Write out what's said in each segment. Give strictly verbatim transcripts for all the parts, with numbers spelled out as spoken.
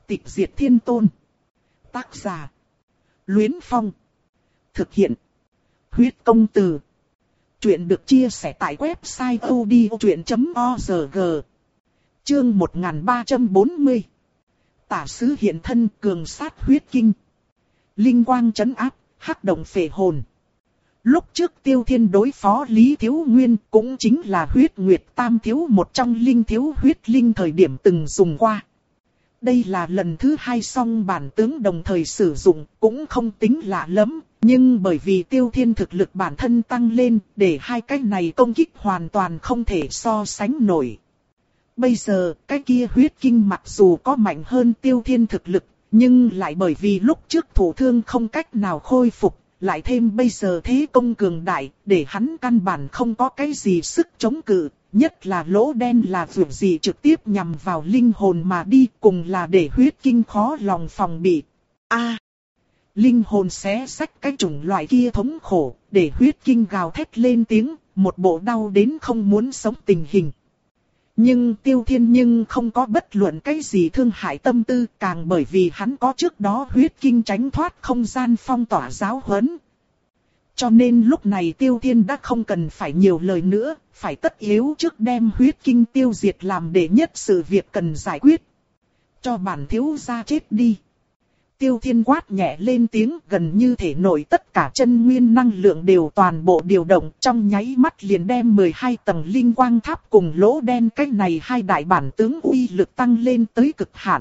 Tịch diệt thiên tôn. Tác giả: Luyến Phong. Thực hiện: Huyết Công Từ. Chuyện được chia sẻ tại website odchuyện chấm org. Chương một nghìn ba trăm bốn mươi. Tả sứ hiện thân, cường sát huyết kinh. Linh quang trấn áp, hắc động phệ hồn. Lúc trước Tiêu Thiên đối phó Lý Thiếu Nguyên cũng chính là huyết nguyệt tam thiếu một trong linh thiếu huyết linh thời điểm từng dùng qua. Đây là lần thứ hai song bản tướng đồng thời sử dụng, cũng không tính lạ lắm, nhưng bởi vì Tiêu Thiên thực lực bản thân tăng lên, để hai cái này công kích hoàn toàn không thể so sánh nổi. Bây giờ, cái kia huyết kinh mặc dù có mạnh hơn Tiêu Thiên thực lực, nhưng lại bởi vì lúc trước thủ thương không cách nào khôi phục, lại thêm bây giờ thế công cường đại, để hắn căn bản không có cái gì sức chống cự. Nhất là lỗ đen là vượt gì trực tiếp nhằm vào linh hồn mà đi, cùng là để huyết kinh khó lòng phòng bị. A, à, linh hồn xé xách cái chủng loại kia thống khổ, để huyết kinh gào thét lên tiếng, một bộ đau đến không muốn sống tình hình. Nhưng Tiêu Thiên nhưng không có bất luận cái gì thương hại tâm tư, càng bởi vì hắn có trước đó huyết kinh tránh thoát không gian phong tỏa giáo huấn. Cho nên lúc này Tiêu Thiên đã không cần phải nhiều lời nữa, phải tất yếu trước đem huyết kinh tiêu diệt làm đệ nhất sự việc cần giải quyết. Cho bản thiếu gia chết đi. Tiêu Thiên quát nhẹ lên tiếng, gần như thể nội tất cả chân nguyên năng lượng đều toàn bộ điều động, trong nháy mắt liền đem mười hai tầng linh quang tháp cùng lỗ đen cách này hai đại bản tướng uy lực tăng lên tới cực hạn.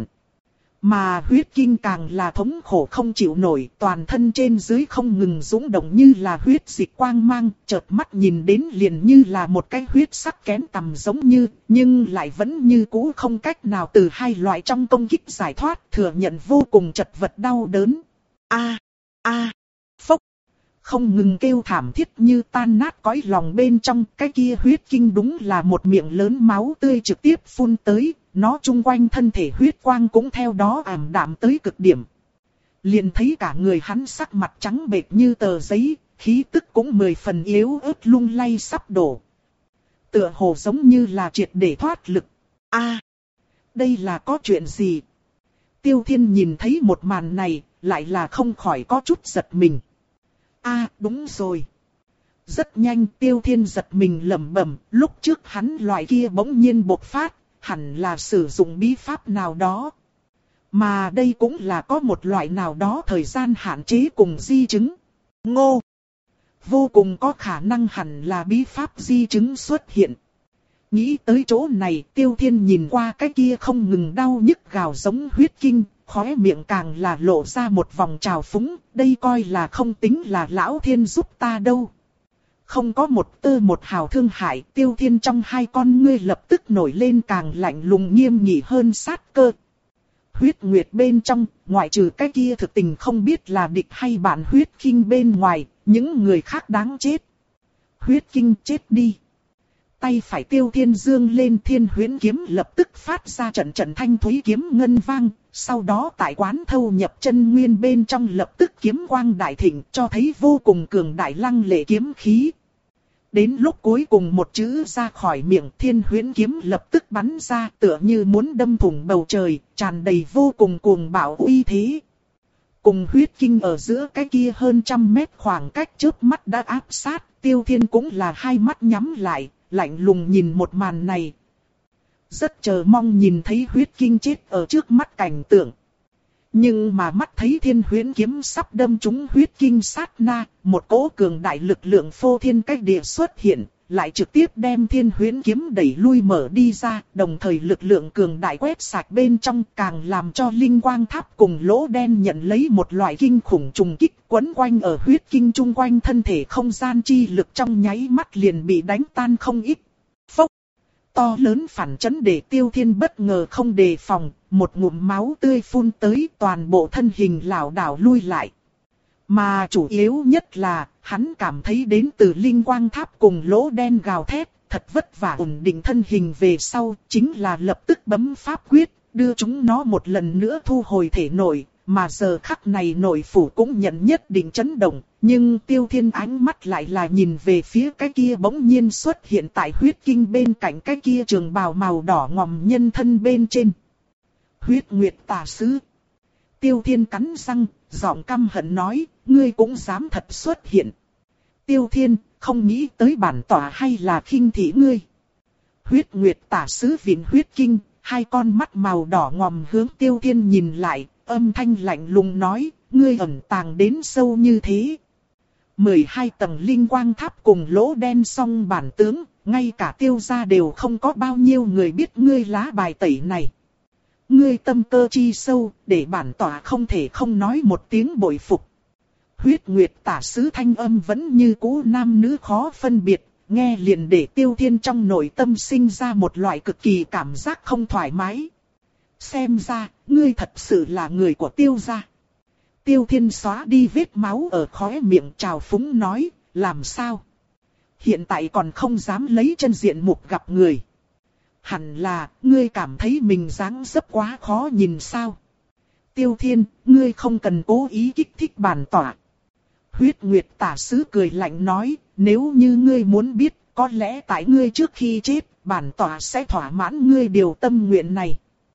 Mà huyết kinh càng là thống khổ không chịu nổi, toàn thân trên dưới không ngừng dũng động như là huyết dịch quang mang, chợt mắt nhìn đến liền như là một cái huyết sắc kén tằm giống như, nhưng lại vẫn như cũ không cách nào từ hai loại trong công kích giải thoát, thừa nhận vô cùng chật vật đau đớn. A, a, phốc, không ngừng kêu thảm thiết như tan nát cõi lòng bên trong, cái kia huyết kinh đúng là một miệng lớn máu tươi trực tiếp phun tới. Nó chung quanh thân thể huyết quang cũng theo đó ảm đạm tới cực điểm. Liền thấy cả người hắn sắc mặt trắng bệch như tờ giấy, khí tức cũng mười phần yếu ớt lung lay sắp đổ. Tựa hồ giống như là triệt để thoát lực. A, à, đây là có chuyện gì? Tiêu Thiên nhìn thấy một màn này, lại là không khỏi có chút giật mình. A, à, đúng rồi. Rất nhanh Tiêu Thiên giật mình lẩm bẩm, lúc trước hắn loại kia bỗng nhiên bộc phát. Hẳn là sử dụng bí pháp nào đó. Mà đây cũng là có một loại nào đó thời gian hạn chế cùng di chứng. Ngô! Vô cùng có khả năng hẳn là bí pháp di chứng xuất hiện. Nghĩ tới chỗ này, Tiêu Thiên nhìn qua cái kia không ngừng đau nhức gào giống huyết kinh, khóe miệng càng là lộ ra một vòng trào phúng, đây coi là không tính là lão thiên giúp ta đâu. Không có một tơ một hào thương hại, Tiêu Thiên trong hai con ngươi lập tức nổi lên càng lạnh lùng nghiêm nghị hơn sát cơ. Huyết nguyệt bên trong, ngoại trừ cái kia thực tình không biết là địch hay bạn huyết kinh bên ngoài, những người khác đáng chết. Huyết kinh chết đi. Tay phải Tiêu Thiên dương lên thiên huyễn kiếm lập tức phát ra trận trận thanh thúy kiếm ngân vang, sau đó tại quán thâu nhập chân nguyên bên trong lập tức kiếm quang đại thịnh cho thấy vô cùng cường đại lăng lệ kiếm khí. Đến lúc cuối cùng một chữ ra khỏi miệng thiên huyễn kiếm lập tức bắn ra tựa như muốn đâm thủng bầu trời, tràn đầy vô cùng cuồng bạo uy thế. Cùng huyết kinh ở giữa cái kia hơn trăm mét khoảng cách trước mắt đã áp sát, Tiêu Thiên cũng là hai mắt nhắm lại, lạnh lùng nhìn một màn này. Rất chờ mong nhìn thấy huyết kinh chết ở trước mắt cảnh tượng. Nhưng mà mắt thấy thiên huyễn kiếm sắp đâm trúng huyết kinh sát na, một cỗ cường đại lực lượng phô thiên cách địa xuất hiện, lại trực tiếp đem thiên huyễn kiếm đẩy lui mở đi ra, đồng thời lực lượng cường đại quét sạch bên trong càng làm cho linh quang tháp cùng lỗ đen nhận lấy một loại kinh khủng trùng kích quấn quanh ở huyết kinh chung quanh thân thể không gian chi lực trong nháy mắt liền bị đánh tan không ít. Phốc! To lớn phản chấn để Tiêu Thiên bất ngờ không đề phòng, một ngụm máu tươi phun tới toàn bộ thân hình lảo đảo lui lại. Mà chủ yếu nhất là, hắn cảm thấy đến từ linh quang tháp cùng lỗ đen gào thét, thật vất vả ổn định thân hình về sau, chính là lập tức bấm pháp quyết, đưa chúng nó một lần nữa thu hồi thể nội, mà giờ khắc này nội phủ cũng nhận nhất định chấn động, nhưng Tiêu Thiên ánh mắt lại là nhìn về phía cái kia bỗng nhiên xuất hiện tại huyết kinh bên cạnh cái kia trường bào màu đỏ ngòm nhân thân bên trên. Huyết Nguyệt tà sứ. Tiêu Thiên cắn răng, giọng căm hận nói, ngươi cũng dám thật xuất hiện. Tiêu Thiên, không nghĩ tới bản tỏa hay là khinh thị ngươi. Huyết Nguyệt tà sứ vịn huyết kinh, hai con mắt màu đỏ ngòm hướng Tiêu Thiên nhìn lại, âm thanh lạnh lùng nói, ngươi ẩn tàng đến sâu như thế. mười hai tầng linh quang tháp cùng lỗ đen song bản tướng, ngay cả Tiêu gia đều không có bao nhiêu người biết ngươi lá bài tẩy này. Ngươi tâm cơ chi sâu, để bản tỏa không thể không nói một tiếng bội phục. Huyết Nguyệt tả sứ thanh âm vẫn như cũ, nam nữ khó phân biệt, nghe liền để Tiêu Thiên trong nội tâm sinh ra một loại cực kỳ cảm giác không thoải mái. Xem ra, ngươi thật sự là người của Tiêu gia. Tiêu Thiên xóa đi vết máu ở khóe miệng, trào phúng nói, làm sao? Hiện tại còn không dám lấy chân diện mục gặp người. Hẳn là, ngươi cảm thấy mình dáng dấp quá khó nhìn sao? Tiêu Thiên, ngươi không cần cố ý kích thích bản tỏa. Huyết Nguyệt tả sứ cười lạnh nói, nếu như ngươi muốn biết, có lẽ tại ngươi trước khi chết, bản tỏa sẽ thỏa mãn ngươi điều tâm nguyện này.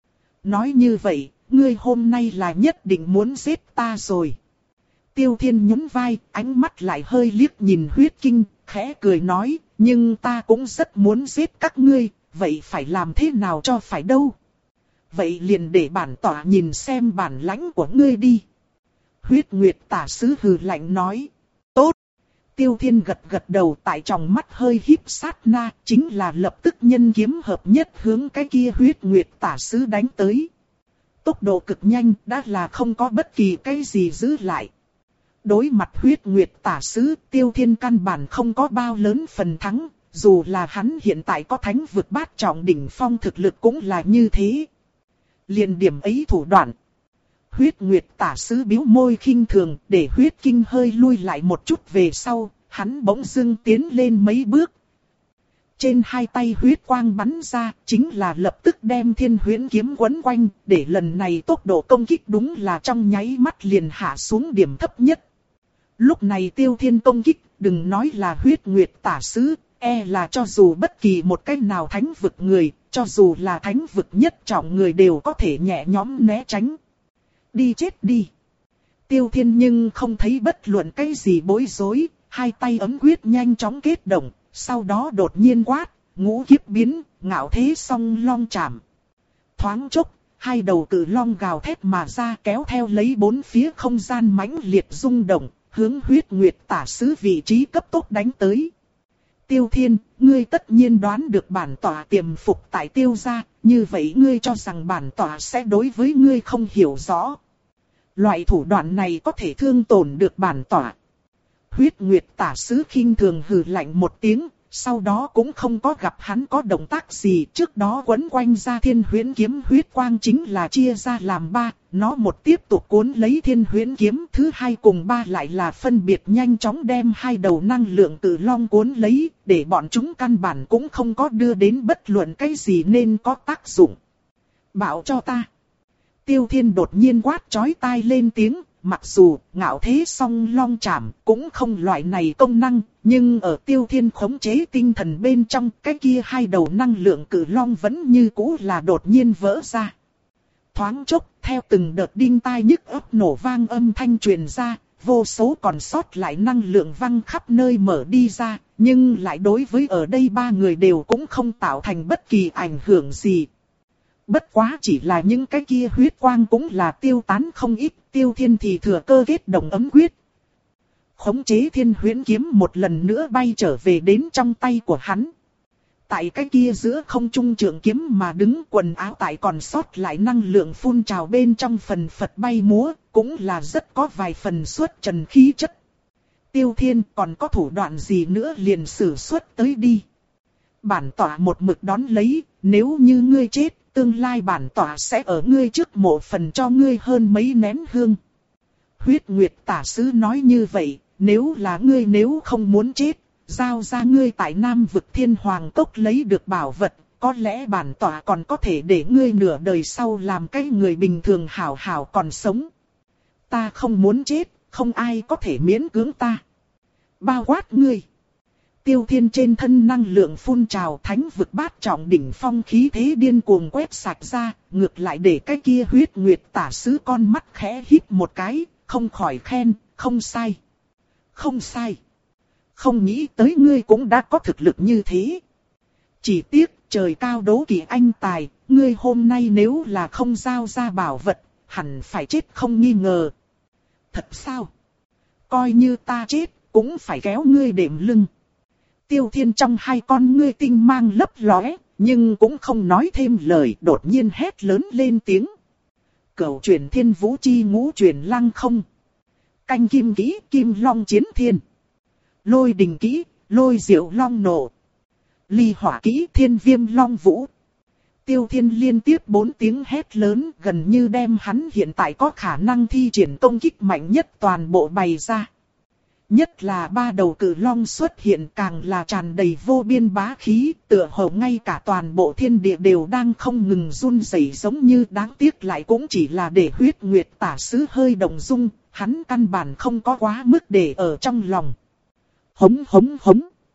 Nói như vậy, ngươi hôm nay là nhất định muốn giết ta rồi. Tiêu Thiên nhún vai, ánh mắt lại hơi liếc nhìn Huyết Kinh, khẽ cười nói, nhưng ta cũng rất muốn giết các ngươi, vậy phải làm thế nào cho phải đâu? Vậy liền để bản tỏa nhìn xem bản lãnh của ngươi đi. Huyết Nguyệt tả sứ hừ lạnh nói, tốt. Tiêu Thiên gật gật đầu, tại trong mắt hơi híp sát na, chính là lập tức nhân kiếm hợp nhất hướng cái kia Huyết Nguyệt tả sứ đánh tới. Tốc độ cực nhanh, đã là không có bất kỳ cái gì giữ lại. Đối mặt Huyết Nguyệt tả sứ, Tiêu Thiên căn bản không có bao lớn phần thắng, dù là hắn hiện tại có thánh vực bát trọng đỉnh phong thực lực cũng là như thế. Liền điểm ấy thủ đoạn. Huyết Nguyệt tả sứ biếu môi khinh thường, để Huyết Kinh hơi lui lại một chút về sau, hắn bỗng dưng tiến lên mấy bước. Trên hai tay huyết quang bắn ra, chính là lập tức đem Thiên Huyễn kiếm quấn quanh, để lần này tốc độ công kích đúng là trong nháy mắt liền hạ xuống điểm thấp nhất. Lúc này Tiêu Thiên công kích, đừng nói là Huyết Nguyệt tả sứ, e là cho dù bất kỳ một cái nào thánh vực người, cho dù là thánh vực nhất trọng người đều có thể nhẹ nhõm né tránh. Đi chết đi. Tiêu Thiên nhưng không thấy bất luận cái gì bối rối, hai tay ấm quyết nhanh chóng kết động, sau đó đột nhiên quát, ngũ kiếp biến, ngạo thế song long chạm. Thoáng chốc, hai đầu cự long gào thét mà ra, kéo theo lấy bốn phía không gian mãnh liệt rung động, hướng Huyết Nguyệt tả sứ vị trí cấp tốc đánh tới. Tiêu Thiên, ngươi tất nhiên đoán được bản tỏa tiềm phục tại Tiêu gia, như vậy ngươi cho rằng bản tỏa sẽ đối với ngươi không hiểu rõ. Loại thủ đoạn này có thể thương tổn được bản tỏa. Huyết Nguyệt tả sứ khinh thường hừ lạnh một tiếng, sau đó cũng không có gặp hắn có động tác gì. Trước đó quấn quanh ra Thiên Huyễn kiếm huyết quang chính là chia ra làm ba, nó một tiếp tục cuốn lấy Thiên Huyễn kiếm, thứ hai cùng ba lại là phân biệt nhanh chóng đem hai đầu năng lượng cự long cuốn lấy, để bọn chúng căn bản cũng không có đưa đến bất luận cái gì nên có tác dụng. Bảo cho ta. Tiêu Thiên đột nhiên quát chói tai lên tiếng. Mặc dù ngạo thế song long chạm cũng không loại này công năng, nhưng ở Tiêu Thiên khống chế tinh thần bên trong, cái kia hai đầu năng lượng cự long vẫn như cũ là đột nhiên vỡ ra. Thoáng chốc, theo từng đợt đinh tai nhức óc nổ vang âm thanh truyền ra, vô số còn sót lại năng lượng văng khắp nơi mở đi ra, nhưng lại đối với ở đây ba người đều cũng không tạo thành bất kỳ ảnh hưởng gì. Bất quá chỉ là những cái kia huyết quang cũng là tiêu tán không ít, Tiêu Thiên thì thừa cơ kết động ấm quyết. Khống chế Thiên Huyễn kiếm một lần nữa bay trở về đến trong tay của hắn. Tại cái kia giữa không trung trường kiếm mà đứng, quần áo tại còn sót lại năng lượng phun trào bên trong phần phật bay múa, cũng là rất có vài phần xuất trần khí chất. Tiêu Thiên còn có thủ đoạn gì nữa liền sử xuất tới đi. Bản tỏa một mực đón lấy, nếu như ngươi chết, tương lai bản tỏa sẽ ở ngươi trước mộ phần cho ngươi hơn mấy nén hương. Huyết Nguyệt tả sứ nói như vậy, nếu là ngươi nếu không muốn chết, giao ra ngươi tại Nam vực Thiên Hoàng Cốc lấy được bảo vật, có lẽ bản tỏa còn có thể để ngươi nửa đời sau làm cái người bình thường hảo hảo còn sống. Ta không muốn chết, không ai có thể miễn cưỡng ta. Bao quát ngươi. Tiêu Thiên trên thân năng lượng phun trào, thánh vực bát trọng đỉnh phong khí thế điên cuồng quét sạch ra, ngược lại để cái kia huyết nguyệt tả sứ con mắt khẽ híp một cái, không khỏi khen, không sai. Không sai. Không nghĩ tới ngươi cũng đã có thực lực như thế. Chỉ tiếc trời cao đố kỵ anh tài, ngươi hôm nay nếu là không giao ra bảo vật, hẳn phải chết không nghi ngờ. Thật sao? Coi như ta chết, cũng phải kéo ngươi đệm lưng. Tiêu Thiên trong hai con ngươi tinh mang lấp lóe, nhưng cũng không nói thêm lời, đột nhiên hét lớn lên tiếng. Cửu chuyển thiên vũ chi ngũ chuyển lăng không. Canh kim kỹ kim long chiến thiên. Lôi đình kỹ, lôi diệu long nổ. Ly hỏa kỹ thiên viêm long vũ. Tiêu Thiên liên tiếp bốn tiếng hét lớn, gần như đem hắn hiện tại có khả năng thi triển công kích mạnh nhất toàn bộ bày ra. Nhất là ba đầu cự long xuất hiện càng là tràn đầy vô biên bá khí, tựa hồ ngay cả toàn bộ thiên địa đều đang không ngừng run rẩy, giống như đáng tiếc lại cũng chỉ là để huyết nguyệt tả sứ hơi động dung, hắn căn bản không có quá mức để ở trong lòng. Hống hống hống.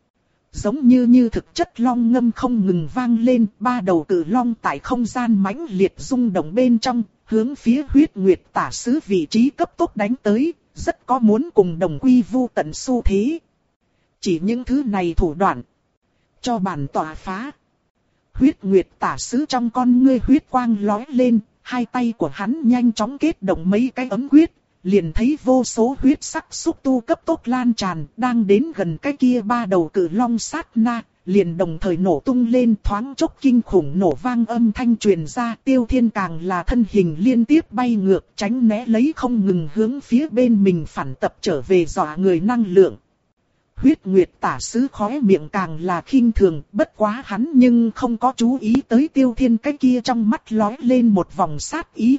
Giống như như thực chất long ngâm không ngừng vang lên, ba đầu cự long tại không gian mãnh liệt rung động bên trong, hướng phía huyết nguyệt tả sứ vị trí cấp tốc đánh tới, rất có muốn cùng đồng quy vu tận xu thế. Chỉ những thứ này thủ đoạn, cho bản tỏa phá. Huyết nguyệt tả sứ trong con ngươi huyết quang lóe lên, hai tay của hắn nhanh chóng kết động mấy cái ấm quyết, liền thấy vô số huyết sắc xúc tu cấp tốc lan tràn, đang đến gần cái kia ba đầu cự long sát na, liền đồng thời nổ tung lên, thoáng chốc kinh khủng nổ vang âm thanh truyền ra. Tiêu Thiên càng là thân hình liên tiếp bay ngược, tránh né lấy không ngừng hướng phía bên mình phản tập trở về dọa người năng lượng. Huyết nguyệt tả sứ khóe miệng càng là khinh thường, bất quá hắn nhưng không có chú ý tới Tiêu Thiên cái kia trong mắt lóe lên một vòng sát ý.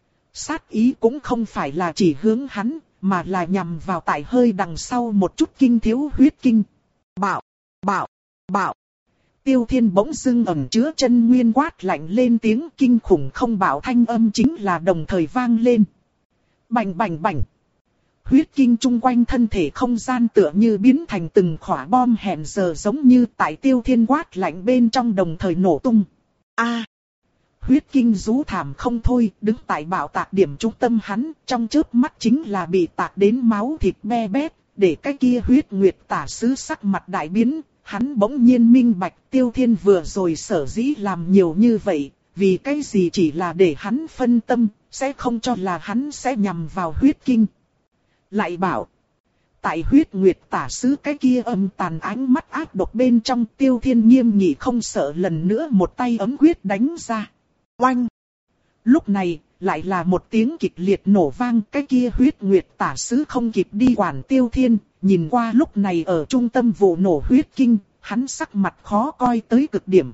Sát ý cũng không phải là chỉ hướng hắn, mà là nhằm vào tại hơi đằng sau một chút kinh thiếu huyết kinh. Bạo, bạo, bạo. Tiêu Thiên bỗng dưng ẩn chứa chân nguyên quát lạnh lên tiếng, kinh khủng không bạo thanh âm chính là đồng thời vang lên. Bành bành bành. Huyết kinh chung quanh thân thể không gian tựa như biến thành từng khỏa bom hẹn giờ, giống như tại Tiêu Thiên quát lạnh bên trong đồng thời nổ tung. A. Huyết kinh rú thảm không thôi, đứng tại bạo tạc điểm trung tâm hắn, trong chớp mắt chính là bị tạc đến máu thịt be bét, để cái kia huyết nguyệt tả sứ sắc mặt đại biến. Hắn bỗng nhiên minh bạch Tiêu Thiên vừa rồi sở dĩ làm nhiều như vậy, vì cái gì chỉ là để hắn phân tâm, sẽ không cho là hắn sẽ nhằm vào huyết kinh. Lại bảo, tại huyết nguyệt tả sứ cái kia âm tàn ánh mắt ác độc bên trong, Tiêu Thiên nghiêm nghị không sợ lần nữa một tay ấm quyết đánh ra. Oanh! Lúc này, lại là một tiếng kịch liệt nổ vang, cái kia huyết nguyệt tả sứ không kịp đi quản Tiêu Thiên, nhìn qua lúc này ở trung tâm vụ nổ huyết kinh, hắn sắc mặt khó coi tới cực điểm.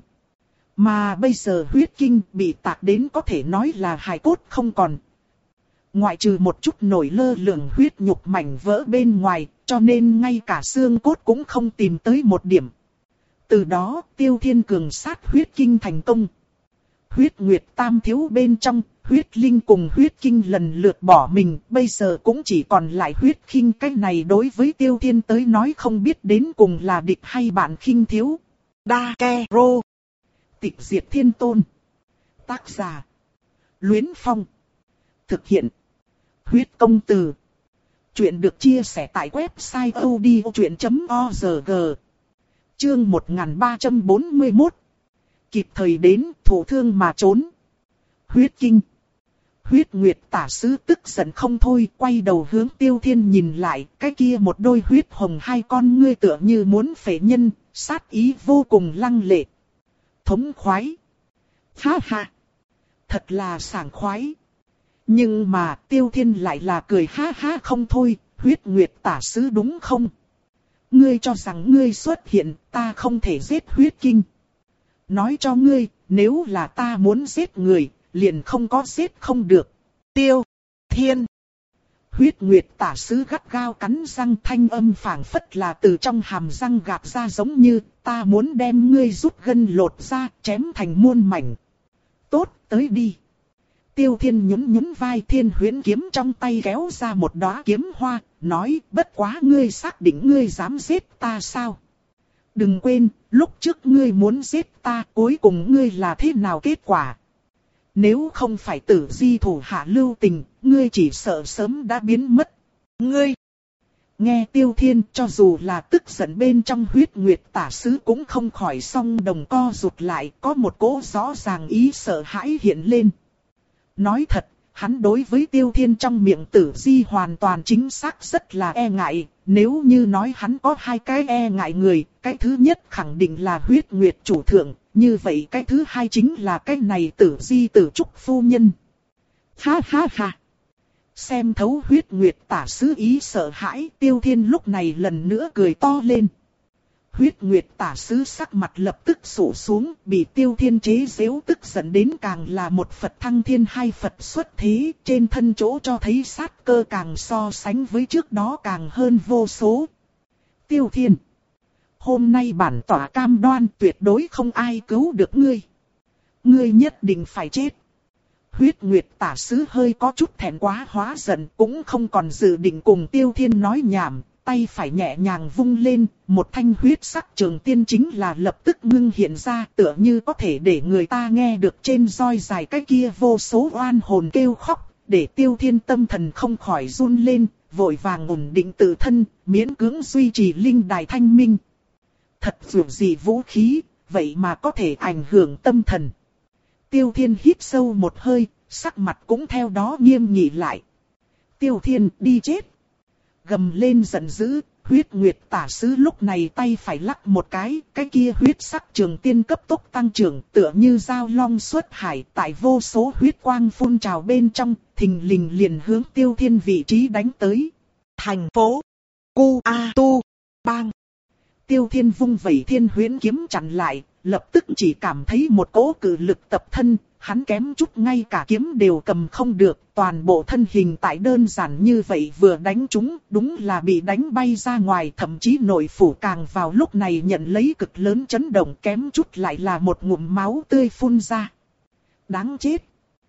Mà bây giờ huyết kinh bị tạc đến có thể nói là hài cốt không còn. Ngoại trừ một chút nổi lơ lửng huyết nhục mảnh vỡ bên ngoài, cho nên ngay cả xương cốt cũng không tìm tới một điểm. Từ đó, Tiêu Thiên cường sát huyết kinh thành công. Huyết nguyệt tam thiếu bên trong, huyết linh cùng huyết kinh lần lượt bỏ mình, bây giờ cũng chỉ còn lại huyết khinh. Cái này đối với Tiêu Thiên tới nói không biết đến cùng là địch hay bạn khinh thiếu. Đa Ke Rô. Tịch diệt thiên tôn. Tác giả. Luyến Phong. Thực hiện. Huyết công từ. Chuyện được chia sẻ tại website odchuyện chấm org. Chương một nghìn ba trăm bốn mươi mốt. Kịp thời đến, thủ thương mà trốn. Huyết kinh. Huyết nguyệt tả sứ tức giận không thôi, quay đầu hướng Tiêu Thiên nhìn lại, cái kia một đôi huyết hồng hai con ngươi tựa như muốn phệ nhân, sát ý vô cùng lăng lệ. Thống khoái. Ha ha. Thật là sảng khoái. Nhưng mà Tiêu Thiên lại là cười ha ha không thôi, huyết nguyệt tả sứ đúng không? Ngươi cho rằng ngươi xuất hiện, ta không thể giết huyết kinh. Nói cho ngươi, nếu là ta muốn giết người, liền không có giết không được. Tiêu Thiên. Huyết nguyệt tả sứ gắt gao cắn răng, thanh âm phảng phất là từ trong hàm răng gạt ra, giống như ta muốn đem ngươi rút gân lột ra, chém thành muôn mảnh. Tốt, tới đi. Tiêu Thiên nhún nhún vai, thiên huyễn kiếm trong tay kéo ra một đóa kiếm hoa, nói bất quá ngươi xác định ngươi dám giết ta sao? Đừng quên, lúc trước ngươi muốn giết ta, cuối cùng ngươi là thế nào kết quả? Nếu không phải Tử Di thủ hạ lưu tình, ngươi chỉ sợ sớm đã biến mất. Ngươi! Nghe Tiêu Thiên, cho dù là tức giận bên trong Huyết Nguyệt tả sứ cũng không khỏi song đồng co rụt lại, có một cỗ rõ ràng ý sợ hãi hiện lên. Nói thật, hắn đối với Tiêu Thiên trong miệng Tử Di hoàn toàn chính xác rất là e ngại. Nếu như nói hắn có hai cái e ngại người, cái thứ nhất khẳng định là Huyết Nguyệt chủ thượng, như vậy cái thứ hai chính là cái này Tử Di Tử Trúc phu nhân. Ha ha ha! Xem thấu Huyết Nguyệt tả sứ ý sợ hãi, Tiêu Thiên lúc này lần nữa cười to lên. Huyết Nguyệt tả sứ sắc mặt lập tức sụ xuống, bị Tiêu Thiên chế giễu tức giận đến càng là một Phật thăng thiên hai Phật xuất thế, trên thân chỗ cho thấy sát cơ càng so sánh với trước đó càng hơn vô số. Tiêu Thiên, hôm nay bản tỏa cam đoan tuyệt đối không ai cứu được ngươi. Ngươi nhất định phải chết. Huyết Nguyệt tả sứ hơi có chút thẹn quá hóa giận, cũng không còn dự định cùng Tiêu Thiên nói nhảm. Tay phải nhẹ nhàng vung lên, một thanh huyết sắc trường tiên chính là lập tức ngưng hiện ra, tựa như có thể để người ta nghe được trên roi dài cái kia vô số oan hồn kêu khóc, để Tiêu Thiên tâm thần không khỏi run lên, vội vàng ổn định tự thân, miễn cưỡng duy trì linh đài thanh minh. Thật dù gì vũ khí, vậy mà có thể ảnh hưởng tâm thần. Tiêu Thiên hít sâu một hơi, sắc mặt cũng theo đó nghiêm nghị lại. Tiêu Thiên đi chết. Gầm lên giận dữ, Huyết Nguyệt tả sứ lúc này tay phải lắc một cái, cái kia huyết sắc trường tiên cấp tốc tăng trưởng, tựa như dao long xuất hải, tại vô số huyết quang phun trào bên trong, thình lình liền hướng Tiêu Thiên vị trí đánh tới. Thành phố Cu A Tu Bang. Tiêu Thiên vung vẩy thiên huyễn kiếm chặn lại, lập tức chỉ cảm thấy một cỗ cự lực tập thân, hắn kém chút ngay cả kiếm đều cầm không được, toàn bộ thân hình tại đơn giản như vậy vừa đánh trúng, đúng là bị đánh bay ra ngoài, thậm chí nội phủ càng vào lúc này nhận lấy cực lớn chấn động, kém chút lại là một ngụm máu tươi phun ra. Đáng chết!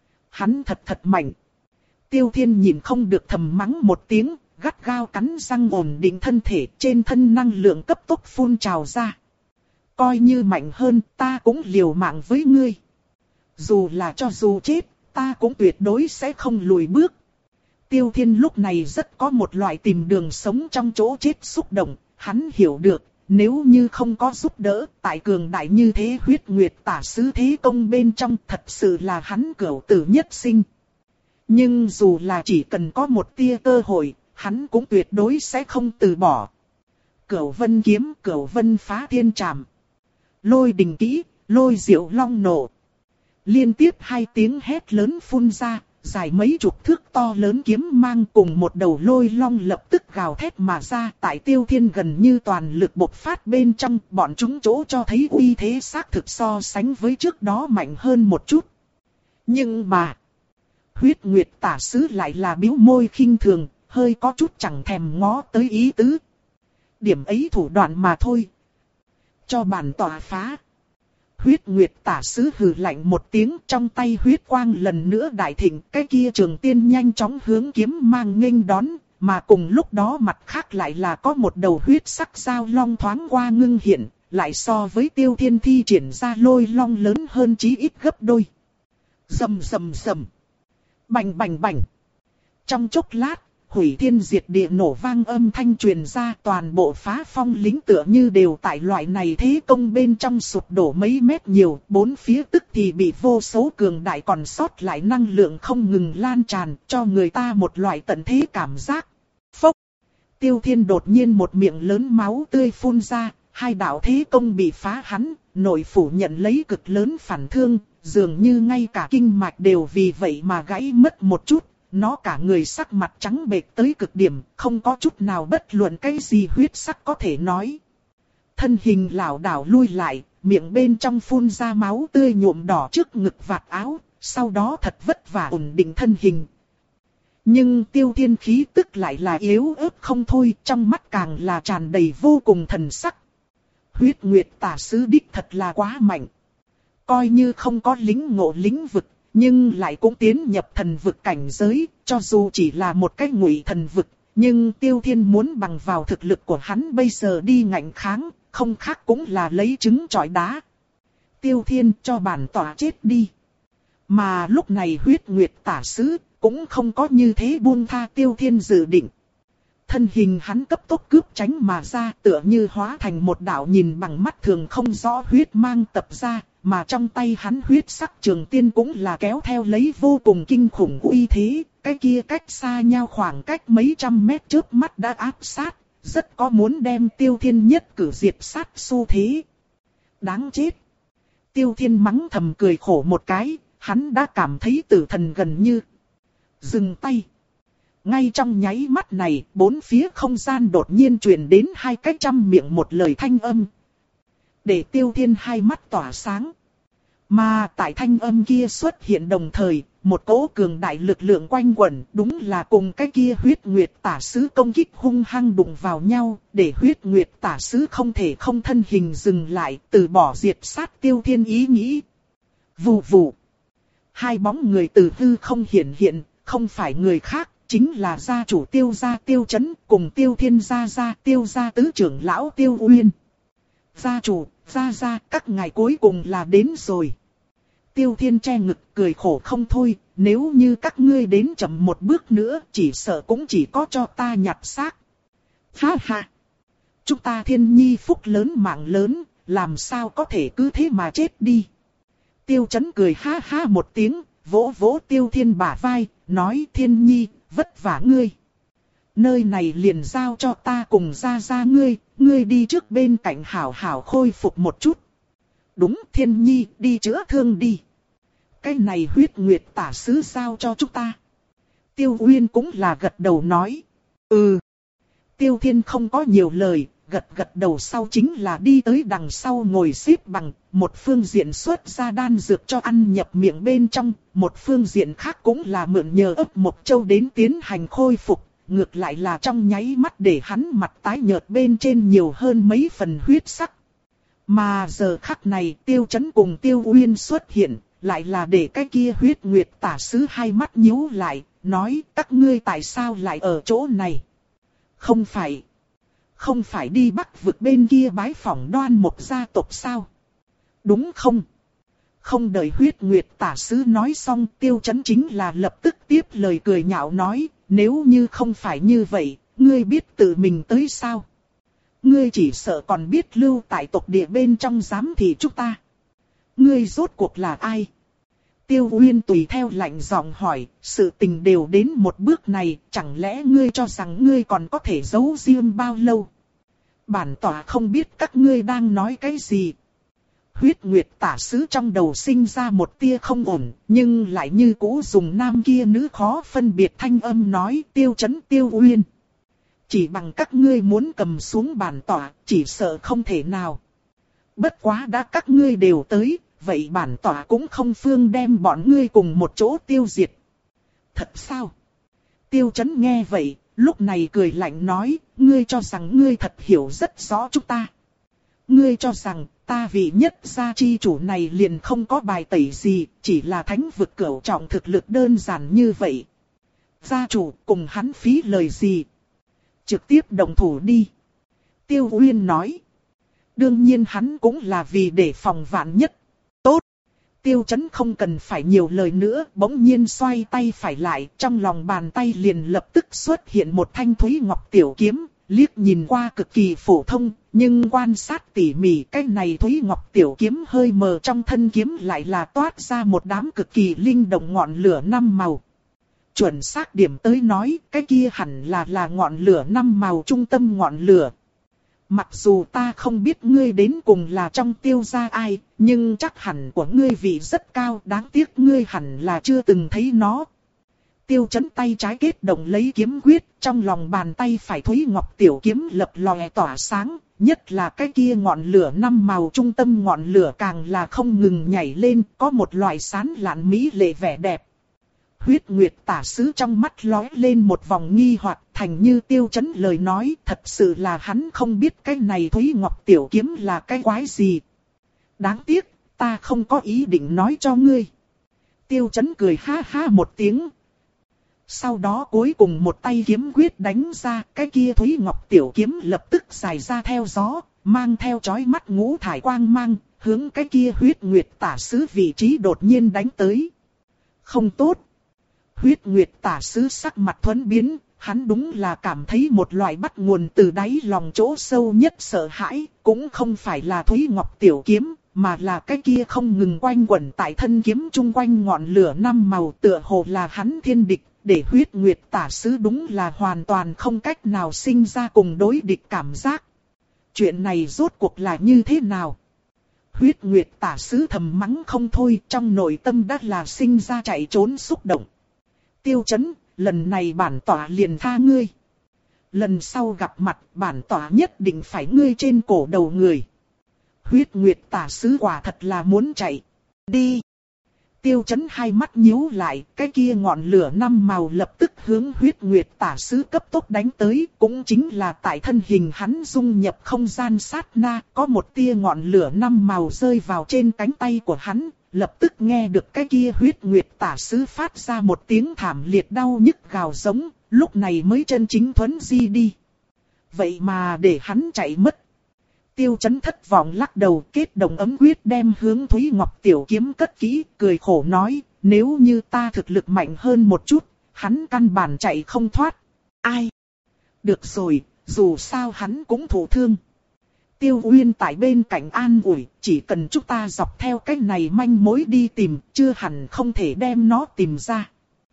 Hắn thật thật mạnh! Tiêu Thiên nhìn không được thầm mắng một tiếng, gắt gao cắn răng ổn định thân thể, trên thân năng lượng cấp tốc phun trào ra. Coi như mạnh hơn, ta cũng liều mạng với ngươi. Dù là cho dù chết, ta cũng tuyệt đối sẽ không lùi bước. Tiêu Thiên lúc này rất có một loại tìm đường sống trong chỗ chết xúc động, hắn hiểu được, nếu như không có giúp đỡ, tại cường đại như thế Huyết Nguyệt tả sứ thế công bên trong thật sự là hắn cửu tử nhất sinh. Nhưng dù là chỉ cần có một tia cơ hội, hắn cũng tuyệt đối sẽ không từ bỏ. Cửu vân kiếm, cửu vân phá thiên trảm. Lôi đình kỹ, lôi diệu long nổ. Liên tiếp hai tiếng hét lớn phun ra, dài mấy chục thước to lớn kiếm mang cùng một đầu lôi long lập tức gào thét mà ra. Tại Tiêu Thiên gần như toàn lực bộc phát bên trong, bọn chúng chỗ cho thấy uy thế xác thực so sánh với trước đó mạnh hơn một chút. Nhưng mà, Huyết Nguyệt tả sứ lại là bĩu môi khinh thường, hơi có chút chẳng thèm ngó tới ý tứ. Điểm ấy thủ đoạn mà thôi. Cho bản tỏa phá. Huyết Nguyệt tả sứ hừ lạnh một tiếng, trong tay huyết quang lần nữa đại thịnh, cái kia trường tiên nhanh chóng hướng kiếm mang nghênh đón, mà cùng lúc đó mặt khác lại là có một đầu huyết sắc dao long thoáng qua ngưng hiện, lại so với Tiêu Thiên thi triển ra lôi long lớn hơn chí ít gấp đôi. Rầm rầm rầm. Bành bành bành. Trong chốc lát, hủy thiên diệt địa nổ vang âm thanh truyền ra, toàn bộ Phá Phong lính tựa như đều tại loại này thế công bên trong sụp đổ mấy mét nhiều, bốn phía tức thì bị vô số cường đại còn sót lại năng lượng không ngừng lan tràn, cho người ta một loại tận thế cảm giác. Phốc! Tiêu Thiên đột nhiên một miệng lớn máu tươi phun ra, hai đạo thế công bị phá hắn, nội phủ nhận lấy cực lớn phản thương, dường như ngay cả kinh mạch đều vì vậy mà gãy mất một chút. Nó cả người sắc mặt trắng bệch tới cực điểm, không có chút nào bất luận cái gì huyết sắc có thể nói. Thân hình lảo đảo lui lại, miệng bên trong phun ra máu tươi nhuộm đỏ trước ngực vạt áo, sau đó thật vất vả ổn định thân hình. Nhưng Tiêu Thiên khí tức lại là yếu ớt không thôi, trong mắt càng là tràn đầy vô cùng thần sắc. Huyết Nguyệt tả sứ đích thật là quá mạnh. Coi như không có lĩnh ngộ lĩnh vực, nhưng lại cũng tiến nhập thần vực cảnh giới, cho dù chỉ là một cái ngụy thần vực, nhưng Tiêu Thiên muốn bằng vào thực lực của hắn bây giờ đi ngạnh kháng, không khác cũng là lấy trứng trọi đá. Tiêu Thiên cho bản tỏa chết đi. Mà lúc này huyết nguyệt tả sứ cũng không có như thế buông tha Tiêu Thiên dự định. Thân hình hắn cấp tốc cướp tránh mà ra, tựa như hóa thành một đạo nhìn bằng mắt thường không rõ huyết mang tập ra, mà trong tay hắn huyết sắc trường tiên cũng là kéo theo lấy vô cùng kinh khủng uy thế, cái kia cách xa nhau khoảng cách mấy trăm mét trước mắt đã áp sát, rất có muốn đem Tiêu Thiên nhất cử diệt sát xu thế. Đáng chết! Tiêu Thiên mắng thầm cười khổ một cái, hắn đã cảm thấy tử thần gần như dừng tay. Ngay trong nháy mắt này, bốn phía không gian đột nhiên truyền đến hai cái trăm miệng một lời thanh âm. Để Tiêu Thiên hai mắt tỏa sáng. Mà tại thanh âm kia xuất hiện đồng thời, một cỗ cường đại lực lượng quanh quẩn, đúng là cùng cái kia huyết nguyệt tả sứ công kích hung hăng đụng vào nhau, để huyết nguyệt tả sứ không thể không thân hình dừng lại, từ bỏ diệt sát Tiêu Thiên ý nghĩ. Vù vù. Hai bóng người từ hư không hiện hiện, không phải người khác, chính là gia chủ Tiêu gia Tiêu Chấn cùng Tiêu Thiên gia gia Tiêu gia tứ trưởng lão Tiêu Uyên. Gia chủ, gia gia, các ngài cuối cùng là đến rồi. Tiêu Thiên che ngực cười khổ không thôi, nếu như các ngươi đến chậm một bước nữa, chỉ sợ cũng chỉ có cho ta nhặt xác. Ha ha! Chúng ta Thiên Nhi phúc lớn mạng lớn, làm sao có thể cứ thế mà chết đi. Tiêu Chấn cười ha ha một tiếng, vỗ vỗ Tiêu Thiên bả vai, nói Thiên Nhi, vất vả ngươi. Nơi này liền giao cho ta cùng gia gia ngươi, ngươi đi trước bên cạnh hảo hảo khôi phục một chút. Đúng Thiên Nhi, đi chữa thương đi. Cái này huyết nguyệt tả sứ giao cho chúng ta. Tiêu Uyên cũng là gật đầu nói. Ừ. Tiêu Thiên không có nhiều lời, gật gật đầu sau chính là đi tới đằng sau ngồi xếp bằng, một phương diện xuất ra đan dược cho ăn nhập miệng bên trong, một phương diện khác cũng là mượn nhờ ấp một châu đến tiến hành khôi phục, ngược lại là trong nháy mắt để hắn mặt tái nhợt bên trên nhiều hơn mấy phần huyết sắc. Mà giờ khắc này Tiêu Chấn cùng Tiêu Uyên xuất hiện, lại là để cái kia huyết nguyệt tả sứ hai mắt nhíu lại, nói các ngươi tại sao lại ở chỗ này? Không phải... Không phải đi Bắc vực bên kia bái phỏng Đoan Mộc gia tộc sao? Đúng không? Không đợi huyết nguyệt tả sứ nói xong, Tiêu Chấn chính là lập tức tiếp lời cười nhạo nói, nếu như không phải như vậy, ngươi biết tự mình tới sao? Ngươi chỉ sợ còn biết lưu tại tộc địa bên trong giám thị chúng ta. Ngươi rốt cuộc là ai? Tiêu Uyên tùy theo lạnh giọng hỏi, sự tình đều đến một bước này, chẳng lẽ ngươi cho rằng ngươi còn có thể giấu riêng bao lâu? Bản tỏa không biết các ngươi đang nói cái gì. Huyết nguyệt tả sứ trong đầu sinh ra một tia không ổn, nhưng lại như cũ dùng nam kia nữ khó phân biệt thanh âm nói Tiêu Chấn Tiêu Uyên. Chỉ bằng các ngươi muốn cầm xuống bản tỏa, chỉ sợ không thể nào. Bất quá đã các ngươi đều tới, vậy bản tỏa cũng không phương đem bọn ngươi cùng một chỗ tiêu diệt. Thật sao? Tiêu Chấn nghe vậy, lúc này cười lạnh nói, ngươi cho rằng ngươi thật hiểu rất rõ chúng ta. Ngươi cho rằng ta vị nhất gia chi chủ này liền không có bài tẩy gì, chỉ là thánh vực cửu trọng thực lực đơn giản như vậy. Gia chủ cùng hắn phí lời gì? Trực tiếp động thủ đi. Tiêu Uyên nói. Đương nhiên hắn cũng là vì để phòng vạn nhất. Tốt. Tiêu Chấn không cần phải nhiều lời nữa, bỗng nhiên xoay tay phải lại, trong lòng bàn tay liền lập tức xuất hiện một thanh thúy ngọc tiểu kiếm, liếc nhìn qua cực kỳ phổ thông, nhưng quan sát tỉ mỉ cái này thúy ngọc tiểu kiếm hơi mờ trong thân kiếm lại là toát ra một đám cực kỳ linh động ngọn lửa năm màu. Chuẩn xác điểm tới nói, cái kia hẳn là là ngọn lửa năm màu trung tâm ngọn lửa. Mặc dù ta không biết ngươi đến cùng là trong Tiêu gia ai, nhưng chắc hẳn của ngươi vị rất cao, đáng tiếc ngươi hẳn là chưa từng thấy nó. Tiêu Chấn tay trái kết động lấy kiếm quyết, trong lòng bàn tay phải thúy ngọc tiểu kiếm lập lòe tỏa sáng, nhất là cái kia ngọn lửa năm màu trung tâm ngọn lửa càng là không ngừng nhảy lên, có một loại sán lạn mỹ lệ vẻ đẹp. Huyết nguyệt tả sứ trong mắt lóe lên một vòng nghi hoặc, thành như Tiêu Chấn lời nói, thật sự là hắn không biết cái này thúy ngọc tiểu kiếm là cái quái gì. Đáng tiếc, ta không có ý định nói cho ngươi. Tiêu Chấn cười ha ha một tiếng. Sau đó cuối cùng một tay kiếm quyết đánh ra, cái kia Thúy Ngọc tiểu kiếm lập tức dài ra theo gió, mang theo chói mắt ngũ thải quang mang, hướng cái kia Huyết Nguyệt Tả Sứ vị trí đột nhiên đánh tới. Không tốt. Huyết Nguyệt Tả Sứ sắc mặt thuẫn biến, hắn đúng là cảm thấy một loại bắt nguồn từ đáy lòng chỗ sâu nhất sợ hãi, cũng không phải là Thúy Ngọc tiểu kiếm, mà là cái kia không ngừng quanh quẩn tại thân kiếm chung quanh ngọn lửa năm màu, tựa hồ là hắn thiên địch, để Huyết Nguyệt Tả Sứ đúng là hoàn toàn không cách nào sinh ra cùng đối địch cảm giác. Chuyện này rốt cuộc là như thế nào? Huyết Nguyệt Tả Sứ thầm mắng không thôi, trong nội tâm đã là sinh ra chạy trốn xúc động. Tiêu Chấn, lần này bản tỏa liền tha ngươi. Lần sau gặp mặt bản tỏa nhất định phải ngươi trên cổ đầu người. Huyết Nguyệt Tả Sứ quả thật là muốn chạy. Đi. Tiêu Chấn hai mắt nhíu lại, cái kia ngọn lửa năm màu lập tức hướng Huyết Nguyệt Tả Sứ cấp tốc đánh tới, cũng chính là tại thân hình hắn dung nhập không gian sát na, có một tia ngọn lửa năm màu rơi vào trên cánh tay của hắn, lập tức nghe được cái kia Huyết Nguyệt Tả Sứ phát ra một tiếng thảm liệt đau nhức gào giống, lúc này mới chân chính thuấn di đi. Vậy mà để hắn chạy mất. Tiêu Chấn thất vọng lắc đầu, kết đồng ấm quyết đem hướng Thúy Ngọc tiểu kiếm cất kỹ, cười khổ nói, nếu như ta thực lực mạnh hơn một chút, hắn căn bản chạy không thoát. Ai? Được rồi, dù sao hắn cũng thụ thương. Tiêu Uyên tại bên cạnh an ủi, chỉ cần chúng ta dọc theo cách này manh mối đi tìm, chưa hẳn không thể đem nó tìm ra.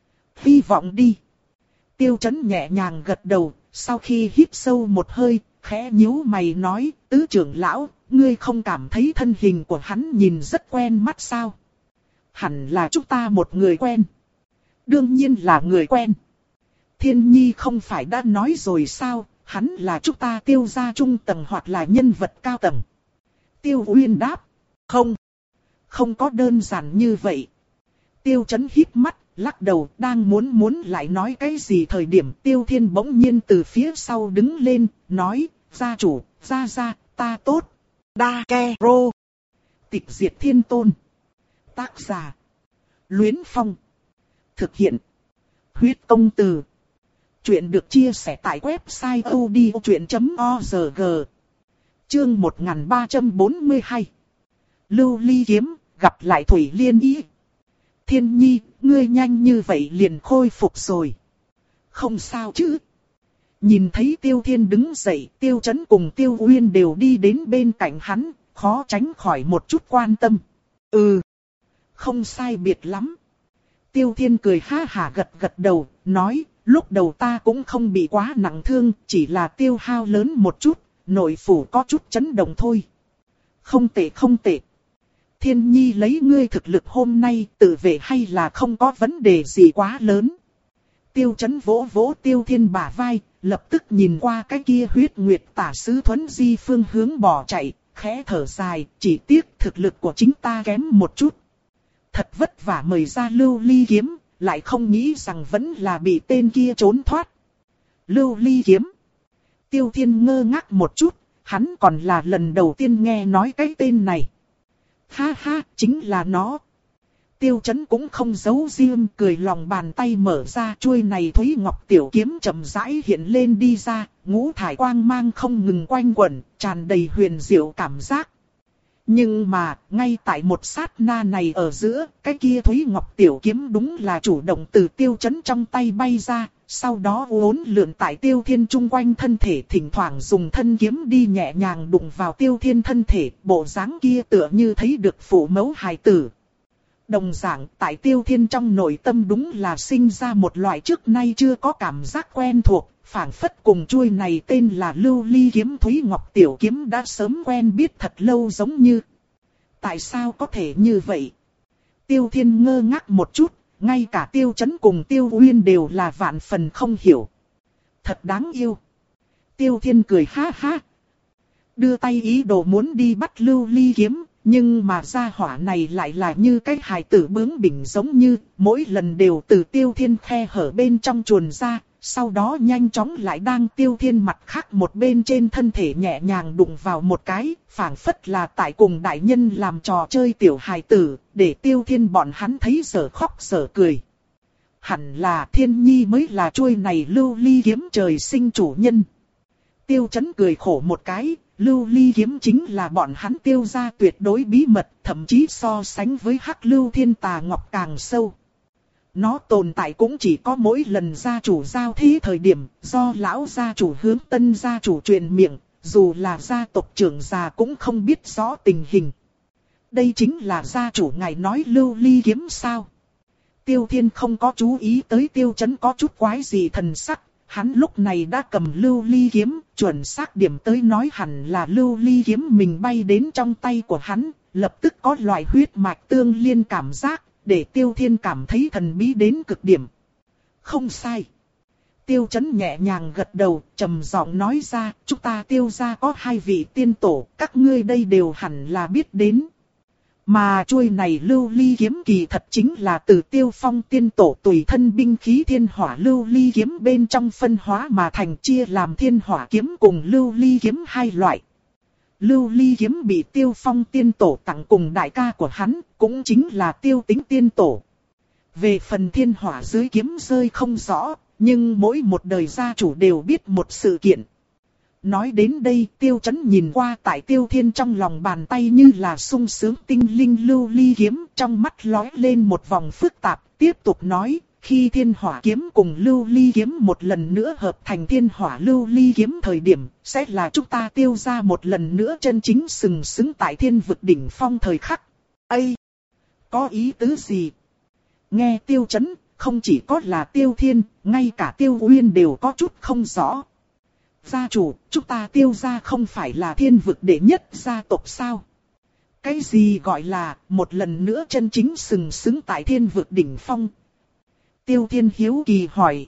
Hy vọng đi. Tiêu Chấn nhẹ nhàng gật đầu, sau khi hít sâu một hơi, khẽ nhíu mày nói, tứ trưởng lão, ngươi không cảm thấy thân hình của hắn nhìn rất quen mắt sao? Hẳn là chúng ta một người quen. Đương nhiên là người quen. Thiên Nhi không phải đã nói rồi sao, hắn là chúng ta Tiêu gia trung tầng hoặc là nhân vật cao tầng. Tiêu Uyên đáp, không, không có đơn giản như vậy. Tiêu Chấn híp mắt, lắc đầu, đang muốn muốn lại nói cái gì thời điểm Tiêu Thiên bỗng nhiên từ phía sau đứng lên, nói, gia chủ, gia gia, ta tốt. Đa Ke Rô. Tịch diệt thiên tôn. Tác giả. Luyến Phong. Thực hiện. Huyết công từ. Chuyện được chia sẻ tại website odchuyện chấm org. Chương một nghìn ba trăm bốn mươi hai. Lưu Ly kiếm, gặp lại Thủy Liên Y. Thiên Nhi, ngươi nhanh như vậy liền khôi phục rồi. Không sao chứ. Nhìn thấy Tiêu Thiên đứng dậy, Tiêu Chấn cùng Tiêu Uyên đều đi đến bên cạnh hắn, khó tránh khỏi một chút quan tâm. Ừ, không sai biệt lắm. Tiêu Thiên cười ha hả gật gật đầu, nói, lúc đầu ta cũng không bị quá nặng thương, chỉ là tiêu hao lớn một chút, nội phủ có chút chấn động thôi. Không tệ không tệ. Thiên Nhi lấy ngươi thực lực hôm nay tự vệ hay là không có vấn đề gì quá lớn. Tiêu Chấn vỗ vỗ Tiêu Thiên bả vai, lập tức nhìn qua cái kia Huyết Nguyệt Tả Sứ thuấn di phương hướng bỏ chạy, khẽ thở dài, chỉ tiếc thực lực của chính ta kém một chút. Thật vất vả mời ra Lưu Ly kiếm, lại không nghĩ rằng vẫn là bị tên kia trốn thoát. Lưu Ly kiếm. Tiêu Thiên ngơ ngác một chút, hắn còn là lần đầu tiên nghe nói cái tên này. Ha ha, chính là nó. Tiêu Chấn cũng không giấu riêng, cười lòng bàn tay mở ra, chuôi này Thúy Ngọc tiểu kiếm chậm rãi hiện lên đi ra, ngũ thải quang mang không ngừng quanh quẩn, tràn đầy huyền diệu cảm giác. Nhưng mà, ngay tại một sát na này ở giữa, cái kia Thúy Ngọc tiểu kiếm đúng là chủ động từ Tiêu Chấn trong tay bay ra, sau đó uốn lượn tại Tiêu Thiên chung quanh thân thể, thỉnh thoảng dùng thân kiếm đi nhẹ nhàng đụng vào Tiêu Thiên thân thể, bộ dáng kia tựa như thấy được phụ mẫu hài tử. Đồng dạng, tại Tiêu Thiên trong nội tâm đúng là sinh ra một loại trước nay chưa có cảm giác quen thuộc, phảng phất cùng chuôi này tên là Lưu Ly kiếm Thúy Ngọc tiểu kiếm đã sớm quen biết thật lâu giống như. Tại sao có thể như vậy? Tiêu Thiên ngơ ngác một chút, ngay cả Tiêu Chấn cùng Tiêu Uyên đều là vạn phần không hiểu. Thật đáng yêu. Tiêu Thiên cười ha ha. Đưa tay ý đồ muốn đi bắt Lưu Ly kiếm. Nhưng mà gia hỏa này lại là như cái hài tử bướng bỉnh giống như, mỗi lần đều từ Tiêu Thiên khe hở bên trong chuồn ra, sau đó nhanh chóng lại đang Tiêu Thiên mặt khác một bên trên thân thể nhẹ nhàng đụng vào một cái, phảng phất là tại cùng đại nhân làm trò chơi tiểu hài tử, để Tiêu Thiên bọn hắn thấy sở khóc sở cười. hẳn là Thiên Nhi mới là chuôi này lưu ly kiếm trời sinh chủ nhân. Tiêu Chấn cười khổ một cái, lưu ly kiếm chính là bọn hắn Tiêu gia tuyệt đối bí mật, thậm chí so sánh với hắc lưu thiên tà ngọc càng sâu. Nó tồn tại cũng chỉ có mỗi lần gia chủ giao thí thời điểm, do lão gia chủ hướng tân gia chủ truyền miệng, dù là gia tộc trưởng già cũng không biết rõ tình hình. Đây chính là gia chủ ngài nói lưu ly kiếm sao? Tiêu Thiên không có chú ý tới Tiêu Chấn có chút quái gì thần sắc, hắn lúc này đã cầm lưu ly kiếm, chuẩn xác điểm tới nói hẳn là lưu ly kiếm mình bay đến trong tay của hắn, lập tức có loại huyết mạch tương liên cảm giác, để Tiêu Thiên cảm thấy thần bí đến cực điểm. Không sai. Tiêu Chấn nhẹ nhàng gật đầu, trầm giọng nói ra, chúng ta Tiêu gia có hai vị tiên tổ, các ngươi đây đều hẳn là biết đến. Mà chuôi này lưu ly kiếm kỳ thật chính là từ Tiêu Phong tiên tổ tùy thân binh khí thiên hỏa lưu ly kiếm bên trong phân hóa mà thành, chia làm thiên hỏa kiếm cùng lưu ly kiếm hai loại. Lưu ly kiếm bị Tiêu Phong tiên tổ tặng cùng đại ca của hắn, cũng chính là Tiêu Tính tiên tổ. Về phần thiên hỏa dưới kiếm rơi không rõ, nhưng mỗi một đời gia chủ đều biết một sự kiện. Nói đến đây, Tiêu Chấn nhìn qua tại Tiêu Thiên trong lòng bàn tay như là sung sướng tinh linh lưu ly kiếm, trong mắt lóe lên một vòng phức tạp, tiếp tục nói, khi thiên hỏa kiếm cùng lưu ly kiếm một lần nữa hợp thành thiên hỏa lưu ly kiếm thời điểm, sẽ là chúng ta Tiêu gia một lần nữa chân chính sừng sững tại thiên vực đỉnh phong thời khắc. Ây! Có ý tứ gì? Nghe Tiêu Chấn, không chỉ có là Tiêu Thiên, ngay cả Tiêu Uyên đều có chút không rõ. Gia chủ, chúng ta Tiêu gia không phải là thiên vực đệ nhất gia tộc sao? Cái gì gọi là một lần nữa chân chính sừng sững tại thiên vực đỉnh phong? Tiêu Thiên hiếu kỳ hỏi.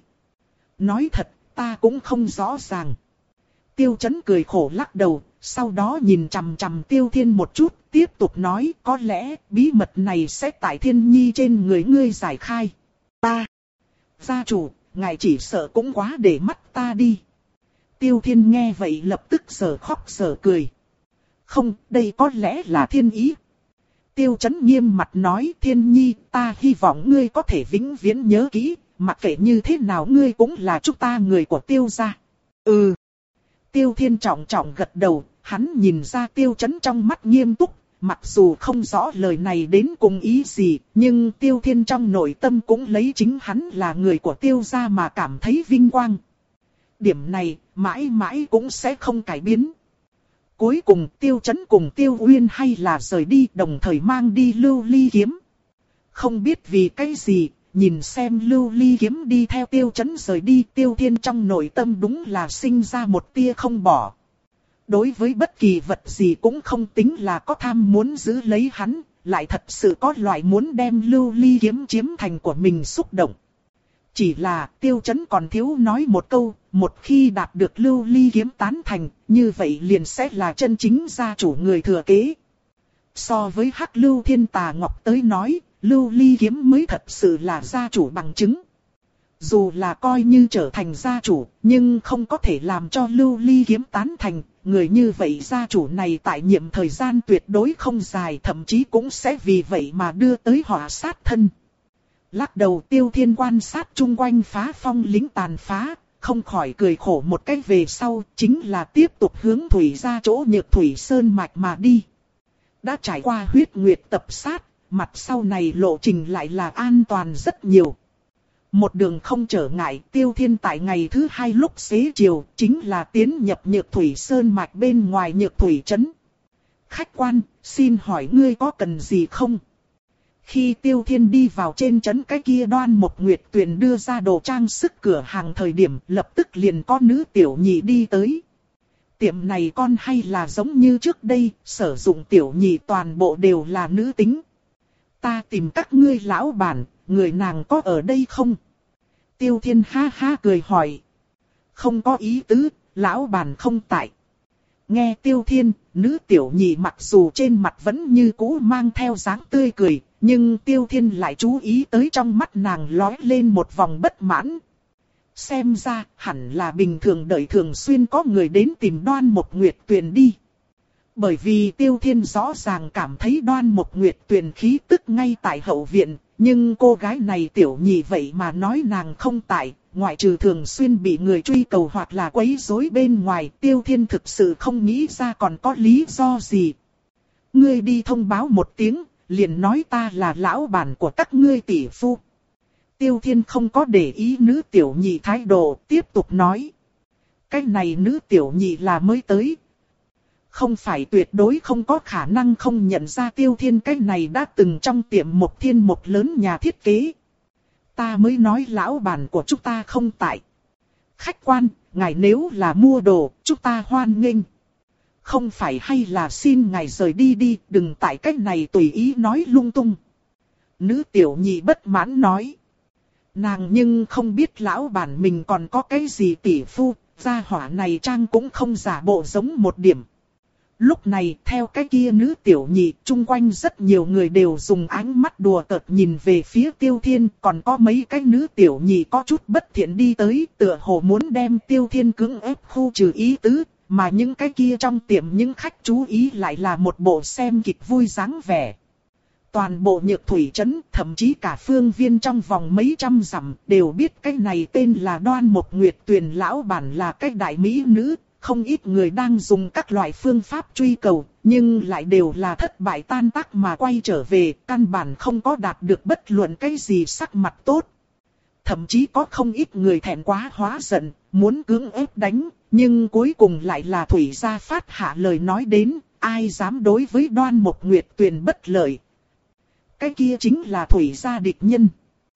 Nói thật, ta cũng không rõ ràng. Tiêu Chấn cười khổ lắc đầu, sau đó nhìn chằm chằm Tiêu Thiên một chút, tiếp tục nói, có lẽ bí mật này sẽ tại Thiên Nhi trên người ngươi giải khai. Ta, gia chủ, ngài chỉ sợ cũng quá để mắt ta đi. Tiêu Thiên nghe vậy lập tức sở khóc sở cười. Không, đây có lẽ là thiên ý. Tiêu Chấn nghiêm mặt nói, Thiên Nhi, ta hy vọng ngươi có thể vĩnh viễn nhớ kỹ, mặc kệ như thế nào ngươi cũng là chúng ta người của Tiêu gia. Ừ. Tiêu Thiên trọng trọng gật đầu, hắn nhìn ra Tiêu Chấn trong mắt nghiêm túc, mặc dù không rõ lời này đến cùng ý gì, nhưng Tiêu Thiên trong nội tâm cũng lấy chính hắn là người của Tiêu gia mà cảm thấy vinh quang. Điểm này, mãi mãi cũng sẽ không cải biến. Cuối cùng Tiêu Chấn cùng Tiêu Uyên hay là rời đi, đồng thời mang đi lưu ly kiếm. Không biết vì cái gì, nhìn xem lưu ly kiếm đi theo Tiêu Chấn rời đi, Tiêu Thiên trong nội tâm đúng là sinh ra một tia không bỏ. Đối với bất kỳ vật gì cũng không tính là có tham muốn giữ lấy hắn, lại thật sự có loại muốn đem lưu ly kiếm chiếm thành của mình xúc động. Chỉ là Tiêu Chấn còn thiếu nói một câu, một khi đạt được lưu ly kiếm tán thành, như vậy liền sẽ là chân chính gia chủ người thừa kế. So với hắc lưu thiên tà ngọc tới nói, lưu ly kiếm mới thật sự là gia chủ bằng chứng. Dù là coi như trở thành gia chủ, nhưng không có thể làm cho lưu ly kiếm tán thành, người như vậy gia chủ này tại nhiệm thời gian tuyệt đối không dài, thậm chí cũng sẽ vì vậy mà đưa tới họa sát thân. Lắc đầu Tiêu Thiên quan sát chung quanh phá phong lính tàn phá, không khỏi cười khổ một cách về sau, chính là tiếp tục hướng thủy ra chỗ Nhược Thủy Sơn mạch mà đi. Đã trải qua huyết nguyệt tập sát, mặt sau này lộ trình lại là an toàn rất nhiều. Một đường không trở ngại, Tiêu Thiên tại ngày thứ hai lúc xế chiều, chính là tiến nhập Nhược Thủy Sơn mạch bên ngoài Nhược Thủy trấn. Khách quan, xin hỏi ngươi có cần gì không? Khi Tiêu Thiên đi vào trên trấn cái kia Đoan Mộc Nguyệt Tuyền đưa ra đồ trang sức cửa hàng thời điểm, lập tức liền có nữ tiểu nhị đi tới. Tiệm này con hay là giống như trước đây, sử dụng tiểu nhị toàn bộ đều là nữ tính. Ta tìm các ngươi lão bản, người nàng có ở đây không? Tiêu Thiên ha ha cười hỏi. Không có ý tứ, lão bản không tại. Nghe Tiêu Thiên, nữ tiểu nhị mặc dù trên mặt vẫn như cũ mang theo dáng tươi cười, nhưng Tiêu Thiên lại chú ý tới trong mắt nàng lóe lên một vòng bất mãn. Xem ra, hẳn là bình thường đợi thường xuyên có người đến tìm Đoan Mộc Nguyệt Tuyền đi. Bởi vì Tiêu Thiên rõ ràng cảm thấy Đoan Mộc Nguyệt Tuyền khí tức ngay tại hậu viện, nhưng cô gái này tiểu nhị vậy mà nói nàng không tại, ngoại trừ thường xuyên bị người truy cầu hoặc là quấy rối bên ngoài, Tiêu Thiên thực sự không nghĩ ra còn có lý do gì. Ngươi đi thông báo một tiếng, liền nói ta là lão bản của các ngươi tỷ phu. Tiêu Thiên không có để ý nữ tiểu nhị thái độ, tiếp tục nói. Cái này nữ tiểu nhị là mới tới. Không phải tuyệt đối không có khả năng không nhận ra Tiêu Thiên cái này đã từng trong tiệm Mộc Thiên một lớn nhà thiết kế. Ta mới nói lão bản của chúng ta không tại. Khách quan, ngài nếu là mua đồ, chúng ta hoan nghênh. Không phải hay là xin ngài rời đi đi, đừng tại cách này tùy ý nói lung tung. Nữ tiểu nhị bất mãn nói. Nàng nhưng không biết lão bản mình còn có cái gì tỷ phu, gia hỏa này trang cũng không giả bộ giống một điểm. Lúc này, theo cái kia nữ tiểu nhị, chung quanh rất nhiều người đều dùng ánh mắt đùa cợt nhìn về phía Tiêu Thiên, còn có mấy cái nữ tiểu nhị có chút bất thiện đi tới, tựa hồ muốn đem Tiêu Thiên cưỡng ép khu trừ ý tứ, mà những cái kia trong tiệm những khách chú ý lại là một bộ xem kịch vui dáng vẻ. Toàn bộ Nhược Thủy trấn, thậm chí cả phương viên trong vòng mấy trăm dặm, đều biết cái này tên là Đoan Mộc Nguyệt Tuyền lão bản là cái đại mỹ nữ. Không ít người đang dùng các loại phương pháp truy cầu, nhưng lại đều là thất bại tan tác mà quay trở về, căn bản không có đạt được bất luận cái gì sắc mặt tốt. Thậm chí có không ít người thẹn quá hóa giận, muốn cưỡng ép đánh, nhưng cuối cùng lại là Thủy gia phát hạ lời nói đến, ai dám đối với Đoan Mộc Nguyệt Tuyền bất lợi. Cái kia chính là Thủy gia địch nhân.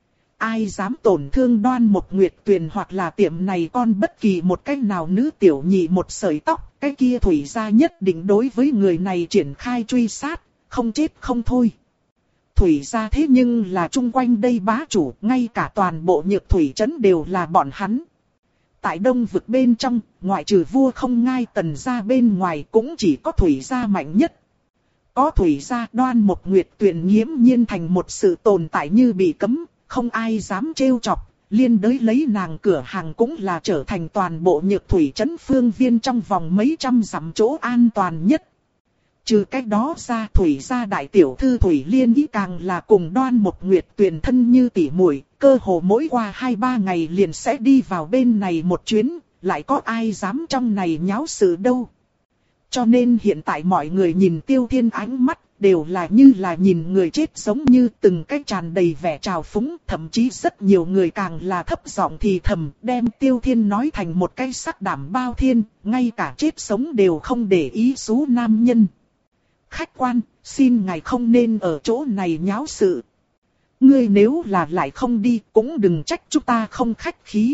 Ai dám tổn thương Đoan Mộc Nguyệt Tuyền hoặc là tiệm này con bất kỳ một cách nào nữ tiểu nhị một sợi tóc, cái kia Thủy gia nhất định đối với người này triển khai truy sát, không chết không thôi. Thủy gia thế nhưng là chung quanh đây bá chủ, ngay cả toàn bộ Nhược Thủy trấn đều là bọn hắn. Tại Đông vực bên trong, ngoại trừ vua không ngai Tần gia bên ngoài cũng chỉ có Thủy gia mạnh nhất. Có Thủy gia, Đoan Mộc Nguyệt Tuyền nghiễm nhiên thành một sự tồn tại như bị cấm. Không ai dám trêu chọc, liên đới lấy nàng cửa hàng cũng là trở thành toàn bộ Nhược Thủy trấn phương viên trong vòng mấy trăm dặm chỗ an toàn nhất. Trừ cách đó ra, Thủy gia đại tiểu thư Thủy Liên ý càng là cùng Đoan Mộc Nguyệt Tuyền thân như tỉ muội, cơ hồ mỗi qua hai ba ngày liền sẽ đi vào bên này một chuyến, lại có ai dám trong này nháo sự đâu. Cho nên hiện tại mọi người nhìn Tiêu Thiên ánh mắt đều là như là nhìn người chết giống như từng cái tràn đầy vẻ trào phúng, thậm chí rất nhiều người càng là thấp giọng thì thầm, đem Tiêu Thiên nói thành một cái sắc đảm bao thiên, ngay cả chết sống đều không để ý số nam nhân. Khách quan, xin ngài không nên ở chỗ này nháo sự. Ngươi nếu là lại không đi, cũng đừng trách chúng ta không khách khí.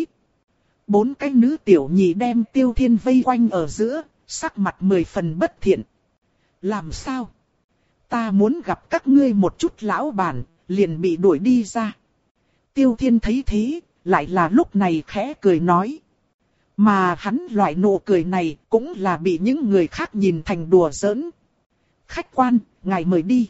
Bốn cái nữ tiểu nhị đem Tiêu Thiên vây quanh ở giữa, sắc mặt mười phần bất thiện. Làm sao? Ta muốn gặp các ngươi một chút lão bản, liền bị đuổi đi ra. Tiêu Thiên thấy thế, lại là lúc này khẽ cười nói. Mà hắn loại nụ cười này cũng là bị những người khác nhìn thành đùa giỡn. Khách quan, ngài mời đi.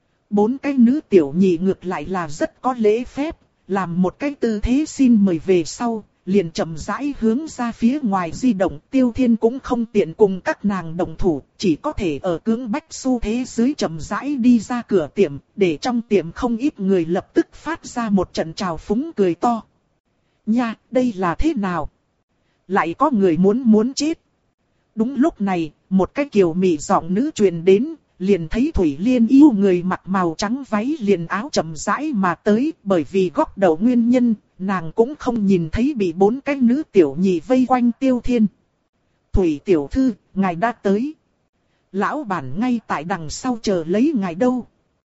Bốn cái nữ tiểu nhị ngược lại là rất có lễ phép, làm một cái tư thế xin mời về sau, liền chậm rãi hướng ra phía ngoài di động. Tiêu Thiên cũng không tiện cùng các nàng đồng thủ, chỉ có thể ở cưỡng bách xu thế dưới chậm rãi đi ra cửa tiệm, để trong tiệm không ít người lập tức phát ra một trận trào phúng cười to. Nha, đây là thế nào? Lại có người muốn muốn chết. Đúng lúc này, một cái kiều mị giọng nữ truyền đến, liền thấy Thủy Liên yêu người mặc màu trắng váy liền áo chậm rãi mà tới, bởi vì góc đầu nguyên nhân, nàng cũng không nhìn thấy bị bốn cái nữ tiểu nhị vây quanh Tiêu Thiên. Thủy tiểu thư, ngài đã tới. Lão bản ngay tại đằng sau chờ lấy ngài đâu.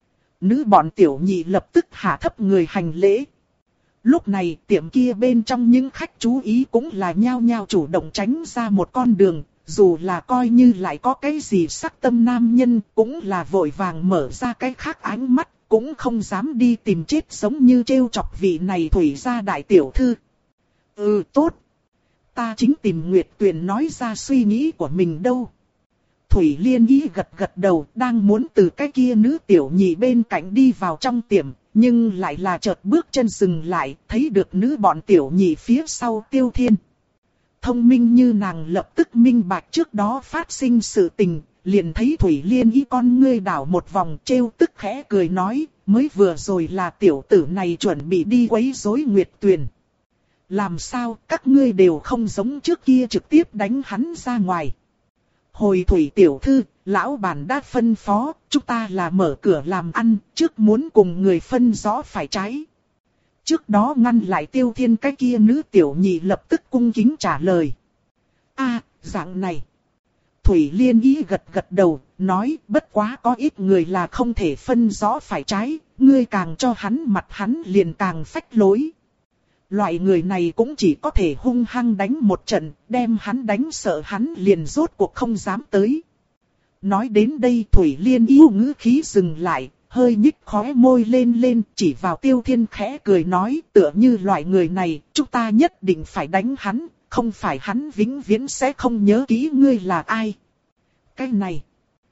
Nữ bọn tiểu nhị lập tức hạ thấp người hành lễ. Lúc này tiệm kia bên trong những khách chú ý cũng là nhao nhao chủ động tránh ra một con đường. Dù là coi như lại có cái gì sắc tâm nam nhân cũng là vội vàng mở ra cái khác ánh mắt. Cũng không dám đi tìm chết giống như trêu chọc vị này Thủy gia đại tiểu thư. Ừ tốt. Ta chính tìm Nguyệt Tuyền nói ra suy nghĩ của mình đâu. Thủy Liên ý gật gật đầu đang muốn từ cái kia nữ tiểu nhị bên cạnh đi vào trong tiệm. Nhưng lại là chợt bước chân dừng lại thấy được nữ bọn tiểu nhị phía sau Tiêu Thiên. Thông minh như nàng lập tức minh bạch trước đó phát sinh sự tình. liền thấy Thủy Liên Y con ngươi đảo một vòng trêu tức khẽ cười nói, mới vừa rồi là tiểu tử này chuẩn bị đi quấy rối Nguyệt Tuyền. Làm sao các ngươi đều không giống trước kia trực tiếp đánh hắn ra ngoài. Hồi Thủy tiểu thư, lão bản đã phân phó, chúng ta là mở cửa làm ăn, trước muốn cùng người phân rõ phải trái. Trước đó ngăn lại Tiêu Thiên cái kia nữ tiểu nhị lập tức cung kính trả lời. A, dạng này. Thủy Liên Y gật gật đầu, nói bất quá có ít người là không thể phân rõ phải trái, ngươi càng cho hắn mặt hắn liền càng phách lối. Loại người này cũng chỉ có thể hung hăng đánh một trận, đem hắn đánh sợ hắn liền rốt cuộc không dám tới. Nói đến đây Thủy Liên Y ngữ khí dừng lại, hơi nhích khóe môi lên lên, chỉ vào Tiêu Thiên khẽ cười nói, tựa như loại người này, chúng ta nhất định phải đánh hắn, không phải hắn vĩnh viễn sẽ không nhớ kỹ ngươi là ai. Cái này,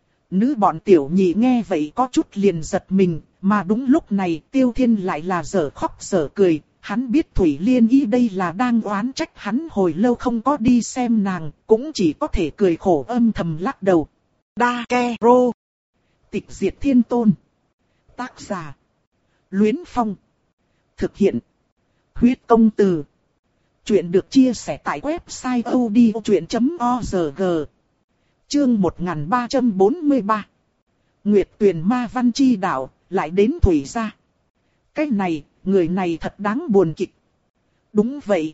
nữ bọn tiểu nhị nghe vậy có chút liền giật mình, mà đúng lúc này Tiêu Thiên lại là dở khóc dở cười, hắn biết Thủy Liên Y đây là đang oán trách hắn hồi lâu không có đi xem nàng, cũng chỉ có thể cười khổ âm thầm lắc đầu. Đa Ke Rô. Tịch diệt thiên tôn. Tác giả. Luyến Phong. Thực hiện. Huyết công từ. Chuyện được chia sẻ tại website odchuyện chấm org. Chương một nghìn ba trăm bốn mươi ba. Nguyệt Tuyền ma văn chi đạo, lại đến Thủy gia. Cái này, người này thật đáng buồn kịch. Đúng vậy.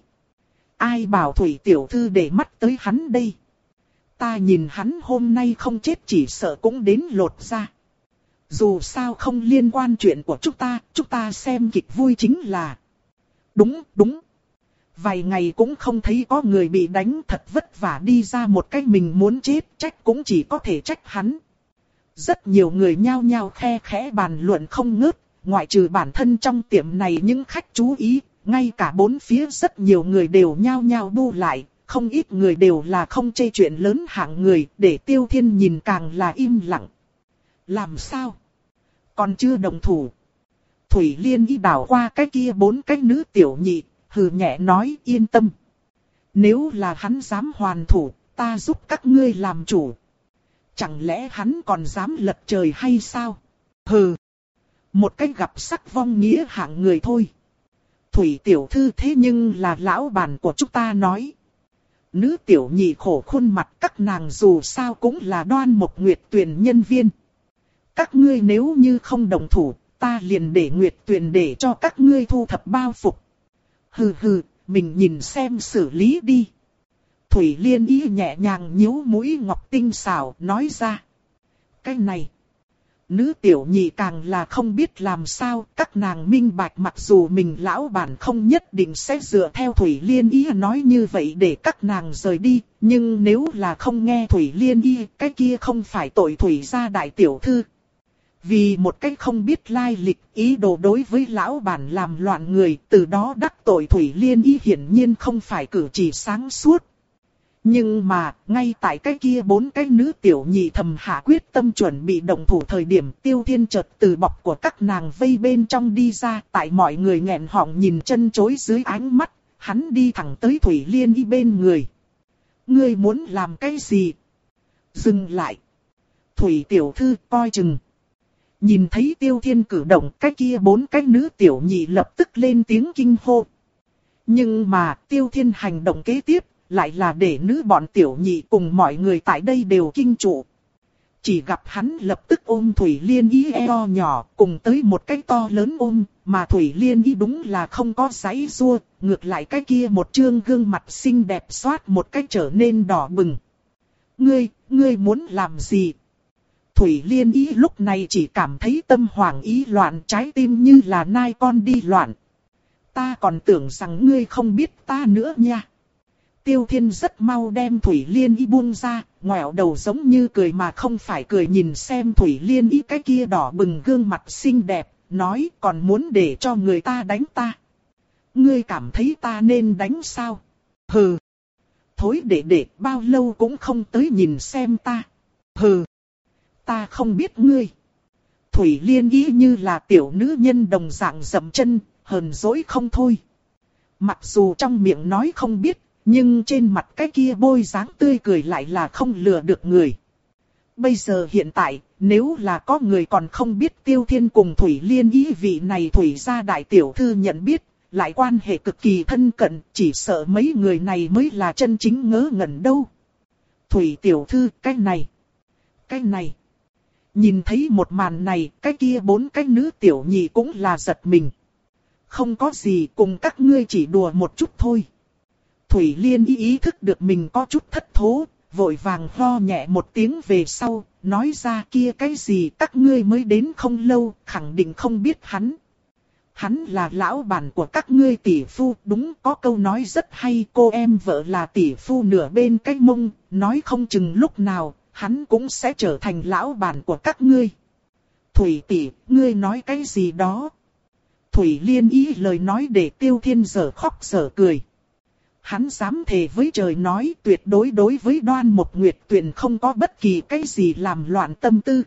Ai bảo Thủy tiểu thư để mắt tới hắn đây. Ta nhìn hắn hôm nay không chết chỉ sợ cũng đến lột ra. Dù sao không liên quan chuyện của chúng ta, chúng ta xem kịch vui chính là. Đúng, đúng. Vài ngày cũng không thấy có người bị đánh thật vất vả đi ra một cách mình muốn chết, trách cũng chỉ có thể trách hắn. Rất nhiều người nhao nhao khe khẽ bàn luận không ngớt, ngoại trừ bản thân trong tiệm này những khách chú ý, ngay cả bốn phía rất nhiều người đều nhao nhao bu lại, không ít người đều là không chê chuyện lớn hạng người, để Tiêu Thiên nhìn càng là im lặng. Làm sao? Còn chưa đồng thủ. Thủy Liên Y đảo qua cái kia bốn cái nữ tiểu nhị, hừ nhẹ nói yên tâm. Nếu là hắn dám hoàn thủ, ta giúp các ngươi làm chủ. Chẳng lẽ hắn còn dám lật trời hay sao? Hừ. Một cách gặp sắc vong nghĩa hạng người thôi. Thủy tiểu thư thế nhưng là lão bản của chúng ta nói. Nữ tiểu nhị khổ khuôn mặt, các nàng dù sao cũng là Đoan Mộc Nguyệt Tuyền nhân viên. Các ngươi nếu như không đồng thủ, ta liền để Nguyệt Tuyền để cho các ngươi thu thập bao phục. Hừ hừ, mình nhìn xem xử lý đi. Thủy Liên Y nhẹ nhàng nhíu mũi ngọc tinh xảo nói ra. Cái này. Nữ tiểu nhị càng là không biết làm sao, các nàng minh bạch mặc dù mình lão bản không nhất định sẽ dựa theo Thủy Liên Y nói như vậy để các nàng rời đi, nhưng nếu là không nghe Thủy Liên Y, cái kia không phải tội Thủy gia đại tiểu thư. Vì một cách không biết lai lịch, ý đồ đối với lão bản làm loạn người, từ đó đắc tội Thủy Liên Y hiển nhiên không phải cử chỉ sáng suốt. Nhưng mà, ngay tại cái kia bốn cái nữ tiểu nhị thầm hạ quyết tâm chuẩn bị động thủ thời điểm Tiêu Thiên chợt từ bọc của các nàng vây bên trong đi ra, tại mọi người nghẹn họng nhìn chân chối dưới ánh mắt, hắn đi thẳng tới Thủy Liên Y bên người. Ngươi muốn làm cái gì? Dừng lại. Thủy tiểu thư coi chừng. Nhìn thấy Tiêu Thiên cử động, cái kia bốn cái nữ tiểu nhị lập tức lên tiếng kinh hô. Nhưng mà Tiêu Thiên hành động kế tiếp lại là để nữ bọn tiểu nhị cùng mọi người tại đây đều kinh trụ. Chỉ gặp hắn lập tức ôm Thủy Liên Y eo nhỏ cùng tới một cái to lớn ôm, mà Thủy Liên Y đúng là không có giãy giụa, ngược lại cái kia một trương gương mặt xinh đẹp xoát một cái trở nên đỏ bừng. Ngươi, ngươi muốn làm gì? Thủy Liên Y lúc này chỉ cảm thấy tâm hoảng ý loạn, trái tim như là nai con đi loạn. Ta còn tưởng rằng ngươi không biết ta nữa nha. Tiêu Thiên rất mau đem Thủy Liên Y buông ra, ngoẹo đầu giống như cười mà không phải cười nhìn xem Thủy Liên Y cái kia đỏ bừng gương mặt xinh đẹp, nói còn muốn để cho người ta đánh ta. Ngươi cảm thấy ta nên đánh sao? Hừ. Thối đệ đệ bao lâu cũng không tới nhìn xem ta. Hừ. Ta không biết ngươi. Thủy Liên Y như là tiểu nữ nhân đồng dạng dậm chân, hờn dỗi không thôi. Mặc dù trong miệng nói không biết, nhưng trên mặt cái kia bôi dáng tươi cười lại là không lừa được người. Bây giờ hiện tại, nếu là có người còn không biết Tiêu Thiên cùng Thủy Liên ý vị này Thủy gia đại tiểu thư nhận biết, lại quan hệ cực kỳ thân cận, chỉ sợ mấy người này mới là chân chính ngớ ngẩn đâu. Thủy tiểu thư, cái này, cái này. Nhìn thấy một màn này, cái kia bốn cái nữ tiểu nhị cũng là giật mình. Không có gì, cùng các ngươi chỉ đùa một chút thôi. Thủy Liên ý ý thức được mình có chút thất thố, vội vàng ho nhẹ một tiếng về sau, nói ra kia cái gì các ngươi mới đến không lâu, khẳng định không biết hắn. Hắn là lão bản của các ngươi tỷ phu, đúng có câu nói rất hay, cô em vợ là tỷ phu nửa bên cái mông, nói không chừng lúc nào, hắn cũng sẽ trở thành lão bản của các ngươi. Thủy tỷ, ngươi nói cái gì đó? Thủy Liên ý lời nói để Tiêu Thiên dở khóc dở cười. Hắn dám thề với trời nói tuyệt đối đối với Đoan Mộc Nguyệt Tuyền không có bất kỳ cái gì làm loạn tâm tư.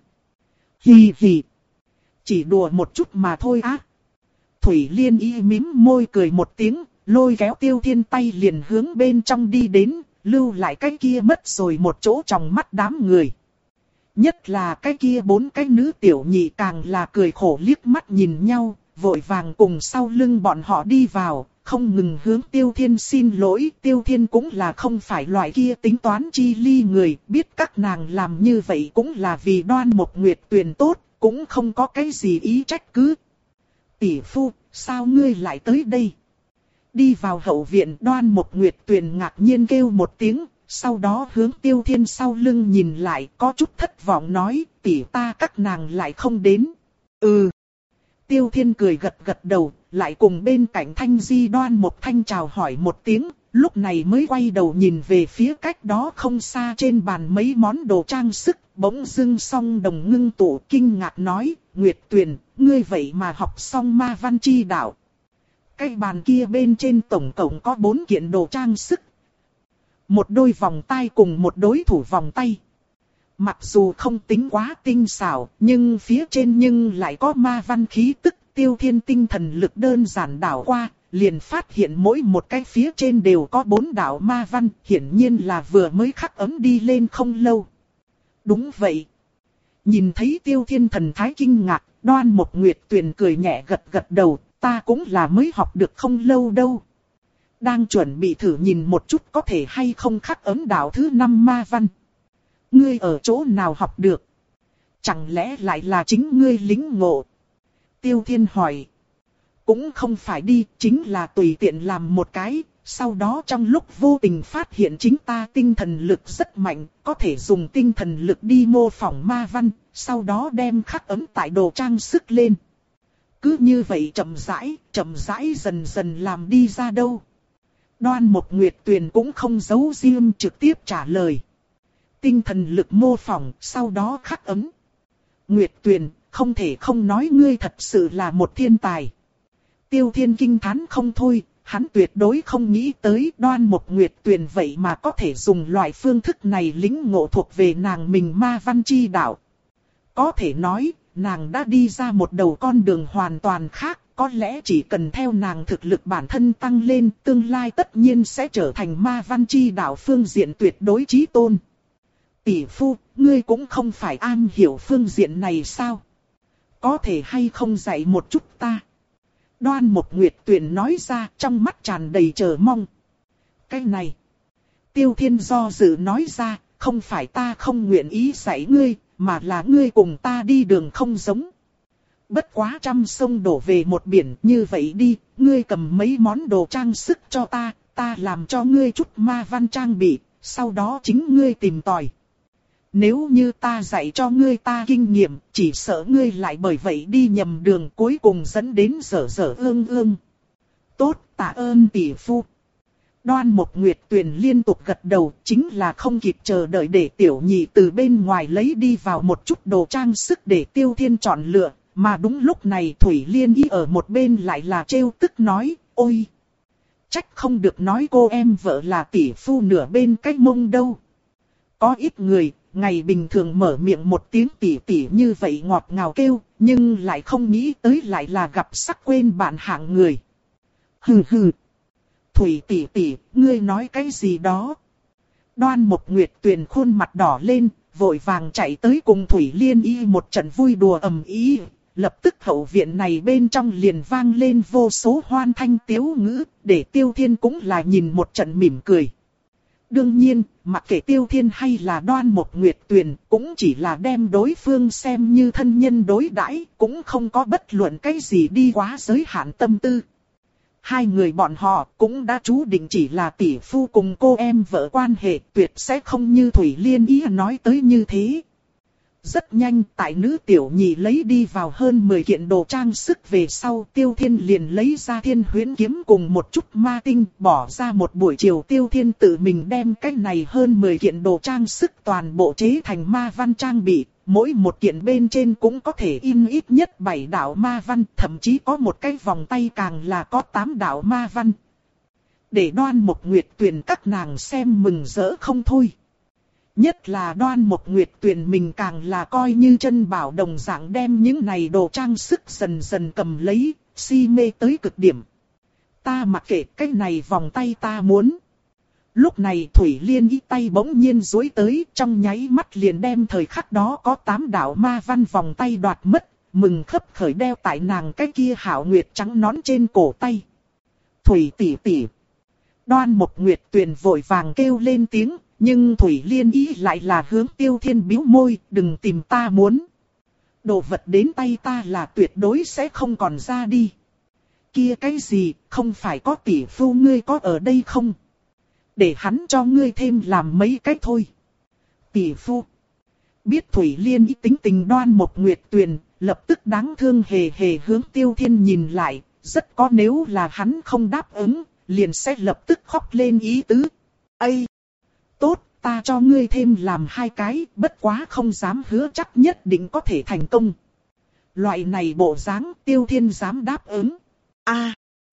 Hì hì. Chỉ đùa một chút mà thôi á. Thủy Liên y mím môi cười một tiếng, lôi kéo Tiêu Thiên tay liền hướng bên trong đi đến, lưu lại cái kia mất rồi một chỗ trong mắt đám người. Nhất là cái kia bốn cái nữ tiểu nhị càng là cười khổ liếc mắt nhìn nhau, vội vàng cùng sau lưng bọn họ đi vào, không ngừng hướng Tiêu Thiên xin lỗi. Tiêu Thiên cũng là không phải loại kia tính toán chi ly người, biết các nàng làm như vậy cũng là vì Đoan Mộc Nguyệt Tuyền tốt, cũng không có cái gì ý trách cứ. Tỷ phu, sao ngươi lại tới đây? Đi vào hậu viện, Đoan Mộc Nguyệt Tuyền ngạc nhiên kêu một tiếng, sau đó hướng Tiêu Thiên sau lưng nhìn lại, có chút thất vọng nói, tỷ ta các nàng lại không đến. Ừ. Tiêu Thiên cười gật gật đầu, lại cùng bên cạnh Thanh Di Đoan Mộc Thanh chào hỏi một tiếng, lúc này mới quay đầu nhìn về phía cách đó không xa trên bàn mấy món đồ trang sức, bỗng dưng song đồng ngưng tụ kinh ngạc nói, Nguyệt Tuyền, ngươi vậy mà học xong ma văn chi đạo. Cái bàn kia bên trên tổng cộng có bốn kiện đồ trang sức. Một đôi vòng tay cùng một đối thủ vòng tay. Mặc dù không tính quá tinh xảo, nhưng phía trên nhưng lại có ma văn khí tức. Tiêu Thiên tinh thần lực đơn giản đảo qua, liền phát hiện mỗi một cái phía trên đều có bốn đạo ma văn, hiển nhiên là vừa mới khắc ấn đi lên không lâu. Đúng vậy. Nhìn thấy Tiêu Thiên thần thái kinh ngạc, Đoan Mộc Nguyệt Tuyền cười nhẹ gật gật đầu, ta cũng là mới học được không lâu đâu. Đang chuẩn bị thử nhìn một chút có thể hay không khắc ấn đạo thứ năm ma văn. Ngươi ở chỗ nào học được? Chẳng lẽ lại là chính ngươi lĩnh ngộ? Tiêu Thiên hỏi. Cũng không phải đi, chính là tùy tiện làm một cái, sau đó trong lúc vô tình phát hiện chính ta tinh thần lực rất mạnh, có thể dùng tinh thần lực đi mô phỏng ma văn, sau đó đem khắc ấn tại đồ trang sức lên. Cứ như vậy chậm rãi, chậm rãi dần dần làm đi ra đâu. Đoan Mộc Nguyệt Tuyền cũng không giấu riêng trực tiếp trả lời. Tinh thần lực mô phỏng, sau đó khắc ấn. Nguyệt Tuyền, không thể không nói ngươi thật sự là một thiên tài. Tiêu Thiên kinh thán không thôi, hắn tuyệt đối không nghĩ tới Đoan Mộc Nguyệt Tuyền vậy mà có thể dùng loại phương thức này lĩnh ngộ thuộc về nàng mình ma văn chi đạo. Có thể nói, nàng đã đi ra một đầu con đường hoàn toàn khác, có lẽ chỉ cần theo nàng thực lực bản thân tăng lên, tương lai tất nhiên sẽ trở thành ma văn chi đạo phương diện tuyệt đối chí tôn. Tỷ phu, ngươi cũng không phải am hiểu phương diện này sao? Có thể hay không dạy một chút ta? Đoan Mộc Nguyệt Tuyền nói ra trong mắt tràn đầy chờ mong. Cái này. Tiêu Thiên do dự nói ra, không phải ta không nguyện ý dạy ngươi, mà là ngươi cùng ta đi đường không giống. Bất quá trăm sông đổ về một biển, như vậy đi, ngươi cầm mấy món đồ trang sức cho ta, ta làm cho ngươi chút ma văn trang bị, sau đó chính ngươi tìm tòi. Nếu như ta dạy cho ngươi ta kinh nghiệm, chỉ sợ ngươi lại bởi vậy đi nhầm đường cuối cùng dẫn đến dở dở ương ương. Tốt, tạ ơn tỷ phu. Đoan Mộc Nguyệt Tuyền liên tục gật đầu, chính là không kịp chờ đợi để tiểu nhị từ bên ngoài lấy đi vào một chút đồ trang sức để Tiêu Thiên chọn lựa. Mà đúng lúc này Thủy Liên Y ở một bên lại là trêu tức nói, ôi! Trách không được nói cô em vợ là tỷ phu nửa bên cái mông đâu. Có ít người, ngày bình thường mở miệng một tiếng tỷ tỷ như vậy ngọt ngào kêu, nhưng lại không nghĩ tới lại là gặp sắc quên bạn hạng người. Hừ hừ! Thủy tỷ tỷ, ngươi nói cái gì đó? Đoan Mộc Nguyệt Tuyền khuôn mặt đỏ lên, vội vàng chạy tới cùng Thủy Liên Y một trận vui đùa ầm ĩ. Lập tức hậu viện này bên trong liền vang lên vô số hoan thanh tiếu ngữ, để Tiêu Thiên cũng là nhìn một trận mỉm cười. Đương nhiên, mặc kệ Tiêu Thiên hay là Đoan Mộc Nguyệt Tuyền, cũng chỉ là đem đối phương xem như thân nhân đối đãi, cũng không có bất luận cái gì đi quá giới hạn tâm tư. Hai người bọn họ cũng đã chú định chỉ là tỷ phu cùng cô em vợ quan hệ, tuyệt sẽ không như Thủy Liên Y nói tới như thế. Rất nhanh, tại nữ tiểu nhị lấy đi vào hơn mười kiện đồ trang sức về sau, Tiêu Thiên liền lấy ra Thiên Huyễn kiếm cùng một chút ma tinh, bỏ ra một buổi chiều Tiêu Thiên tự mình đem cái này hơn mười kiện đồ trang sức toàn bộ chế thành ma văn trang bị, mỗi một kiện bên trên cũng có thể in ít nhất bảy đạo ma văn, thậm chí có một cái vòng tay càng là có tám đạo ma văn. Để Đoan Mộc Nguyệt Tuyền các nàng xem mừng rỡ không thôi. Nhất là Đoan Mộc Nguyệt Tuyền mình càng là coi như chân bảo đồng dạng đem những này đồ trang sức dần dần cầm lấy, si mê tới cực điểm. Ta mặc kệ cái này vòng tay ta muốn. Lúc này Thủy Liên Y tay bỗng nhiên duỗi tới, trong nháy mắt liền đem thời khắc đó có tám đạo ma văn vòng tay đoạt mất, mừng khấp khởi đeo tại nàng cái kia hảo nguyệt trắng nón trên cổ tay. Thủy tỷ tỷ. Đoan Mộc Nguyệt Tuyền vội vàng kêu lên tiếng. Nhưng Thủy Liên Y lại là hướng Tiêu Thiên bĩu môi, đừng tìm ta muốn. Đồ vật đến tay ta là tuyệt đối sẽ không còn ra đi. Kia cái gì, không phải có tỷ phu ngươi có ở đây không? Để hắn cho ngươi thêm làm mấy cái thôi. Tỷ phu. Biết Thủy Liên Y tính tình Đoan Mộc Nguyệt Tuyền, lập tức đáng thương hề hề hướng Tiêu Thiên nhìn lại, rất có nếu là hắn không đáp ứng, liền sẽ lập tức khóc lên ý tứ. Ây! Tốt, ta cho ngươi thêm làm hai cái, bất quá không dám hứa chắc nhất định có thể thành công. Loại này bộ dáng Tiêu Thiên dám đáp ứng. A, à,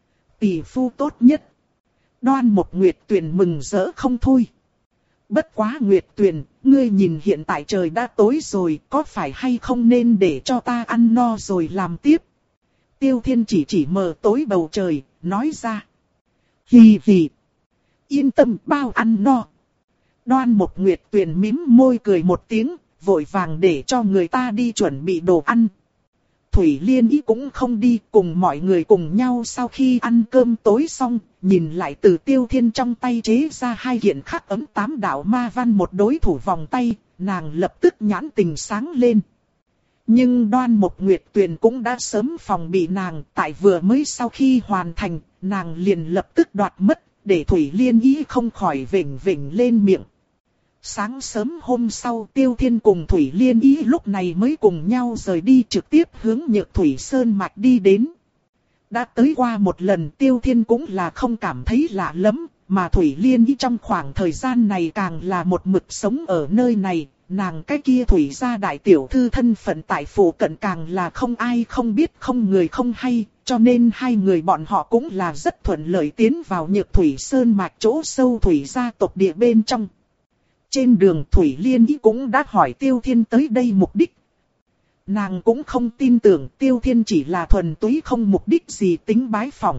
tỷ phu tốt nhất. Đoan Mộc Nguyệt Tuyền mừng rỡ không thôi. Bất quá Nguyệt Tuyền, ngươi nhìn hiện tại trời đã tối rồi, có phải hay không nên để cho ta ăn no rồi làm tiếp? Tiêu Thiên chỉ chỉ mờ tối bầu trời, nói ra. Hì hì. Yên tâm bao ăn no. Đoan Mộc Nguyệt Tuyền mím môi cười một tiếng, vội vàng để cho người ta đi chuẩn bị đồ ăn. Thủy Liên Y cũng không đi, cùng mọi người cùng nhau sau khi ăn cơm tối xong, nhìn lại từ Tiêu Thiên trong tay chế ra hai kiện khắc ấm tám đạo ma văn một đối thủ vòng tay, nàng lập tức nhãn tình sáng lên. Nhưng Đoan Mộc Nguyệt Tuyền cũng đã sớm phòng bị nàng, tại vừa mới sau khi hoàn thành, nàng liền lập tức đoạt mất, để Thủy Liên Y không khỏi vểnh vểnh lên miệng. Sáng sớm hôm sau Tiêu Thiên cùng Thủy Liên Y lúc này mới cùng nhau rời đi trực tiếp hướng Nhược Thủy Sơn Mạch đi đến. Đã tới qua một lần Tiêu Thiên cũng là không cảm thấy lạ lắm, mà Thủy Liên Y trong khoảng thời gian này càng là một mực sống ở nơi này, nàng cái kia Thủy gia đại tiểu thư thân phận tại phủ cận càng là không ai không biết không người không hay, cho nên hai người bọn họ cũng là rất thuận lợi tiến vào Nhược Thủy Sơn Mạch chỗ sâu Thủy gia tộc địa bên trong. Trên đường Thủy Liên Y cũng đã hỏi Tiêu Thiên tới đây mục đích. Nàng cũng không tin tưởng Tiêu Thiên chỉ là thuần túy không mục đích gì tính bái phỏng.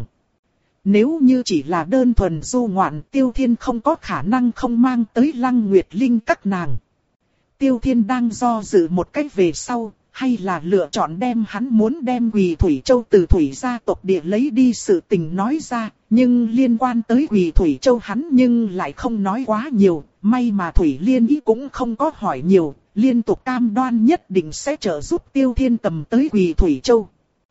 Nếu như chỉ là đơn thuần du ngoạn Tiêu Thiên không có khả năng không mang tới Lăng Nguyệt Linh các nàng. Tiêu Thiên đang do dự một cách về sau, hay là lựa chọn đem hắn muốn đem Quỳ Thủy Châu từ Thủy gia tộc địa lấy đi sự tình nói ra, nhưng liên quan tới Quỳ Thủy Châu hắn nhưng lại không nói quá nhiều, may mà Thủy Liên Y cũng không có hỏi nhiều, liên tục cam đoan nhất định sẽ trợ giúp Tiêu Thiên cầm tới Quỳ Thủy Châu.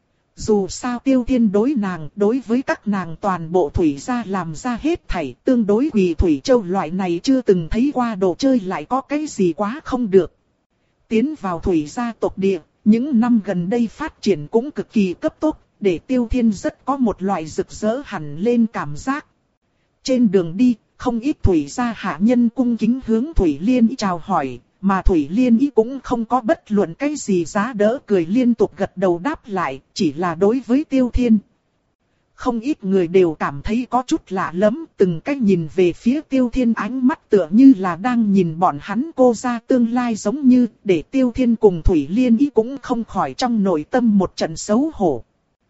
Dù sao Tiêu Thiên đối nàng, đối với các nàng toàn bộ Thủy gia làm ra hết thảy, tương đối Quỳ Thủy Châu loại này chưa từng thấy qua đồ chơi lại có cái gì quá không được. Tiến vào Thủy gia tộc địa, những năm gần đây phát triển cũng cực kỳ cấp tốc, để Tiêu Thiên rất có một loại rực rỡ hẳn lên cảm giác. Trên đường đi, không ít Thủy gia hạ nhân cung kính hướng Thủy Liên Y chào hỏi, mà Thủy Liên Y cũng không có bất luận cái gì giá đỡ cười liên tục gật đầu đáp lại, chỉ là đối với Tiêu Thiên. Không ít người đều cảm thấy có chút lạ lắm, từng cách nhìn về phía Tiêu Thiên ánh mắt tựa như là đang nhìn bọn hắn cô ra tương lai giống như, để Tiêu Thiên cùng Thủy Liên Y cũng không khỏi trong nội tâm một trận xấu hổ.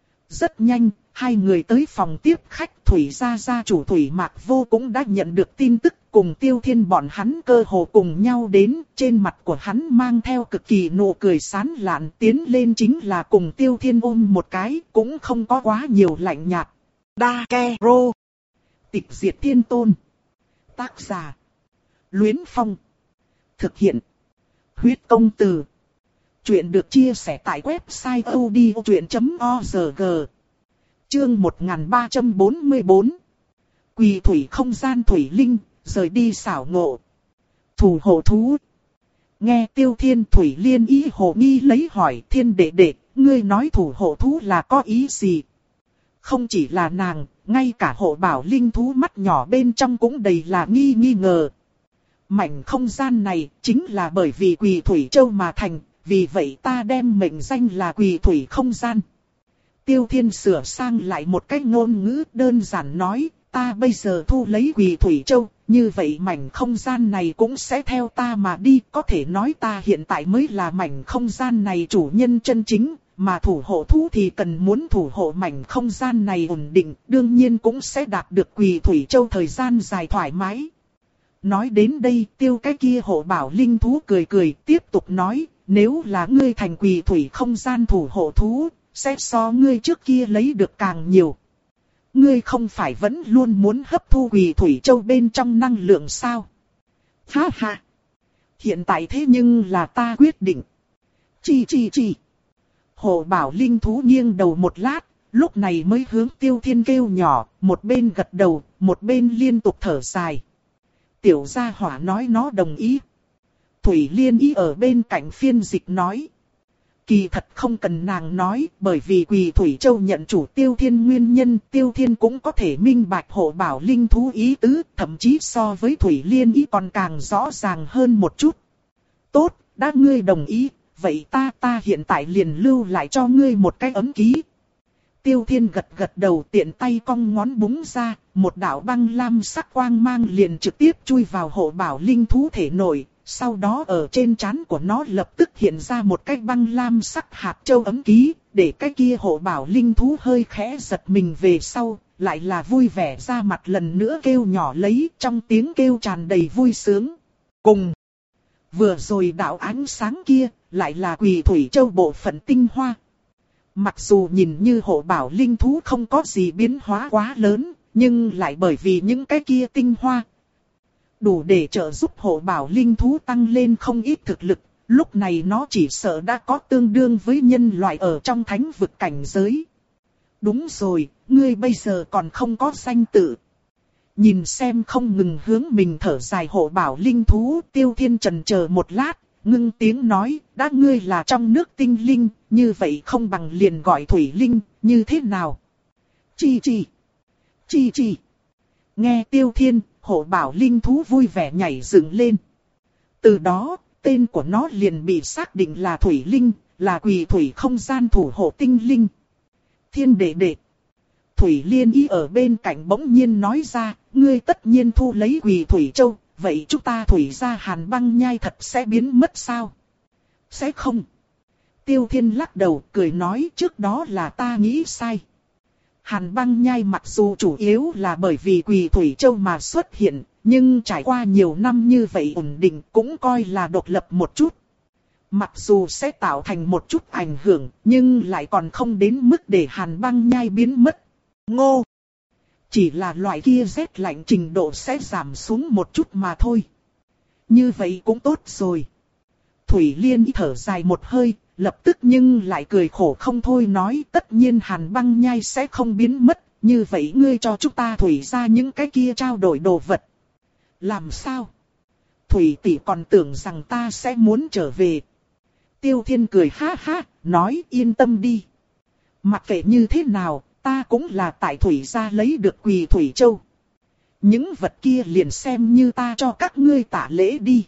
Rất nhanh, hai người tới phòng tiếp khách Thủy gia gia chủ Thủy Mạc Vô cũng đã nhận được tin tức, cùng Tiêu Thiên bọn hắn cơ hồ cùng nhau đến, trên mặt của hắn mang theo cực kỳ nụ cười sán lạn, tiến lên chính là cùng Tiêu Thiên ôm một cái, cũng không có quá nhiều lạnh nhạt. Dakero. Tịch diệt thiên tôn. Tác giả. Luyến Phong. Thực hiện. Huyết công từ. Chuyện được chia sẻ tại website odchuyện chấm org. Chương một nghìn ba trăm bốn mươi bốn. Quỳ thủy không gian thủy linh, rời đi xảo ngộ. Thủ hộ thú. Nghe Tiêu Thiên Thủy Liên ý hồ nghi lấy hỏi Thiên đệ đệ, ngươi nói thủ hộ thú là có ý gì? Không chỉ là nàng, ngay cả hộ bảo linh thú mắt nhỏ bên trong cũng đầy là nghi nghi ngờ. Mảnh không gian này chính là bởi vì Quỳ Thủy Châu mà thành, vì vậy ta đem mệnh danh là Quỳ Thủy không gian. Tiêu Thiên sửa sang lại một cách ngôn ngữ đơn giản nói, ta bây giờ thu lấy Quỳ Thủy Châu, như vậy mảnh không gian này cũng sẽ theo ta mà đi, có thể nói ta hiện tại mới là mảnh không gian này chủ nhân chân chính, mà thủ hộ thú thì cần muốn thủ hộ mảnh không gian này ổn định, đương nhiên cũng sẽ đạt được Quỳ Thủy Châu thời gian dài thoải mái. Nói đến đây, tiêu cái kia hộ bảo linh thú cười cười, tiếp tục nói, nếu là ngươi thành Quỳ Thủy không gian thủ hộ thú, sẽ so ngươi trước kia lấy được càng nhiều. Ngươi không phải vẫn luôn muốn hấp thu Quỳ Thủy Châu bên trong năng lượng sao? Ha ha! Hiện tại thế nhưng là ta quyết định. Chi chi chi! Hộ bảo linh thú nghiêng đầu một lát, lúc này mới hướng Tiêu Thiên kêu nhỏ, một bên gật đầu, một bên liên tục thở dài. Tiểu gia hỏa nói nó đồng ý. Thủy Liên ý ở bên cạnh phiên dịch nói. Kỳ thật không cần nàng nói, bởi vì Quỳ Thủy Châu nhận chủ Tiêu Thiên nguyên nhân, Tiêu Thiên cũng có thể minh bạch hộ bảo linh thú ý tứ, thậm chí so với Thủy Liên ý còn càng rõ ràng hơn một chút. Tốt, đã ngươi đồng ý, vậy ta ta hiện tại liền lưu lại cho ngươi một cái ấm ký. Tiêu Thiên gật gật đầu, tiện tay cong ngón búng ra, một đạo băng lam sắc quang mang liền trực tiếp chui vào hộ bảo linh thú thể nội. Sau đó ở trên trán của nó lập tức hiện ra một cái băng lam sắc hạt châu ấm ký, để cái kia hộ bảo linh thú hơi khẽ giật mình về sau, lại là vui vẻ ra mặt lần nữa kêu nhỏ lấy, trong tiếng kêu tràn đầy vui sướng. Cùng vừa rồi đạo ánh sáng kia, lại là Quỳ Thủy Châu bộ phận tinh hoa. Mặc dù nhìn như hộ bảo linh thú không có gì biến hóa quá lớn, nhưng lại bởi vì những cái kia tinh hoa đủ để trợ giúp hộ bảo linh thú tăng lên không ít thực lực, lúc này nó chỉ sợ đã có tương đương với nhân loại ở trong thánh vực cảnh giới. Đúng rồi, ngươi bây giờ còn không có danh tự. Nhìn xem không ngừng hướng mình thở dài hộ bảo linh thú, Tiêu Thiên trần chờ một lát, ngưng tiếng nói, đã ngươi là trong nước tinh linh, như vậy không bằng liền gọi thủy linh, như thế nào? Chi chi, chi chi. Nghe Tiêu Thiên, hộ bảo linh thú vui vẻ nhảy dựng lên. Từ đó, tên của nó liền bị xác định là Thủy Linh, là Quỳ Thủy không gian thủ hộ tinh linh. Thiên đệ đệ. Thủy Liên ý ở bên cạnh bỗng nhiên nói ra, ngươi tất nhiên thu lấy Quỳ Thủy Châu, vậy chúng ta thủy ra Hàn Băng Nhai thật sẽ biến mất sao? Sẽ không. Tiêu Thiên lắc đầu cười nói, trước đó là ta nghĩ sai. Hàn Băng Nhai mặc dù chủ yếu là bởi vì Quỳ Thủy Châu mà xuất hiện, nhưng trải qua nhiều năm như vậy ổn định cũng coi là độc lập một chút. Mặc dù sẽ tạo thành một chút ảnh hưởng, nhưng lại còn không đến mức để Hàn Băng Nhai biến mất. Ngô! Chỉ là loại kia rét lạnh trình độ sẽ giảm xuống một chút mà thôi. Như vậy cũng tốt rồi. Thủy Liên thở dài một hơi, lập tức nhưng lại cười khổ không thôi nói, tất nhiên Hàn Băng Nhai sẽ không biến mất, như vậy ngươi cho chúng ta thủy ra những cái kia trao đổi đồ vật. Làm sao? Thủy tỷ còn tưởng rằng ta sẽ muốn trở về. Tiêu Thiên cười ha ha, nói yên tâm đi. Mặc kệ như thế nào, ta cũng là tại thủy ra lấy được Quỳ Thủy Châu. Những vật kia liền xem như ta cho các ngươi tạ lễ đi.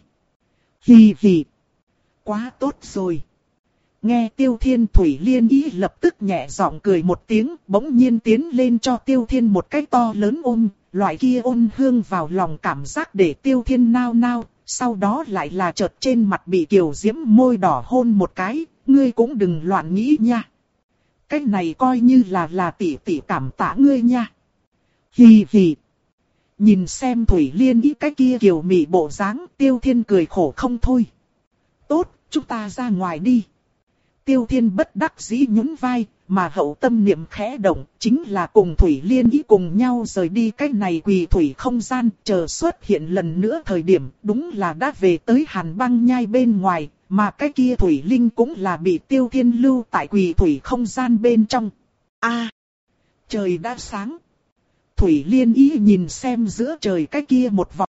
Hì hì. Quá tốt rồi. Nghe Tiêu Thiên, Thủy Liên ý lập tức nhẹ giọng cười một tiếng, bỗng nhiên tiến lên cho Tiêu Thiên một cái to lớn ôm, loại kia ôn hương vào lòng cảm giác để Tiêu Thiên nao nao, sau đó lại là chợt trên mặt bị kiều diễm môi đỏ hôn một cái, ngươi cũng đừng loạn nghĩ nha. Cái này coi như là là tỷ tỷ cảm tạ ngươi nha. Hì hì. Nhìn xem Thủy Liên Ý cái kia kiều mị bộ dáng, Tiêu Thiên cười khổ không thôi. Tốt, chúng ta ra ngoài đi. Tiêu Thiên bất đắc dĩ nhún vai, mà hậu tâm niệm khẽ động, chính là cùng Thủy Liên Ý cùng nhau rời đi cái này quỳ thủy không gian, chờ xuất hiện lần nữa thời điểm, đúng là đã về tới Hàn Băng Nhai bên ngoài, mà cái kia Thủy Linh cũng là bị Tiêu Thiên lưu tại quỳ thủy không gian bên trong. A, à, trời đã sáng. Thủy Liên Ý nhìn xem giữa trời cái kia một vòng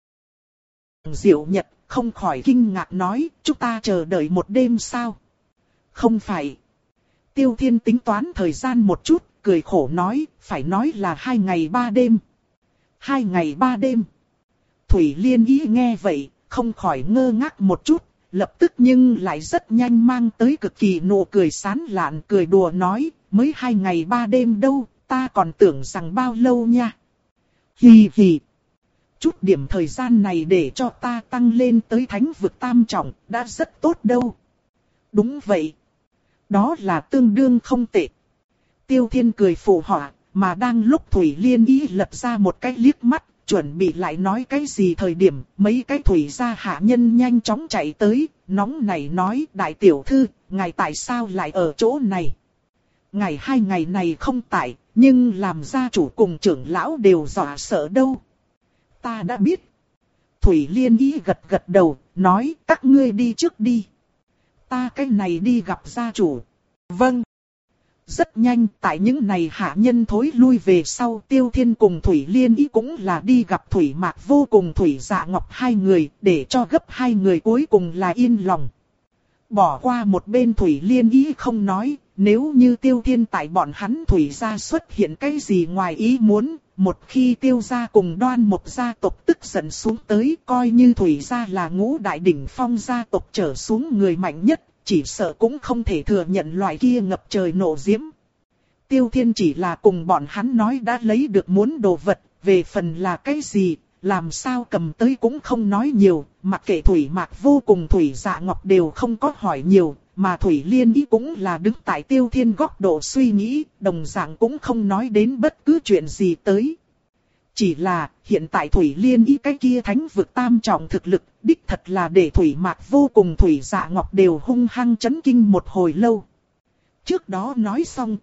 diệu nhật, không khỏi kinh ngạc nói, chúng ta chờ đợi một đêm sao? Không phải. Tiêu Thiên tính toán thời gian một chút, cười khổ nói, phải nói là hai ngày ba đêm. Hai ngày ba đêm. Thủy Liên Ý nghe vậy, không khỏi ngơ ngác một chút, lập tức nhưng lại rất nhanh mang tới cực kỳ nụ cười sán lạn, cười đùa nói, mới hai ngày ba đêm đâu, ta còn tưởng rằng bao lâu nha. Hì hì. Chút điểm thời gian này để cho ta tăng lên tới thánh vực tam trọng, đã rất tốt đâu. Đúng vậy. Đó là tương đương không tệ. Tiêu Thiên cười phụ họa, mà đang lúc Thủy Liên Ý lật ra một cái liếc mắt, chuẩn bị lại nói cái gì thời điểm, mấy cái thủy gia hạ nhân nhanh chóng chạy tới, nóng nảy nói, đại tiểu thư, ngài tại sao lại ở chỗ này? Ngài hai ngày này không tại, nhưng làm gia chủ cùng trưởng lão đều dọa sợ đâu. Ta đã biết. Thủy Liên Ý gật gật đầu, nói, các ngươi đi trước đi. Ta cái này đi gặp gia chủ. Vâng. Rất nhanh, tại những này hạ nhân thối lui về sau, Tiêu Thiên cùng Thủy Liên Ý cũng là đi gặp Thủy Mạc Vô cùng Thủy Dạ Ngọc hai người, để cho gấp hai người cuối cùng là yên lòng. Bỏ qua một bên Thủy Liên Ý không nói, nếu như Tiêu Thiên tại bọn hắn Thủy gia xuất hiện cái gì ngoài ý muốn, một khi Tiêu gia cùng Đoan Mộc gia tộc tức giận xuống tới, coi như Thủy gia là ngũ đại đỉnh phong gia tộc trở xuống người mạnh nhất, chỉ sợ cũng không thể thừa nhận loại kia ngập trời nộ diễm. Tiêu Thiên chỉ là cùng bọn hắn nói đã lấy được muốn đồ vật, về phần là cái gì, làm sao cầm tới cũng không nói nhiều, mặc kệ Thủy Mạc Vô cùng Thủy Dạ Ngọc đều không có hỏi nhiều, mà Thủy Liên Ý cũng là đứng tại Tiêu Thiên góc độ suy nghĩ, đồng dạng cũng không nói đến bất cứ chuyện gì tới. Chỉ là, hiện tại Thủy Liên Ý cái kia thánh vực tam trọng thực lực, đích thật là để Thủy Mạc Vô cùng Thủy Dạ Ngọc đều hung hăng chấn kinh một hồi lâu. Trước đó nói xong,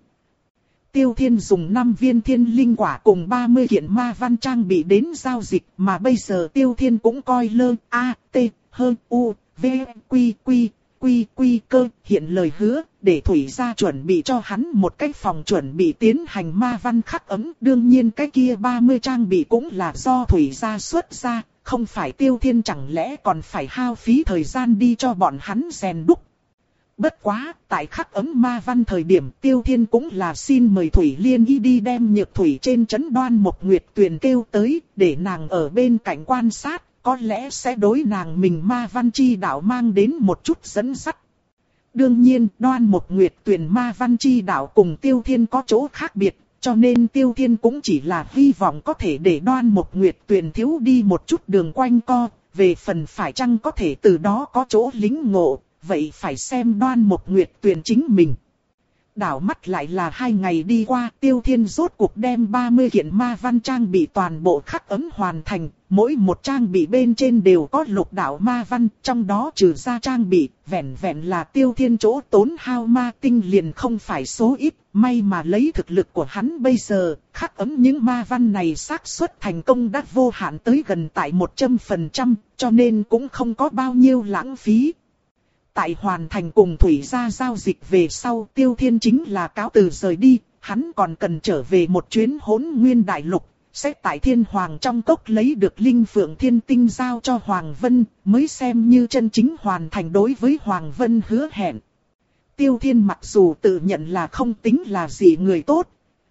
Tiêu Thiên dùng năm viên thiên linh quả cùng ba mươi kiện ma văn trang bị đến giao dịch, mà bây giờ Tiêu Thiên cũng coi lơ, a, t, hơn, u, v, quy, quy, quy, quy cơ, hiện lời hứa, để Thủy gia chuẩn bị cho hắn một cái phòng chuẩn bị tiến hành ma văn khắc ấm. Đương nhiên cái kia ba mươi trang bị cũng là do Thủy gia xuất ra, không phải Tiêu Thiên chẳng lẽ còn phải hao phí thời gian đi cho bọn hắn rèn đúc. Bất quá, tại khắc ấm ma văn thời điểm Tiêu Thiên cũng là xin mời Thủy Liên Ý đi đem nhược thủy trên trấn Đoan Mộc Nguyệt Tuyền kêu tới, để nàng ở bên cạnh quan sát, có lẽ sẽ đối nàng mình ma văn chi đạo mang đến một chút dẫn dắt. Đương nhiên, Đoan Mộc Nguyệt Tuyền ma văn chi đạo cùng Tiêu Thiên có chỗ khác biệt, cho nên Tiêu Thiên cũng chỉ là hy vọng có thể để Đoan Mộc Nguyệt Tuyền thiếu đi một chút đường quanh co, về phần phải chăng có thể từ đó có chỗ lĩnh ngộ. Vậy phải xem Đoan Mộc Nguyệt Tuyền chính mình. Đảo mắt lại là hai ngày đi qua, Tiêu Thiên rốt cuộc đem ba mươi kiện ma văn trang bị toàn bộ khắc ấm hoàn thành, mỗi một trang bị bên trên đều có lục đạo ma văn, trong đó trừ ra trang bị, vẹn vẹn là Tiêu Thiên chỗ tốn hao ma tinh liền không phải số ít, may mà lấy thực lực của hắn bây giờ, khắc ấm những ma văn này xác suất thành công đã vô hạn tới gần tại một trăm phần trăm, cho nên cũng không có bao nhiêu lãng phí. Tại hoàn thành cùng Thủy gia giao dịch về sau, Tiêu Thiên chính là cáo từ rời đi, hắn còn cần trở về một chuyến Hỗn Nguyên Đại Lục, sẽ tại Thiên Hoàng trong cốc lấy được Linh Phượng Thiên Tinh giao cho Hoàng Vân, mới xem như chân chính hoàn thành đối với Hoàng Vân hứa hẹn. Tiêu Thiên mặc dù tự nhận là không tính là gì người tốt,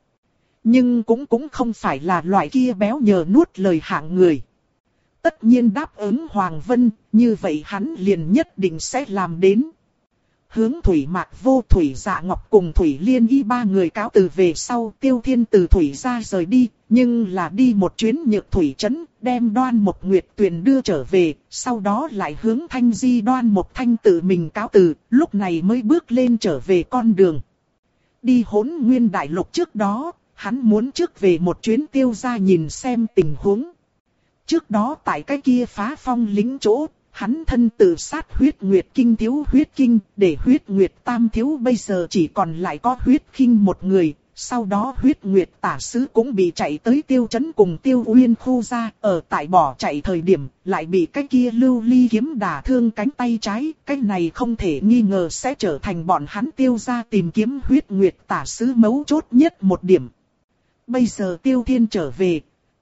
nhưng cũng cũng không phải là loại kia béo nhờ nuốt lời hạng người. Tất nhiên đáp ứng Hoàng Vân, như vậy hắn liền nhất định sẽ làm đến. Hướng Thủy Mạc Vô Thủy Dạ Ngọc cùng Thủy Liên Ý ba người cáo từ về sau, Tiêu Thiên từ Thủy gia rời đi, nhưng là đi một chuyến Nhược Thủy trấn, đem Đoan Mộc Nguyệt Tuyền đưa trở về, sau đó lại hướng Thanh Di Đoan Mộc Thanh tự mình cáo từ, lúc này mới bước lên trở về con đường. Đi Hỗn Nguyên Đại Lục trước đó, hắn muốn trước về một chuyến Tiêu gia nhìn xem tình huống. Trước đó tại cái kia phá phong lính chỗ, hắn thân tự sát huyết nguyệt kinh thiếu huyết kinh, để huyết nguyệt tam thiếu bây giờ chỉ còn lại có huyết kinh một người. Sau đó huyết nguyệt tả sứ cũng bị chạy tới tiêu trấn cùng tiêu uyên khu ra, ở tại bỏ chạy thời điểm, lại bị cái kia lưu ly kiếm đả thương cánh tay trái, cái này không thể nghi ngờ sẽ trở thành bọn hắn tiêu ra tìm kiếm huyết nguyệt tả sứ mấu chốt nhất một điểm. Bây giờ tiêu thiên trở về,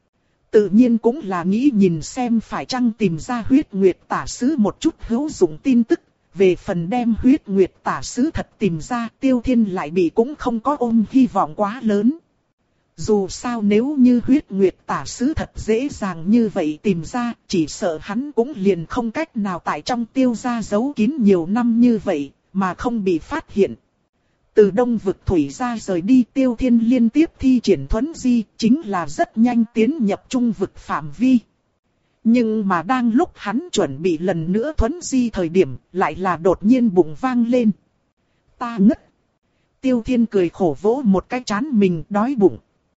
tự nhiên cũng là nghĩ nhìn xem phải chăng tìm ra huyết nguyệt tả sứ một chút hữu dụng tin tức. Về phần đem huyết nguyệt tả sứ thật tìm ra, tiêu thiên lại bị cũng không có ôm hy vọng quá lớn. Dù sao nếu như huyết nguyệt tả sứ thật dễ dàng như vậy tìm ra, chỉ sợ hắn cũng liền không cách nào tại trong tiêu gia giấu kín nhiều năm như vậy, mà không bị phát hiện. Từ đông vực thủy ra rời đi, tiêu thiên liên tiếp thi triển thuấn di, chính là rất nhanh tiến nhập trung vực phạm vi. Nhưng mà đang lúc hắn chuẩn bị lần nữa thuấn di thời điểm, lại là đột nhiên bụng vang lên. Ta ngất. Tiêu thiên cười khổ vỗ một cái trán mình, đói bụng.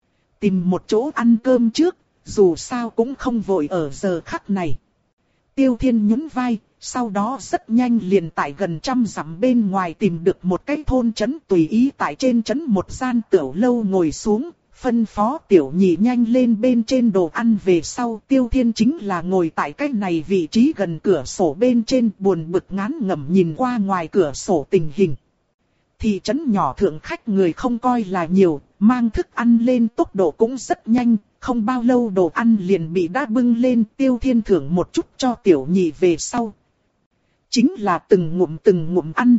Tìm một chỗ ăn cơm trước, dù sao cũng không vội ở giờ khắc này. Tiêu thiên nhún vai, sau đó rất nhanh liền tại gần trăm dặm bên ngoài tìm được một cái thôn trấn, tùy ý tại trên trấn một gian tiểu lâu ngồi xuống. Phân phó tiểu nhị nhanh lên bên trên đồ ăn về sau, tiêu thiên chính là ngồi tại cái này vị trí gần cửa sổ bên trên, buồn bực ngán ngẩm nhìn qua ngoài cửa sổ tình hình. Thị trấn nhỏ thượng khách người không coi là nhiều, mang thức ăn lên tốc độ cũng rất nhanh, không bao lâu đồ ăn liền bị đã bưng lên, tiêu thiên thưởng một chút cho tiểu nhị về sau. Chính là từng ngụm từng ngụm ăn.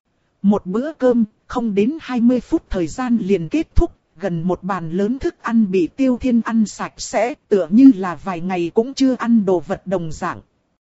Một bữa cơm, không đến hai mươi phút thời gian liền kết thúc. Gần một bàn lớn thức ăn bị tiêu thiên ăn sạch sẽ, tựa như là vài ngày cũng chưa ăn đồ vật đồng dạng.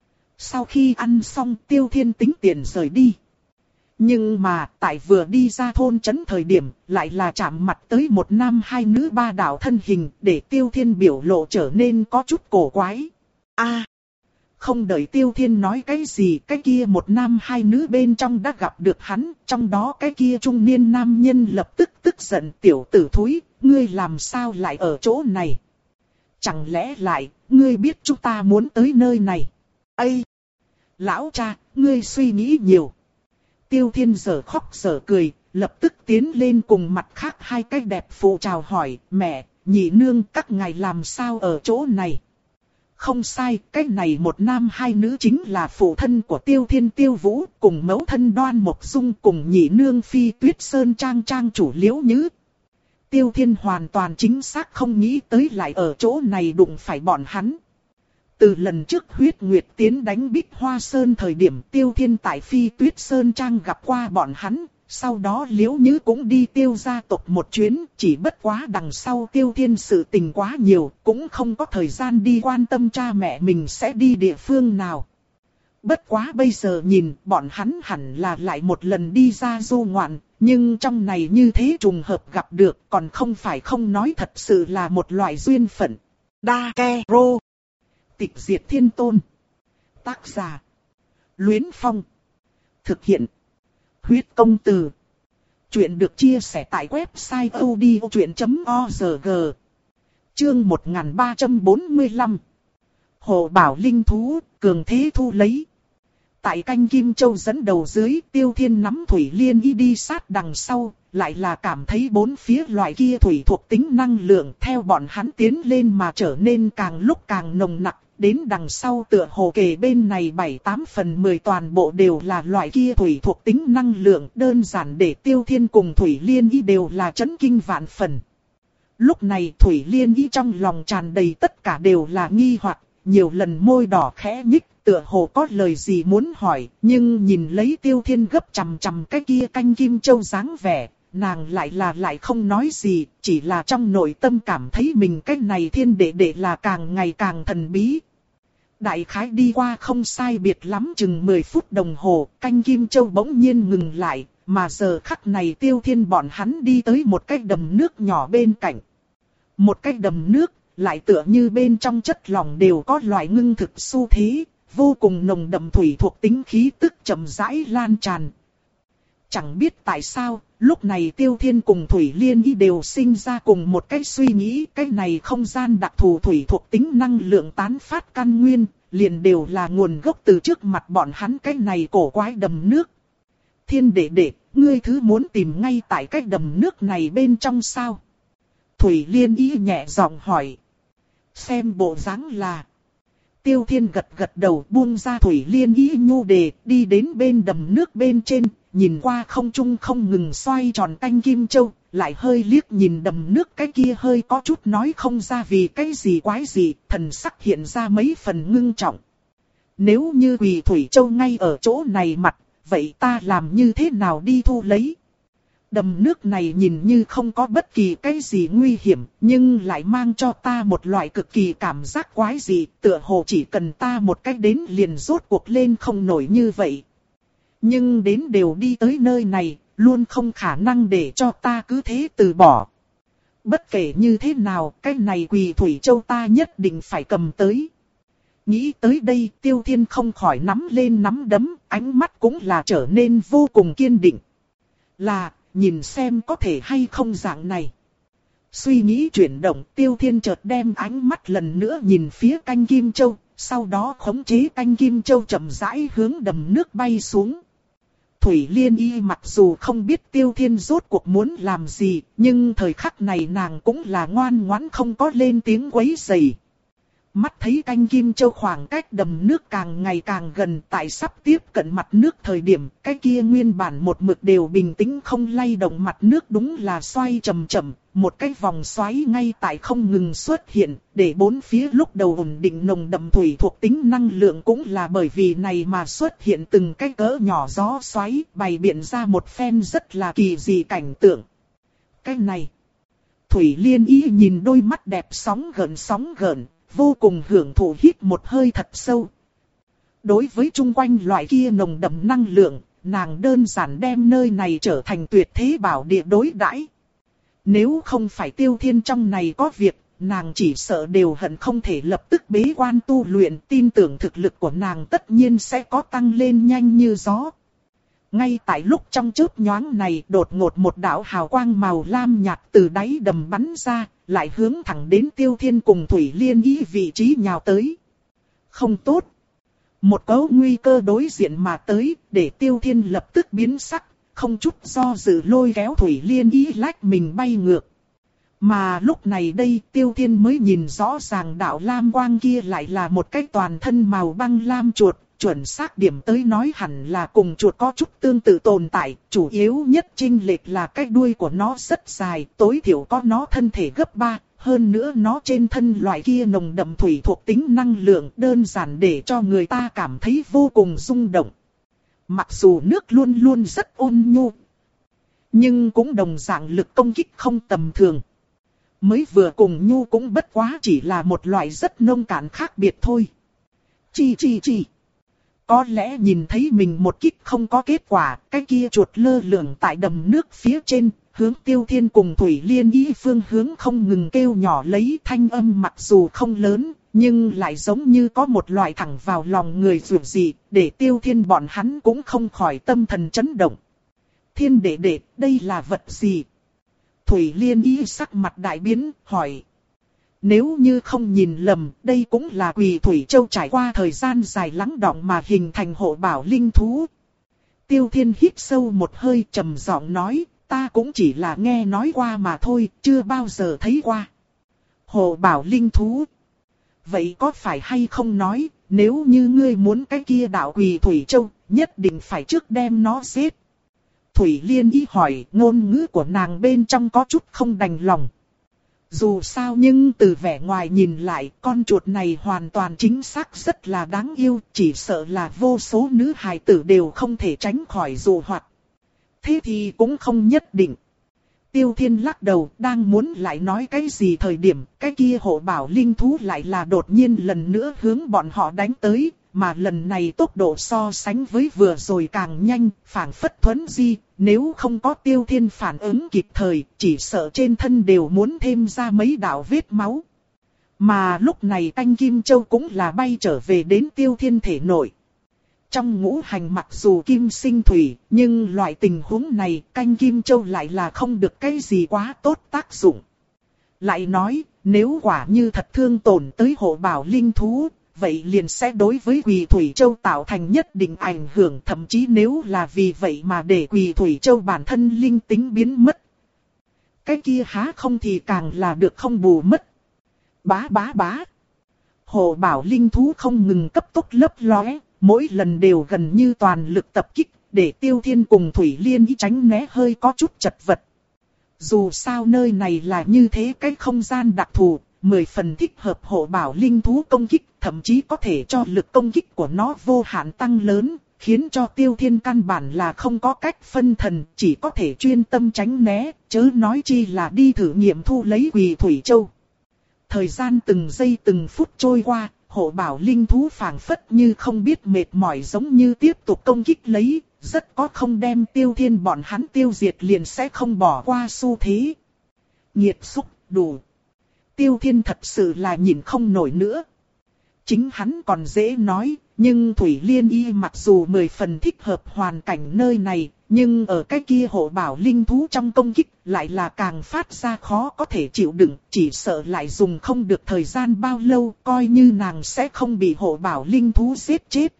Sau khi ăn xong, tiêu thiên tính tiền rời đi. Nhưng mà, tại vừa đi ra thôn trấn thời điểm, lại là chạm mặt tới một nam hai nữ ba đạo thân hình, để tiêu thiên biểu lộ trở nên có chút cổ quái. A, không đợi tiêu thiên nói cái gì, cái kia một nam hai nữ bên trong đã gặp được hắn, trong đó cái kia trung niên nam nhân lập tức tức giận, tiểu tử thúi, ngươi làm sao lại ở chỗ này? Chẳng lẽ lại, ngươi biết chúng ta muốn tới nơi này? Ây! Lão cha, ngươi suy nghĩ nhiều. Tiêu thiên giở khóc giở cười, lập tức tiến lên cùng mặt khác hai cái đẹp phụ chào hỏi, mẹ, nhị nương, các ngài làm sao ở chỗ này? Không sai, cái này một nam hai nữ chính là phụ thân của tiêu thiên tiêu vũ, cùng mẫu thân đoan mộc dung, cùng nhị nương phi tuyết sơn trang trang chủ liễu nhứ. Tiêu thiên hoàn toàn chính xác không nghĩ tới lại ở chỗ này đụng phải bọn hắn. Từ lần trước huyết nguyệt tiến đánh Bích Hoa Sơn thời điểm tiêu thiên tại phi tuyết sơn trang gặp qua bọn hắn. Sau đó liễu nhứ cũng đi tiêu gia tộc một chuyến, chỉ bất quá đằng sau tiêu thiên sự tình quá nhiều, cũng không có thời gian đi quan tâm cha mẹ mình sẽ đi địa phương nào. Bất quá bây giờ nhìn, bọn hắn hẳn là lại một lần đi ra du ngoạn, nhưng trong này như thế trùng hợp gặp được, còn không phải không nói thật sự là một loại duyên phận. Đa Ke Rô. Tịch diệt thiên tôn. Tác giả: Luyến Phong. Thực hiện: Huyết công từ. Chuyện được chia sẻ tại website odchuyện chấm org. Chương một nghìn ba trăm bốn mươi lăm. Hồ Bảo Linh Thú, cường thế thu lấy. Tại canh Kim Châu dẫn đầu dưới, Tiêu Thiên nắm Thủy Liên Y đi sát đằng sau, lại là cảm thấy bốn phía loại kia thủy thuộc tính năng lượng theo bọn hắn tiến lên mà trở nên càng lúc càng nồng nặc. Đến đằng sau tựa hồ kề bên này bảy tám phần mười toàn bộ đều là loại kia thủy thuộc tính năng lượng, đơn giản để Tiêu Thiên cùng Thủy Liên Y đều là chấn kinh vạn phần. Lúc này Thủy Liên Y trong lòng tràn đầy tất cả đều là nghi hoặc, nhiều lần môi đỏ khẽ nhích, tựa hồ có lời gì muốn hỏi, nhưng nhìn lấy Tiêu Thiên gấp chằm chằm cái kia canh Kim Châu dáng vẻ, nàng lại là lại không nói gì, chỉ là trong nội tâm cảm thấy mình cái này thiên đệ đệ là càng ngày càng thần bí. Đại khái đi qua không sai biệt lắm chừng mười phút đồng hồ, canh Kim Châu bỗng nhiên ngừng lại, mà giờ khắc này Tiêu Thiên bọn hắn đi tới một cái đầm nước nhỏ bên cạnh. Một cái đầm nước, lại tựa như bên trong chất lỏng đều có loại ngưng thực xu thế, vô cùng nồng đậm thủy thuộc tính khí tức chậm rãi lan tràn. Chẳng biết tại sao, Lúc này Tiêu Thiên cùng Thủy Liên Y đều sinh ra cùng một cái suy nghĩ, cái này không gian đặc thù thủy thuộc tính năng lượng tán phát căn nguyên, liền đều là nguồn gốc từ trước mặt bọn hắn cái này cổ quái đầm nước. Thiên đệ đệ, ngươi thứ muốn tìm ngay tại cái đầm nước này bên trong sao? Thủy Liên Y nhẹ giọng hỏi. Xem bộ dáng là. Tiêu Thiên gật gật đầu buông ra Thủy Liên Y nhu đề, đi đến bên đầm nước bên trên, nhìn qua không trung không ngừng xoay tròn canh kim châu, lại hơi liếc nhìn đầm nước cái kia hơi có chút nói không ra vì cái gì quái gì, thần sắc hiện ra mấy phần ngưng trọng. Nếu như Quỳ Thủy Châu ngay ở chỗ này mặt, vậy ta làm như thế nào đi thu lấy? Đầm nước này nhìn như không có bất kỳ cái gì nguy hiểm, nhưng lại mang cho ta một loại cực kỳ cảm giác quái dị, tựa hồ chỉ cần ta một cách đến liền rốt cuộc lên không nổi như vậy. Nhưng đến đều đi tới nơi này, luôn không khả năng để cho ta cứ thế từ bỏ. Bất kể như thế nào, cái này Quỳ Thủy Châu ta nhất định phải cầm tới. Nghĩ tới đây, Tiêu Thiên không khỏi nắm lên nắm đấm, ánh mắt cũng là trở nên vô cùng kiên định. Là, nhìn xem có thể hay không dạng này. Suy nghĩ chuyển động, Tiêu Thiên chợt đem ánh mắt lần nữa nhìn phía canh Kim Châu, sau đó khống chế canh Kim Châu chậm rãi hướng đầm nước bay xuống. Thủy Liên Y mặc dù không biết Tiêu Thiên rốt cuộc muốn làm gì, nhưng thời khắc này nàng cũng là ngoan ngoãn không có lên tiếng quấy rầy. Mắt thấy canh Kim Châu khoảng cách đầm nước càng ngày càng gần, tại sắp tiếp cận mặt nước thời điểm, cái kia nguyên bản một mực đều bình tĩnh không lay động mặt nước đúng là xoay chậm chậm, một cái vòng xoáy ngay tại không ngừng xuất hiện, để bốn phía lúc đầu ổn định nồng đậm thủy thuộc tính năng lượng cũng là bởi vì này mà xuất hiện từng cái cỡ nhỏ gió xoáy, bày biện ra một phen rất là kỳ dị cảnh tượng. Cái này, Thủy Liên Y nhìn đôi mắt đẹp sóng gợn sóng gợn, vô cùng hưởng thụ hít một hơi thật sâu. Đối với chung quanh loại kia nồng đậm năng lượng, nàng đơn giản đem nơi này trở thành tuyệt thế bảo địa đối đãi. Nếu không phải Tiêu Thiên trong này có việc, nàng chỉ sợ đều hận không thể lập tức bế quan tu luyện, tin tưởng thực lực của nàng tất nhiên sẽ có tăng lên nhanh như gió. Ngay tại lúc trong chớp nhoáng này, đột ngột một đạo hào quang màu lam nhạt từ đáy đầm bắn ra, lại hướng thẳng đến Tiêu Thiên cùng Thủy Liên Y vị trí nhào tới. Không tốt. Một cấu nguy cơ đối diện mà tới, để Tiêu Thiên lập tức biến sắc, không chút do dự lôi kéo Thủy Liên Y lách mình bay ngược. Mà lúc này đây Tiêu Thiên mới nhìn rõ ràng đạo lam quang kia lại là một cái toàn thân màu băng lam chuột. Chuẩn xác điểm tới nói hẳn là cùng chuột có chút tương tự tồn tại, chủ yếu nhất chênh lệch là cái đuôi của nó rất dài, tối thiểu có nó thân thể gấp ba, hơn nữa nó trên thân loại kia nồng đậm thủy thuộc tính năng lượng đơn giản để cho người ta cảm thấy vô cùng rung động. Mặc dù nước luôn luôn rất ôn nhu, nhưng cũng đồng dạng lực công kích không tầm thường. Mới vừa cùng nhu cũng bất quá chỉ là một loại rất nông cạn khác biệt thôi. Chi chi chi. Có lẽ nhìn thấy mình một kích không có kết quả, cái kia chuột lơ lửng tại đầm nước phía trên, hướng Tiêu Thiên cùng Thủy Liên Y phương hướng không ngừng kêu nhỏ lấy, thanh âm mặc dù không lớn, nhưng lại giống như có một loại thẳng vào lòng người dù gì, để Tiêu Thiên bọn hắn cũng không khỏi tâm thần chấn động. Thiên đệ đệ, đây là vật gì? Thủy Liên Y sắc mặt đại biến, hỏi. Nếu như không nhìn lầm, đây cũng là Quỳ Thủy Châu trải qua thời gian dài lắng đọng mà hình thành hộ bảo linh thú. Tiêu Thiên hít sâu một hơi trầm giọng nói, ta cũng chỉ là nghe nói qua mà thôi, chưa bao giờ thấy qua. Hộ bảo linh thú. Vậy có phải hay không nói, nếu như ngươi muốn cái kia đạo Quỳ Thủy Châu, nhất định phải trước đem nó giết. Thủy Liên Y hỏi, ngôn ngữ của nàng bên trong có chút không đành lòng. Dù sao nhưng từ vẻ ngoài nhìn lại, con chuột này hoàn toàn chính xác rất là đáng yêu, chỉ sợ là vô số nữ hài tử đều không thể tránh khỏi dụ hoặc. Thế thì cũng không nhất định. Tiêu Thiên lắc đầu, đang muốn lại nói cái gì thời điểm, cái kia hộ bảo linh thú lại là đột nhiên lần nữa hướng bọn họ đánh tới, mà lần này tốc độ so sánh với vừa rồi càng nhanh, phảng phất thuấn di, nếu không có Tiêu Thiên phản ứng kịp thời, chỉ sợ trên thân đều muốn thêm ra mấy đạo vết máu. Mà lúc này canh Kim Châu cũng là bay trở về đến Tiêu Thiên thể nội. Trong ngũ hành mặc dù kim sinh thủy, nhưng loại tình huống này canh kim châu lại là không được cái gì quá tốt tác dụng. Lại nói, nếu quả như thật thương tổn tới hộ bảo linh thú, vậy liền sẽ đối với Quỳ Thủy Châu tạo thành nhất định ảnh hưởng, thậm chí nếu là vì vậy mà để Quỳ Thủy Châu bản thân linh tính biến mất. Cái kia há không thì càng là được không bù mất. Bá bá bá. Hộ bảo linh thú không ngừng cấp tốc lấp lóe, mỗi lần đều gần như toàn lực tập kích, để Tiêu Thiên cùng Thủy Liên ý tránh né hơi có chút chật vật. Dù sao nơi này là như thế cái không gian đặc thù, mười phần thích hợp hộ bảo linh thú công kích, thậm chí có thể cho lực công kích của nó vô hạn tăng lớn, khiến cho Tiêu Thiên căn bản là không có cách phân thần, chỉ có thể chuyên tâm tránh né, chớ nói chi là đi thử nghiệm thu lấy Quỳ Thủy Châu. Thời gian từng giây từng phút trôi qua, hộ bảo linh thú phảng phất như không biết mệt mỏi giống như tiếp tục công kích lấy, rất có không đem Tiêu Thiên bọn hắn tiêu diệt liền sẽ không bỏ qua xu thế. Nhiệt xúc, đủ. Tiêu Thiên thật sự là nhìn không nổi nữa. Chính hắn còn dễ nói, nhưng Thủy Liên Y mặc dù mười phần thích hợp hoàn cảnh nơi này, nhưng ở cái kia hộ bảo linh thú trong công kích lại là càng phát ra khó có thể chịu đựng, chỉ sợ lại dùng không được thời gian bao lâu, coi như nàng sẽ không bị hộ bảo linh thú giết chết.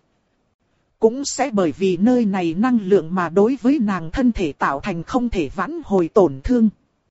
Cũng sẽ bởi vì nơi này năng lượng mà đối với nàng thân thể tạo thành không thể vãn hồi tổn thương.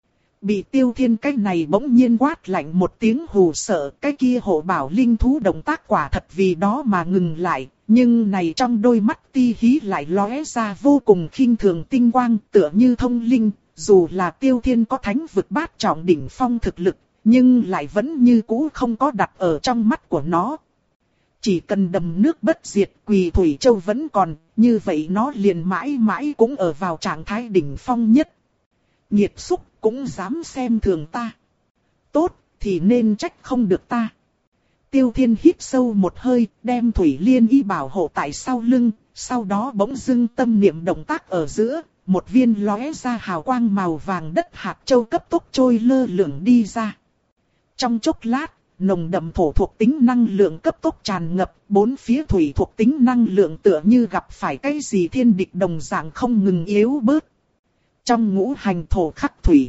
Bị Tiêu Thiên cái này bỗng nhiên quát lạnh một tiếng hù sợ, cái kia hộ bảo linh thú động tác quả thật vì đó mà ngừng lại, nhưng này trong đôi mắt ti hí lại lóe ra vô cùng khinh thường tinh quang, tựa như thông linh, dù là Tiêu Thiên có thánh vực bát trọng đỉnh phong thực lực, nhưng lại vẫn như cũ không có đặt ở trong mắt của nó. Chỉ cần đầm nước bất diệt, Quỳ Thủy Châu vẫn còn, như vậy nó liền mãi mãi cũng ở vào trạng thái đỉnh phong nhất. Nhiệt xúc cũng dám xem thường ta. Tốt, thì nên trách không được ta. Tiêu Thiên hít sâu một hơi, đem Thủy Liên Y bảo hộ tại sau lưng, sau đó bỗng dưng tâm niệm động tác ở giữa, một viên lóe ra hào quang màu vàng đất hạt châu cấp tốc trôi lơ lửng đi ra. Trong chốc lát, nồng đậm thổ thuộc tính năng lượng cấp tốc tràn ngập, bốn phía thủy thuộc tính năng lượng tựa như gặp phải cái gì thiên địch đồng dạng không ngừng yếu bớt. Trong ngũ hành thổ khắc thủy,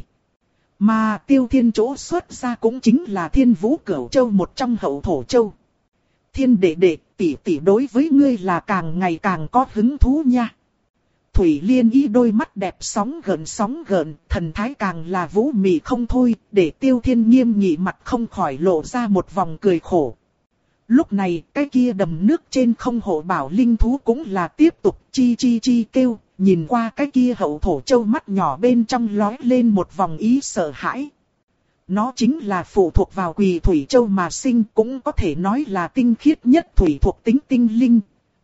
mà Tiêu Thiên chỗ xuất ra cũng chính là Thiên Vũ Cửu Châu một trong hậu thổ châu. Thiên đệ đệ, tỷ tỷ đối với ngươi là càng ngày càng có hứng thú nha. Thủy Liên Y đôi mắt đẹp sóng gợn sóng gợn, thần thái càng là vũ mị không thôi, để Tiêu Thiên nghiêm nghị mặt không khỏi lộ ra một vòng cười khổ. Lúc này, cái kia đầm nước trên không hộ bảo linh thú cũng là tiếp tục chi chi chi kêu, nhìn qua cái kia hậu thổ châu mắt nhỏ bên trong lóe lên một vòng ý sợ hãi. Nó chính là phụ thuộc vào Quỳ Thủy Châu mà sinh, cũng có thể nói là tinh khiết nhất thủy thuộc tính tinh linh.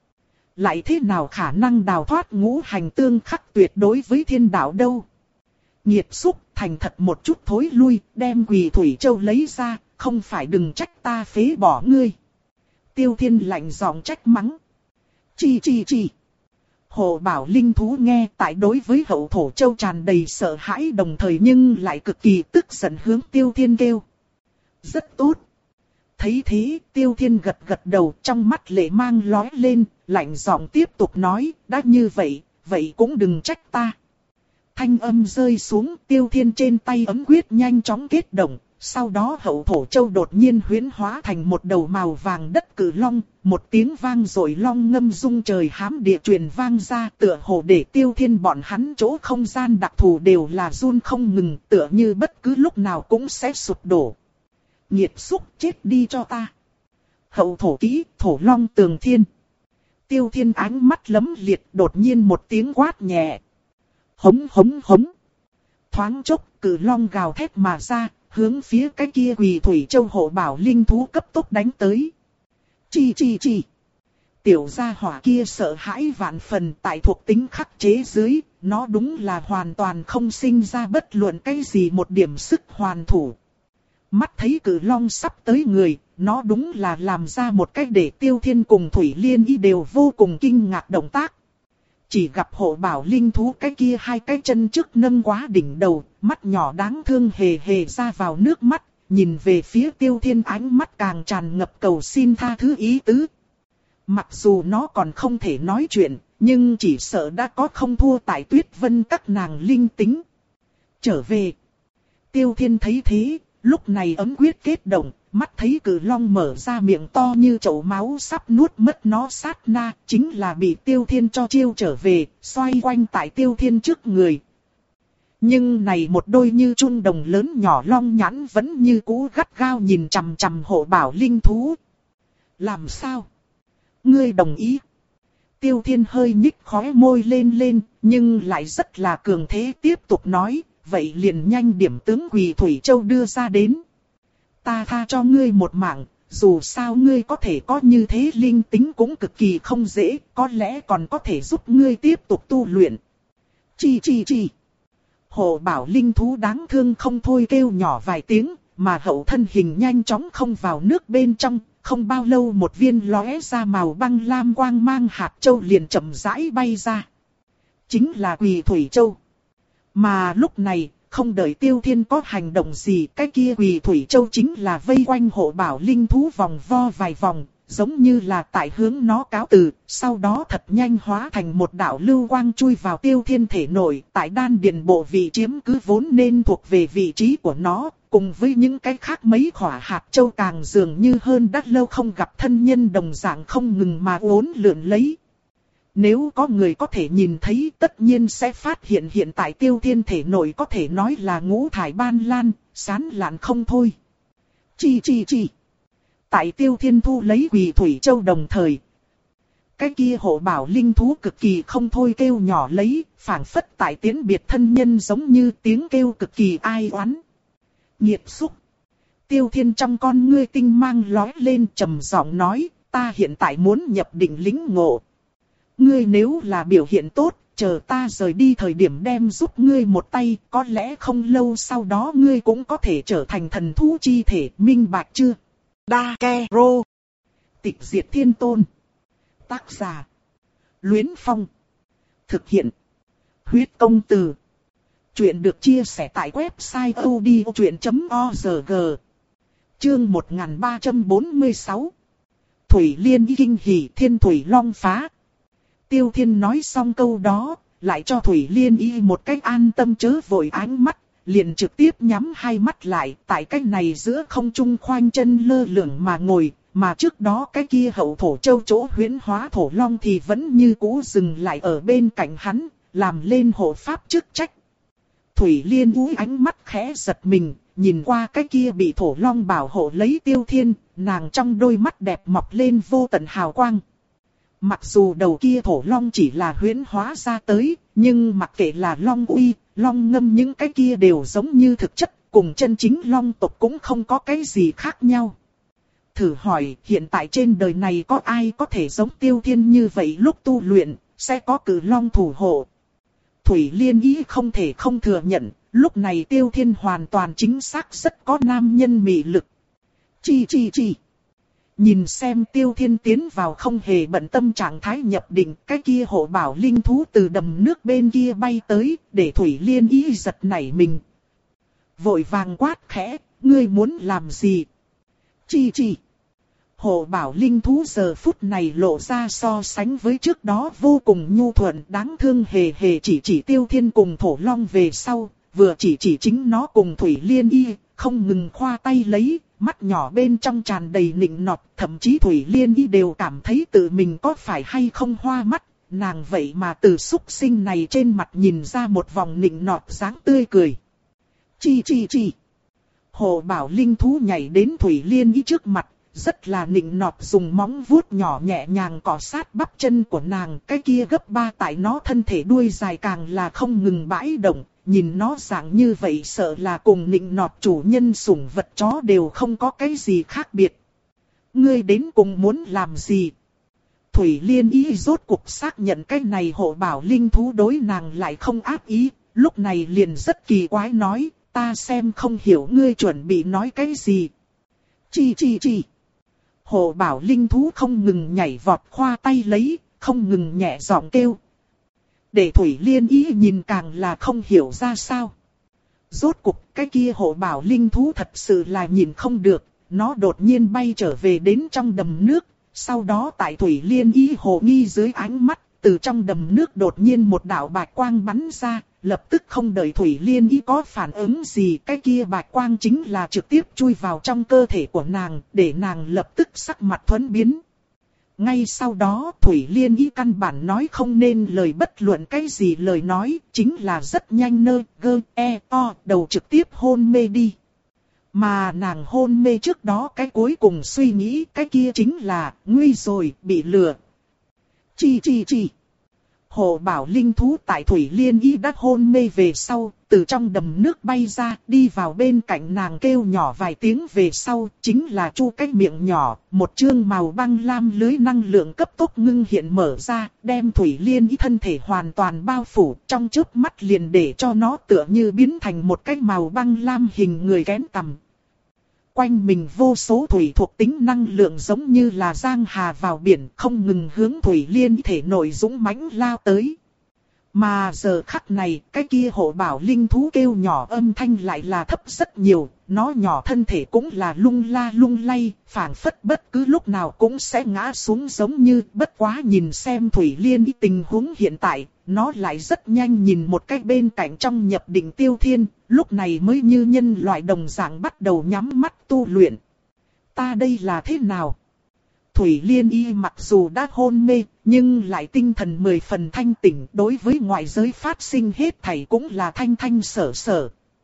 Lại thế nào khả năng đào thoát ngũ hành tương khắc tuyệt đối với thiên đạo đâu. Nhiệt xúc thành thật một chút thối lui, đem Quỳ Thủy Châu lấy ra, không phải đừng trách ta phế bỏ ngươi. Tiêu Thiên lạnh giọng trách mắng. Chi chi chi. Hộ bảo linh thú nghe tại đối với hậu thổ châu tràn đầy sợ hãi đồng thời nhưng lại cực kỳ tức giận hướng Tiêu Thiên kêu. Rất tốt. Thấy thế Tiêu Thiên gật gật đầu, trong mắt lệ mang lóe lên, lạnh giọng tiếp tục nói, đã như vậy, vậy cũng đừng trách ta. Thanh âm rơi xuống, Tiêu Thiên trên tay ấm quyết nhanh chóng kết động. Sau đó hậu thổ châu đột nhiên huyễn hóa thành một đầu màu vàng đất cử long, một tiếng vang rồi long ngâm rung trời hám địa truyền vang ra, tựa hồ để Tiêu Thiên bọn hắn chỗ không gian đặc thù đều là run không ngừng, tựa như bất cứ lúc nào cũng sẽ sụp đổ. Nhiệt xúc chết đi cho ta. Hậu thổ kỹ, thổ long tường thiên. Tiêu Thiên ánh mắt lấm liệt, đột nhiên một tiếng quát nhẹ. Hống hống hống. Thoáng chốc cử long gào thét mà ra, hướng phía cái kia Quỳ Thủy Châu hộ bảo linh thú cấp tốc đánh tới. Chi chi chi. Tiểu gia hỏa kia sợ hãi vạn phần, tại thuộc tính khắc chế dưới, nó đúng là hoàn toàn không sinh ra bất luận cái gì một điểm sức hoàn thủ. Mắt thấy cử long sắp tới người, nó đúng là làm ra một cách để Tiêu Thiên cùng Thủy Liên Y đều vô cùng kinh ngạc động tác. Chỉ gặp hộ bảo linh thú cái kia hai cái chân trước nâng quá đỉnh đầu, mắt nhỏ đáng thương hề hề ra vào nước mắt, nhìn về phía Tiêu Thiên ánh mắt càng tràn ngập cầu xin tha thứ ý tứ. Mặc dù nó còn không thể nói chuyện, nhưng chỉ sợ đã có không thua tại Tuyết Vân các nàng linh tính. Trở về. Tiêu Thiên thấy thế, lúc này ấm quyết kết động, mắt thấy cử long mở ra miệng to như chậu máu sắp nuốt mất nó sát na, chính là bị Tiêu Thiên cho chiêu trở về, xoay quanh tại Tiêu Thiên trước người. Nhưng này một đôi như trung đồng lớn nhỏ long nhãn vẫn như cũ gắt gao nhìn chằm chằm hộ bảo linh thú. Làm sao? Ngươi đồng ý? Tiêu Thiên hơi nhích khóe môi lên lên, nhưng lại rất là cường thế tiếp tục nói, vậy liền nhanh điểm tướng Quỳ Thủy Châu đưa ra đến. Ta tha cho ngươi một mạng, dù sao ngươi có thể có như thế linh tính cũng cực kỳ không dễ, có lẽ còn có thể giúp ngươi tiếp tục tu luyện. Chi chi chi. Hộ bảo linh thú đáng thương không thôi kêu nhỏ vài tiếng, mà hậu thân hình nhanh chóng không vào nước bên trong, không bao lâu một viên lóe ra màu băng lam quang mang hạt châu liền chậm rãi bay ra. Chính là Quỳ Thủy Châu. Mà lúc này, không đợi Tiêu Thiên có hành động gì, cái kia Quỳ Thủy Châu chính là vây quanh hộ bảo linh thú vòng vo vài vòng, giống như là tại hướng nó cáo từ, sau đó thật nhanh hóa thành một đạo lưu quang chui vào Tiêu Thiên thể nội, tại đan điền bộ vị chiếm cứ vốn nên thuộc về vị trí của nó, cùng với những cái khác mấy khỏa hạt châu càng dường như hơn đã lâu không gặp thân nhân đồng dạng không ngừng mà uốn lượn lấy. Nếu có người có thể nhìn thấy tất nhiên sẽ phát hiện hiện tại Tiêu Thiên thể nội có thể nói là ngũ thải ban lan, sán lạn không thôi. Chi chi chi. Tại Tiêu Thiên thu lấy Quỳ Thủy Châu đồng thời. Cái kia hộ bảo linh thú cực kỳ không thôi kêu nhỏ lấy, phảng phất tại tiễn biệt thân nhân giống như tiếng kêu cực kỳ ai oán. Nghiệt xúc. Tiêu Thiên trong con ngươi tinh mang lóe lên trầm giọng nói, ta hiện tại muốn nhập định lĩnh ngộ. Ngươi nếu là biểu hiện tốt, chờ ta rời đi thời điểm đem giúp ngươi một tay, có lẽ không lâu sau đó ngươi cũng có thể trở thành thần thú chi thể, minh bạch chưa? Đa Ke Rô. Tịch diệt thiên tôn. Tác giả. Luyến Phong. Thực hiện. Huyết công từ. Chuyện được chia sẻ tại website odchuyện chấm org. Chương một nghìn ba trăm bốn mươi sáu. Thủy Liên kinh hỉ thiên thủy long phá. Tiêu Thiên nói xong câu đó, lại cho Thủy Liên y một cách an tâm chớ vội ánh mắt, liền trực tiếp nhắm hai mắt lại, tại cách này giữa không trung khoanh chân lơ lửng mà ngồi, mà trước đó cái kia hậu thổ châu chỗ huyễn hóa thổ long thì vẫn như cũ dừng lại ở bên cạnh hắn, làm lên hộ pháp chức trách. Thủy Liên úi ánh mắt khẽ giật mình, nhìn qua cái kia bị thổ long bảo hộ lấy Tiêu Thiên, nàng trong đôi mắt đẹp mọc lên vô tận hào quang. Mặc dù đầu kia thổ long chỉ là huyễn hóa ra tới, nhưng mặc kệ là long uy, long ngâm những cái kia đều giống như thực chất, cùng chân chính long tộc cũng không có cái gì khác nhau. Thử hỏi, hiện tại trên đời này có ai có thể giống Tiêu Thiên như vậy lúc tu luyện, sẽ có cử long thủ hộ. Thủy Liên ý không thể không thừa nhận, lúc này Tiêu Thiên hoàn toàn chính xác rất có nam nhân mị lực. Chi chi chi. Nhìn xem Tiêu Thiên tiến vào không hề bận tâm trạng thái nhập định, cái kia hộ bảo linh thú từ đầm nước bên kia bay tới, để Thủy Liên ý giật nảy mình. Vội vàng quát khẽ, ngươi muốn làm gì? Chi chi. Hộ bảo linh thú giờ phút này lộ ra so sánh với trước đó vô cùng nhu thuận đáng thương hề hề chỉ chỉ Tiêu Thiên cùng thổ long về sau, vừa chỉ chỉ chính nó cùng Thủy Liên y, không ngừng khoa tay lấy. Mắt nhỏ bên trong tràn đầy nịnh nọt, thậm chí Thủy Liên y đều cảm thấy tự mình có phải hay không hoa mắt, nàng vậy mà từ xúc sinh này trên mặt nhìn ra một vòng nịnh nọt dáng tươi cười. Chi chi chi. Hồ bảo linh thú nhảy đến Thủy Liên y trước mặt, rất là nịnh nọt dùng móng vuốt nhỏ nhẹ nhàng cọ sát bắp chân của nàng, cái kia gấp ba tại nó thân thể đuôi dài càng là không ngừng bãi động. Nhìn nó dạng như vậy sợ là cùng nịnh nọt chủ nhân sủng vật chó đều không có cái gì khác biệt. Ngươi đến cùng muốn làm gì? Thủy Liên ý rốt cuộc xác nhận cái này hộ bảo linh thú đối nàng lại không ác ý. Lúc này liền rất kỳ quái nói, ta xem không hiểu ngươi chuẩn bị nói cái gì. Chi chi chi. Hộ bảo linh thú không ngừng nhảy vọt khoa tay lấy, không ngừng nhẹ giọng kêu. Để Thủy Liên ý nhìn càng là không hiểu ra sao. Rốt cục cái kia hộ bảo linh thú thật sự là nhìn không được, nó đột nhiên bay trở về đến trong đầm nước, Sau đó tại Thủy Liên Y hồ nghi dưới ánh mắt, từ trong đầm nước đột nhiên một đạo bạch quang bắn ra, lập tức không đợi Thủy Liên Y có phản ứng gì, cái kia bạch quang chính là trực tiếp chui vào trong cơ thể của nàng, để nàng lập tức sắc mặt thuẫn biến. Ngay sau đó Thủy Liên Y căn bản nói không nên lời bất luận cái gì lời nói, chính là rất nhanh nơ, gơ, e, o, đầu trực tiếp hôn mê đi. Mà nàng hôn mê trước đó cái cuối cùng suy nghĩ cái kia chính là, nguy rồi, bị lừa. Chi chi chi. Hồ Bảo linh thú tại Thủy Liên Y đã hôn mê về sau, từ trong đầm nước bay ra, đi vào bên cạnh nàng kêu nhỏ vài tiếng về sau, chính là chu cái miệng nhỏ, một chương màu băng lam lưới năng lượng cấp tốc ngưng hiện mở ra, đem Thủy Liên Y thân thể hoàn toàn bao phủ, trong chớp mắt liền để cho nó tựa như biến thành một cái màu băng lam hình người kén tằm. Quanh mình vô số thủy thuộc tính năng lượng giống như là giang hà vào biển, không ngừng hướng Thủy Liên Y thể nội dũng mãnh lao tới. Mà giờ khắc này, cái kia Hộ Bảo linh thú kêu nhỏ âm thanh lại là thấp rất nhiều, nó nhỏ thân thể cũng là lung la lung lay, phảng phất bất cứ lúc nào cũng sẽ ngã xuống giống như. Bất quá nhìn xem Thủy Liên Y tình huống hiện tại, nó lại rất nhanh nhìn một cách bên cạnh trong nhập định Tiêu Thiên, lúc này mới như nhân loại đồng dạng bắt đầu nhắm mắt tu luyện. Ta đây là thế nào? Thủy Liên Y mặc dù đã hôn mê, nhưng lại tinh thần mười phần thanh tỉnh, đối với ngoại giới phát sinh hết thảy cũng là thanh thanh sở sở.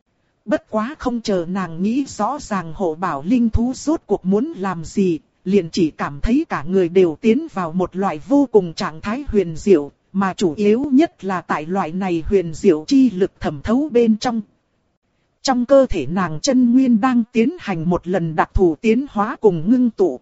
Bất quá không chờ nàng nghĩ rõ ràng Hộ Bảo linh thú rốt cuộc muốn làm gì, liền chỉ cảm thấy cả người đều tiến vào một loại vô cùng trạng thái huyền diệu, mà chủ yếu nhất là tại loại này huyền diệu chi lực thẩm thấu bên trong. Trong cơ thể nàng chân nguyên đang tiến hành một lần đặc thù tiến hóa cùng ngưng tụ.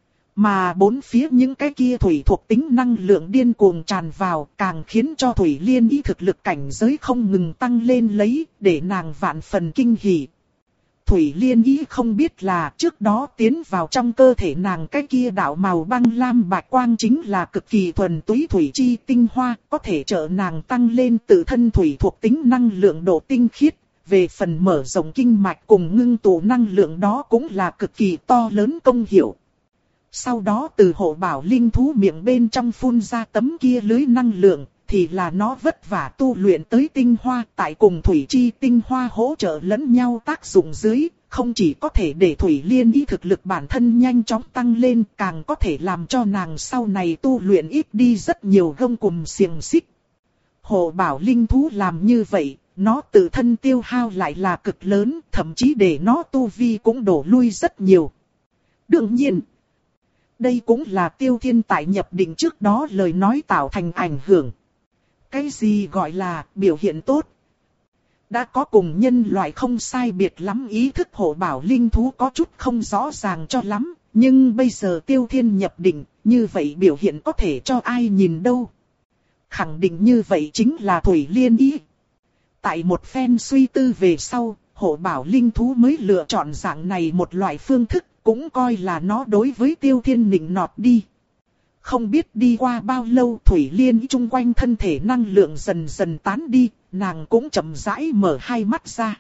Mà bốn phía những cái kia thủy thuộc tính năng lượng điên cuồng tràn vào, càng khiến cho Thủy Liên Y thực lực cảnh giới không ngừng tăng lên lấy, để nàng vạn phần kinh hỉ. Thủy Liên Y không biết là trước đó tiến vào trong cơ thể nàng cái kia đạo màu băng lam bạch quang chính là cực kỳ thuần túy thủy chi tinh hoa, có thể trợ nàng tăng lên tự thân thủy thuộc tính năng lượng độ tinh khiết. Về phần mở rộng kinh mạch cùng ngưng tụ năng lượng đó cũng là cực kỳ to lớn công hiệu. Sau đó từ Hộ Bảo linh thú miệng bên trong phun ra tấm kia lưới năng lượng, thì là nó vất vả tu luyện tới tinh hoa, tại cùng thủy chi tinh hoa hỗ trợ lẫn nhau tác dụng dưới, không chỉ có thể để Thủy Liên Y thực lực bản thân nhanh chóng tăng lên, càng có thể làm cho nàng sau này tu luyện ít đi rất nhiều gông cùm xiềng xích. Hộ Bảo linh thú làm như vậy, nó tự thân tiêu hao lại là cực lớn, thậm chí để nó tu vi cũng đổ lui rất nhiều. Đương nhiên, đây cũng là Tiêu Thiên tại nhập định trước đó lời nói tạo thành ảnh hưởng. Cái gì gọi là biểu hiện tốt? Đã có cùng nhân loại không sai biệt lắm, ý thức Hộ Bảo linh thú có chút không rõ ràng cho lắm, nhưng bây giờ Tiêu Thiên nhập định, như vậy biểu hiện có thể cho ai nhìn đâu. Khẳng định như vậy chính là Thủy Liên Y. Tại một phen suy tư về sau, Hộ Bảo linh thú mới lựa chọn dạng này một loại phương thức, cũng coi là nó đối với Tiêu Thiên nịnh nọt đi. Không biết đi qua bao lâu Thủy Liên Y chung quanh thân thể năng lượng dần dần tán đi, nàng cũng chậm rãi mở hai mắt ra.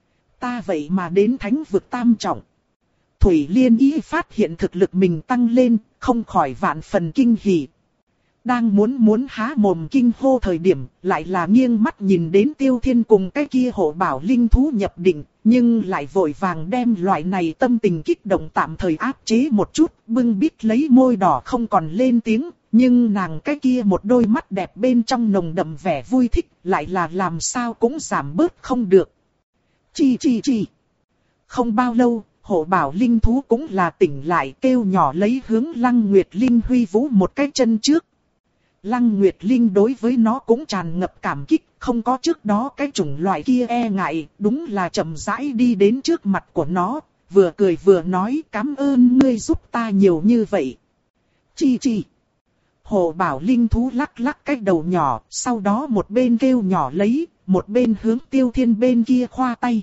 Ta vậy mà đến thánh vực tam trọng. Thủy Liên Y phát hiện thực lực mình tăng lên, không khỏi vạn phần kinh hỉ. Đang muốn muốn há mồm kinh hô thời điểm, lại là nghiêng mắt nhìn đến Tiêu Thiên cùng cái kia Hộ Bảo linh thú nhập định, nhưng lại vội vàng đem loại này tâm tình kích động tạm thời áp chế một chút, bưng bít lấy môi đỏ không còn lên tiếng, nhưng nàng cái kia một đôi mắt đẹp bên trong nồng đậm vẻ vui thích, lại là làm sao cũng giảm bớt không được. Chi chi chi. Không bao lâu, Hộ Bảo linh thú cũng là tỉnh lại, kêu nhỏ lấy hướng Lăng Nguyệt Linh huy vũ một cái chân trước. Lăng Nguyệt Linh đối với nó cũng tràn ngập cảm kích, không có trước đó cái chủng loại kia e ngại, đúng là chậm rãi đi đến trước mặt của nó, vừa cười vừa nói cảm ơn ngươi giúp ta nhiều như vậy. Chi chi. Hộ Bảo linh thú lắc lắc cái đầu nhỏ, sau đó một bên kêu nhỏ lấy, một bên hướng Tiêu Thiên bên kia khoa tay.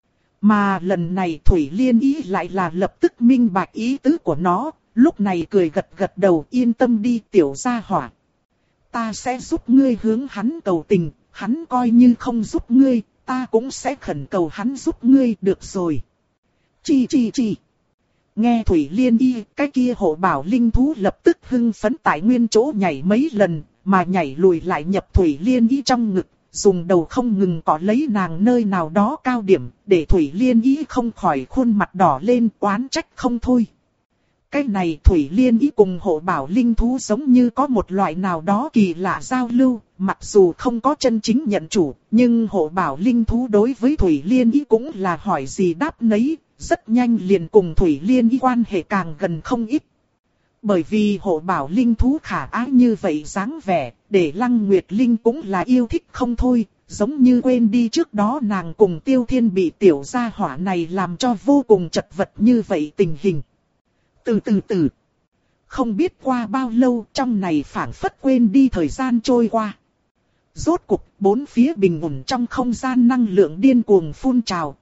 Mà lần này Thủy Liên Y lại là lập tức minh bạch ý tứ của nó, lúc này cười gật gật đầu, yên tâm đi tiểu gia hỏa. Ta sẽ giúp ngươi hướng hắn cầu tình, hắn coi như không giúp ngươi, ta cũng sẽ khẩn cầu hắn giúp ngươi được rồi. Chi chi chi. Nghe Thủy Liên Y, cái kia hộ bảo linh thú lập tức hưng phấn tại nguyên chỗ nhảy mấy lần, mà nhảy lùi lại nhập Thủy Liên Y trong ngực, dùng đầu không ngừng cọ lấy nàng nơi nào đó cao điểm, để Thủy Liên Y không khỏi khuôn mặt đỏ lên oán trách không thôi. Cái này Thủy Liên Y cùng hộ bảo linh thú giống như có một loại nào đó kỳ lạ giao lưu, mặc dù không có chân chính nhận chủ, nhưng hộ bảo linh thú đối với Thủy Liên Y cũng là hỏi gì đáp nấy, rất nhanh liền cùng Thủy Liên Y quan hệ càng gần không ít. Bởi vì hộ bảo linh thú khả ái như vậy dáng vẻ, để Lăng Nguyệt Linh cũng là yêu thích không thôi, giống như quên đi trước đó nàng cùng Tiêu Thiên bị tiểu gia hỏa này làm cho vô cùng chật vật như vậy tình hình. Từ từ từ, không biết qua bao lâu trong này phảng phất quên đi thời gian trôi qua. Rốt cục bốn phía bình ổn trong không gian năng lượng điên cuồng phun trào.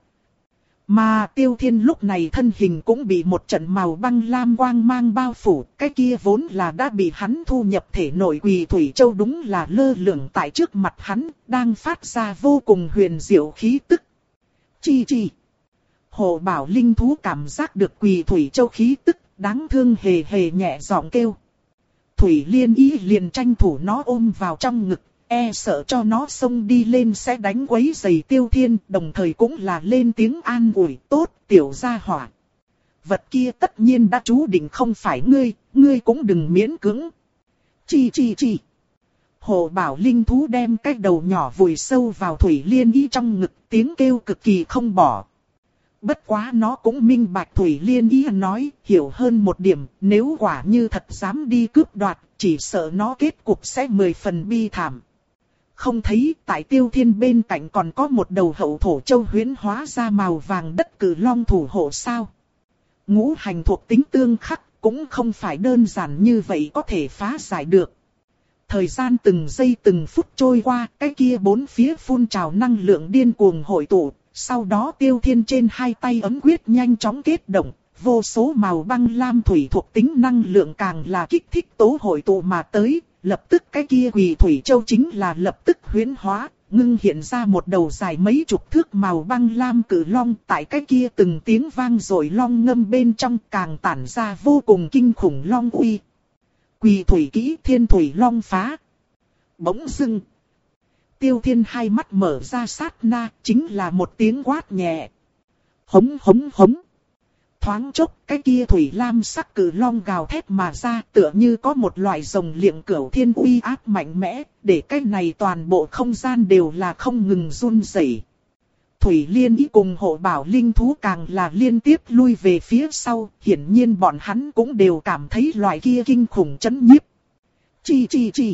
Mà Tiêu Thiên lúc này thân hình cũng bị một trận màu băng lam quang mang bao phủ, cái kia vốn là đã bị hắn thu nhập thể nội Quỳ Thủy Châu đúng là lơ lửng tại trước mặt hắn, đang phát ra vô cùng huyền diệu khí tức. Chi chi. Hộ bảo linh thú cảm giác được Quỳ Thủy Châu khí tức, đáng thương hề hề nhẹ giọng kêu. Thủy Liên Y liền tranh thủ nó ôm vào trong ngực. E sợ cho nó xông đi lên sẽ đánh quấy rầy Tiêu Thiên, đồng thời cũng là lên tiếng an ủi, tốt tiểu gia hỏa. Vật kia tất nhiên đã chú định không phải ngươi, ngươi cũng đừng miễn cưỡng. Chi chi chi. Hộ bảo linh thú đem cái đầu nhỏ vùi sâu vào Thủy Liên Y trong ngực, tiếng kêu cực kỳ không bỏ. Bất quá nó cũng minh bạch Thủy Liên Y nói, hiểu hơn một điểm, nếu quả như thật dám đi cướp đoạt, chỉ sợ nó kết cục sẽ mười phần bi thảm. Không thấy tại Tiêu Thiên bên cạnh còn có một đầu hậu thổ châu huyễn hóa ra màu vàng đất cử long thủ hộ sao. Ngũ hành thuộc tính tương khắc cũng không phải đơn giản như vậy có thể phá giải được. Thời gian từng giây từng phút trôi qua, cái kia bốn phía phun trào năng lượng điên cuồng hội tụ, sau đó Tiêu Thiên trên hai tay ấm quyết nhanh chóng kết động, vô số màu băng lam thủy thuộc tính năng lượng càng là kích thích tố hội tụ mà tới. Lập tức cái kia Quỳ Thủy Châu chính là lập tức huyễn hóa, ngưng hiện ra một đầu dài mấy chục thước màu băng lam cử long, tại cái kia từng tiếng vang rồi long ngâm bên trong càng tản ra vô cùng kinh khủng long uy. Quỳ Thủy Kỹ Thiên Thủy Long Phá. Bỗng dưng, Tiêu Thiên hai mắt mở ra sát na, chính là một tiếng quát nhẹ. Hống hống hống. Thoáng chốc, cái kia thủy lam sắc cử long gào thét mà ra, tựa như có một loại rồng liệng cửu thiên uy áp mạnh mẽ, để cái này toàn bộ không gian đều là không ngừng run rẩy. Thủy Liên Y cùng hộ bảo linh thú càng là liên tiếp lui về phía sau, hiển nhiên bọn hắn cũng đều cảm thấy loại kia kinh khủng chấn nhiếp. Chi chi chi.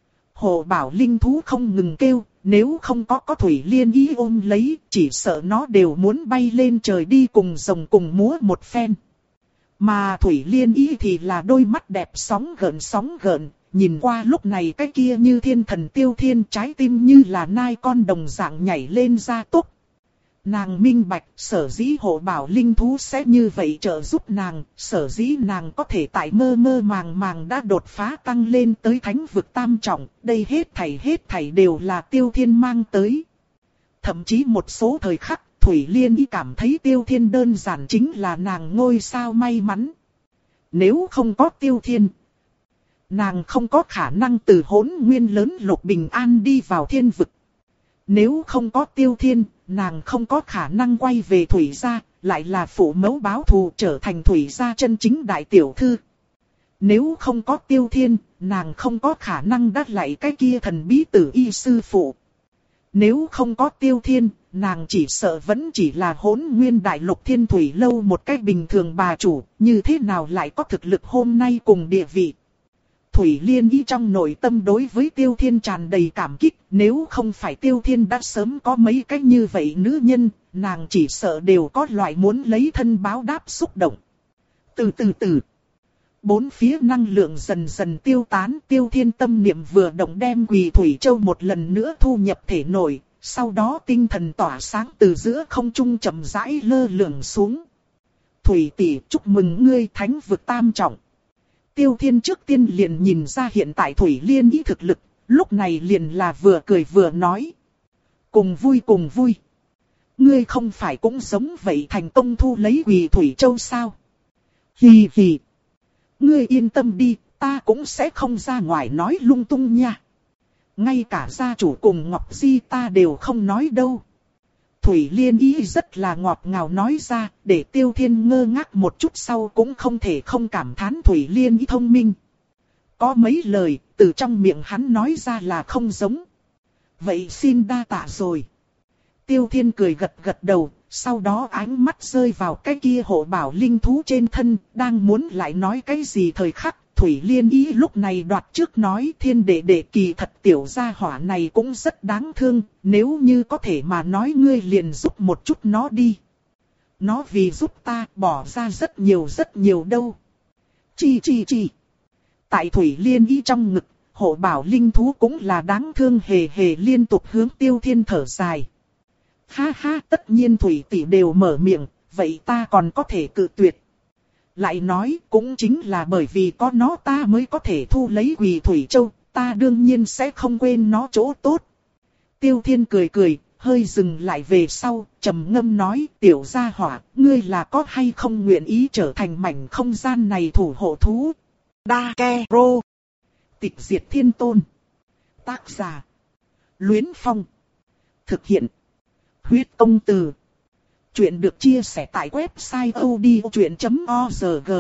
Hộ bảo linh thú không ngừng kêu, nếu không có có Thủy Liên Y ôm lấy, chỉ sợ nó đều muốn bay lên trời đi cùng rồng cùng múa một phen. Mà Thủy Liên Y thì là đôi mắt đẹp sóng gợn sóng gợn, nhìn qua lúc này cái kia như thiên thần Tiêu Thiên, trái tim như là nai con đồng dạng nhảy lên ra tốc. Nàng minh bạch, sở dĩ hộ bảo linh thú sẽ như vậy trợ giúp nàng, sở dĩ nàng có thể tại mơ mơ màng màng đã đột phá tăng lên tới thánh vực tam trọng, đây hết thảy hết thảy đều là Tiêu Thiên mang tới. Thậm chí một số thời khắc, Thủy Liên Y cảm thấy Tiêu Thiên đơn giản chính là nàng ngôi sao may mắn. Nếu không có Tiêu Thiên, nàng không có khả năng từ hỗn nguyên lớn lục bình an đi vào thiên vực. Nếu không có Tiêu Thiên, nàng không có khả năng quay về Thủy gia, lại là phụ mẫu báo thù trở thành Thủy gia chân chính đại tiểu thư. Nếu không có Tiêu Thiên, nàng không có khả năng đắc lại cái kia thần bí tử y sư phụ. Nếu không có Tiêu Thiên, nàng chỉ sợ vẫn chỉ là hỗn nguyên đại lục thiên thủy lâu một cách bình thường bà chủ, như thế nào lại có thực lực hôm nay cùng địa vị. Thủy Liên Y trong nội tâm đối với Tiêu Thiên tràn đầy cảm kích, nếu không phải Tiêu Thiên đã sớm có mấy cách như vậy nữ nhân, nàng chỉ sợ đều có loại muốn lấy thân báo đáp xúc động. Từ từ từ, bốn phía năng lượng dần dần tiêu tán, Tiêu Thiên tâm niệm vừa động đem Quỳ Thủy Châu một lần nữa thu nhập thể nội, sau đó tinh thần tỏa sáng từ giữa không trung chậm rãi lơ lửng xuống. Thủy tỷ, chúc mừng ngươi thánh vực tam trọng. Tiêu Thiên trước tiên liền nhìn ra hiện tại Thủy Liên Y thực lực, lúc này liền là vừa cười vừa nói. Cùng vui cùng vui. Ngươi không phải cũng giống vậy thành công thu lấy Quỳ Thủy Châu sao? Hì hì. Ngươi yên tâm đi, ta cũng sẽ không ra ngoài nói lung tung nha. Ngay cả gia chủ cùng Ngọc Di ta đều không nói đâu. Thủy Liên Ý rất là ngọt ngào nói ra, để Tiêu Thiên ngơ ngác một chút sau cũng không thể không cảm thán Thủy Liên Ý thông minh. Có mấy lời, từ trong miệng hắn nói ra là không giống. Vậy xin đa tạ rồi. Tiêu Thiên cười gật gật đầu, sau đó ánh mắt rơi vào cái kia hộ bảo linh thú trên thân, đang muốn lại nói cái gì thời khắc. Thủy Liên Ý lúc này đoạt trước nói Thiên đệ đệ kỳ thật tiểu gia hỏa này cũng rất đáng thương, nếu như có thể mà nói ngươi liền giúp một chút nó đi. Nó vì giúp ta bỏ ra rất nhiều rất nhiều đâu. Chi chi chi. Tại Thủy Liên Ý trong ngực, hộ bảo linh thú cũng là đáng thương hề hề liên tục hướng Tiêu Thiên thở dài. Ha ha, tất nhiên Thủy tỷ đều mở miệng, vậy ta còn có thể cự tuyệt. Lại nói, cũng chính là bởi vì có nó ta mới có thể thu lấy Quỳ Thủy Châu, ta đương nhiên sẽ không quên nó chỗ tốt. Tiêu Thiên cười cười, hơi dừng lại về sau, trầm ngâm nói, tiểu gia hỏa, ngươi là có hay không nguyện ý trở thành mảnh không gian này thủ hộ thú. Đa Ke Rô. Tịch diệt thiên tôn. Tác giả. Luyến Phong. Thực hiện. Huyết công từ. Chuyện được chia sẻ tại website odchuyện chấm org.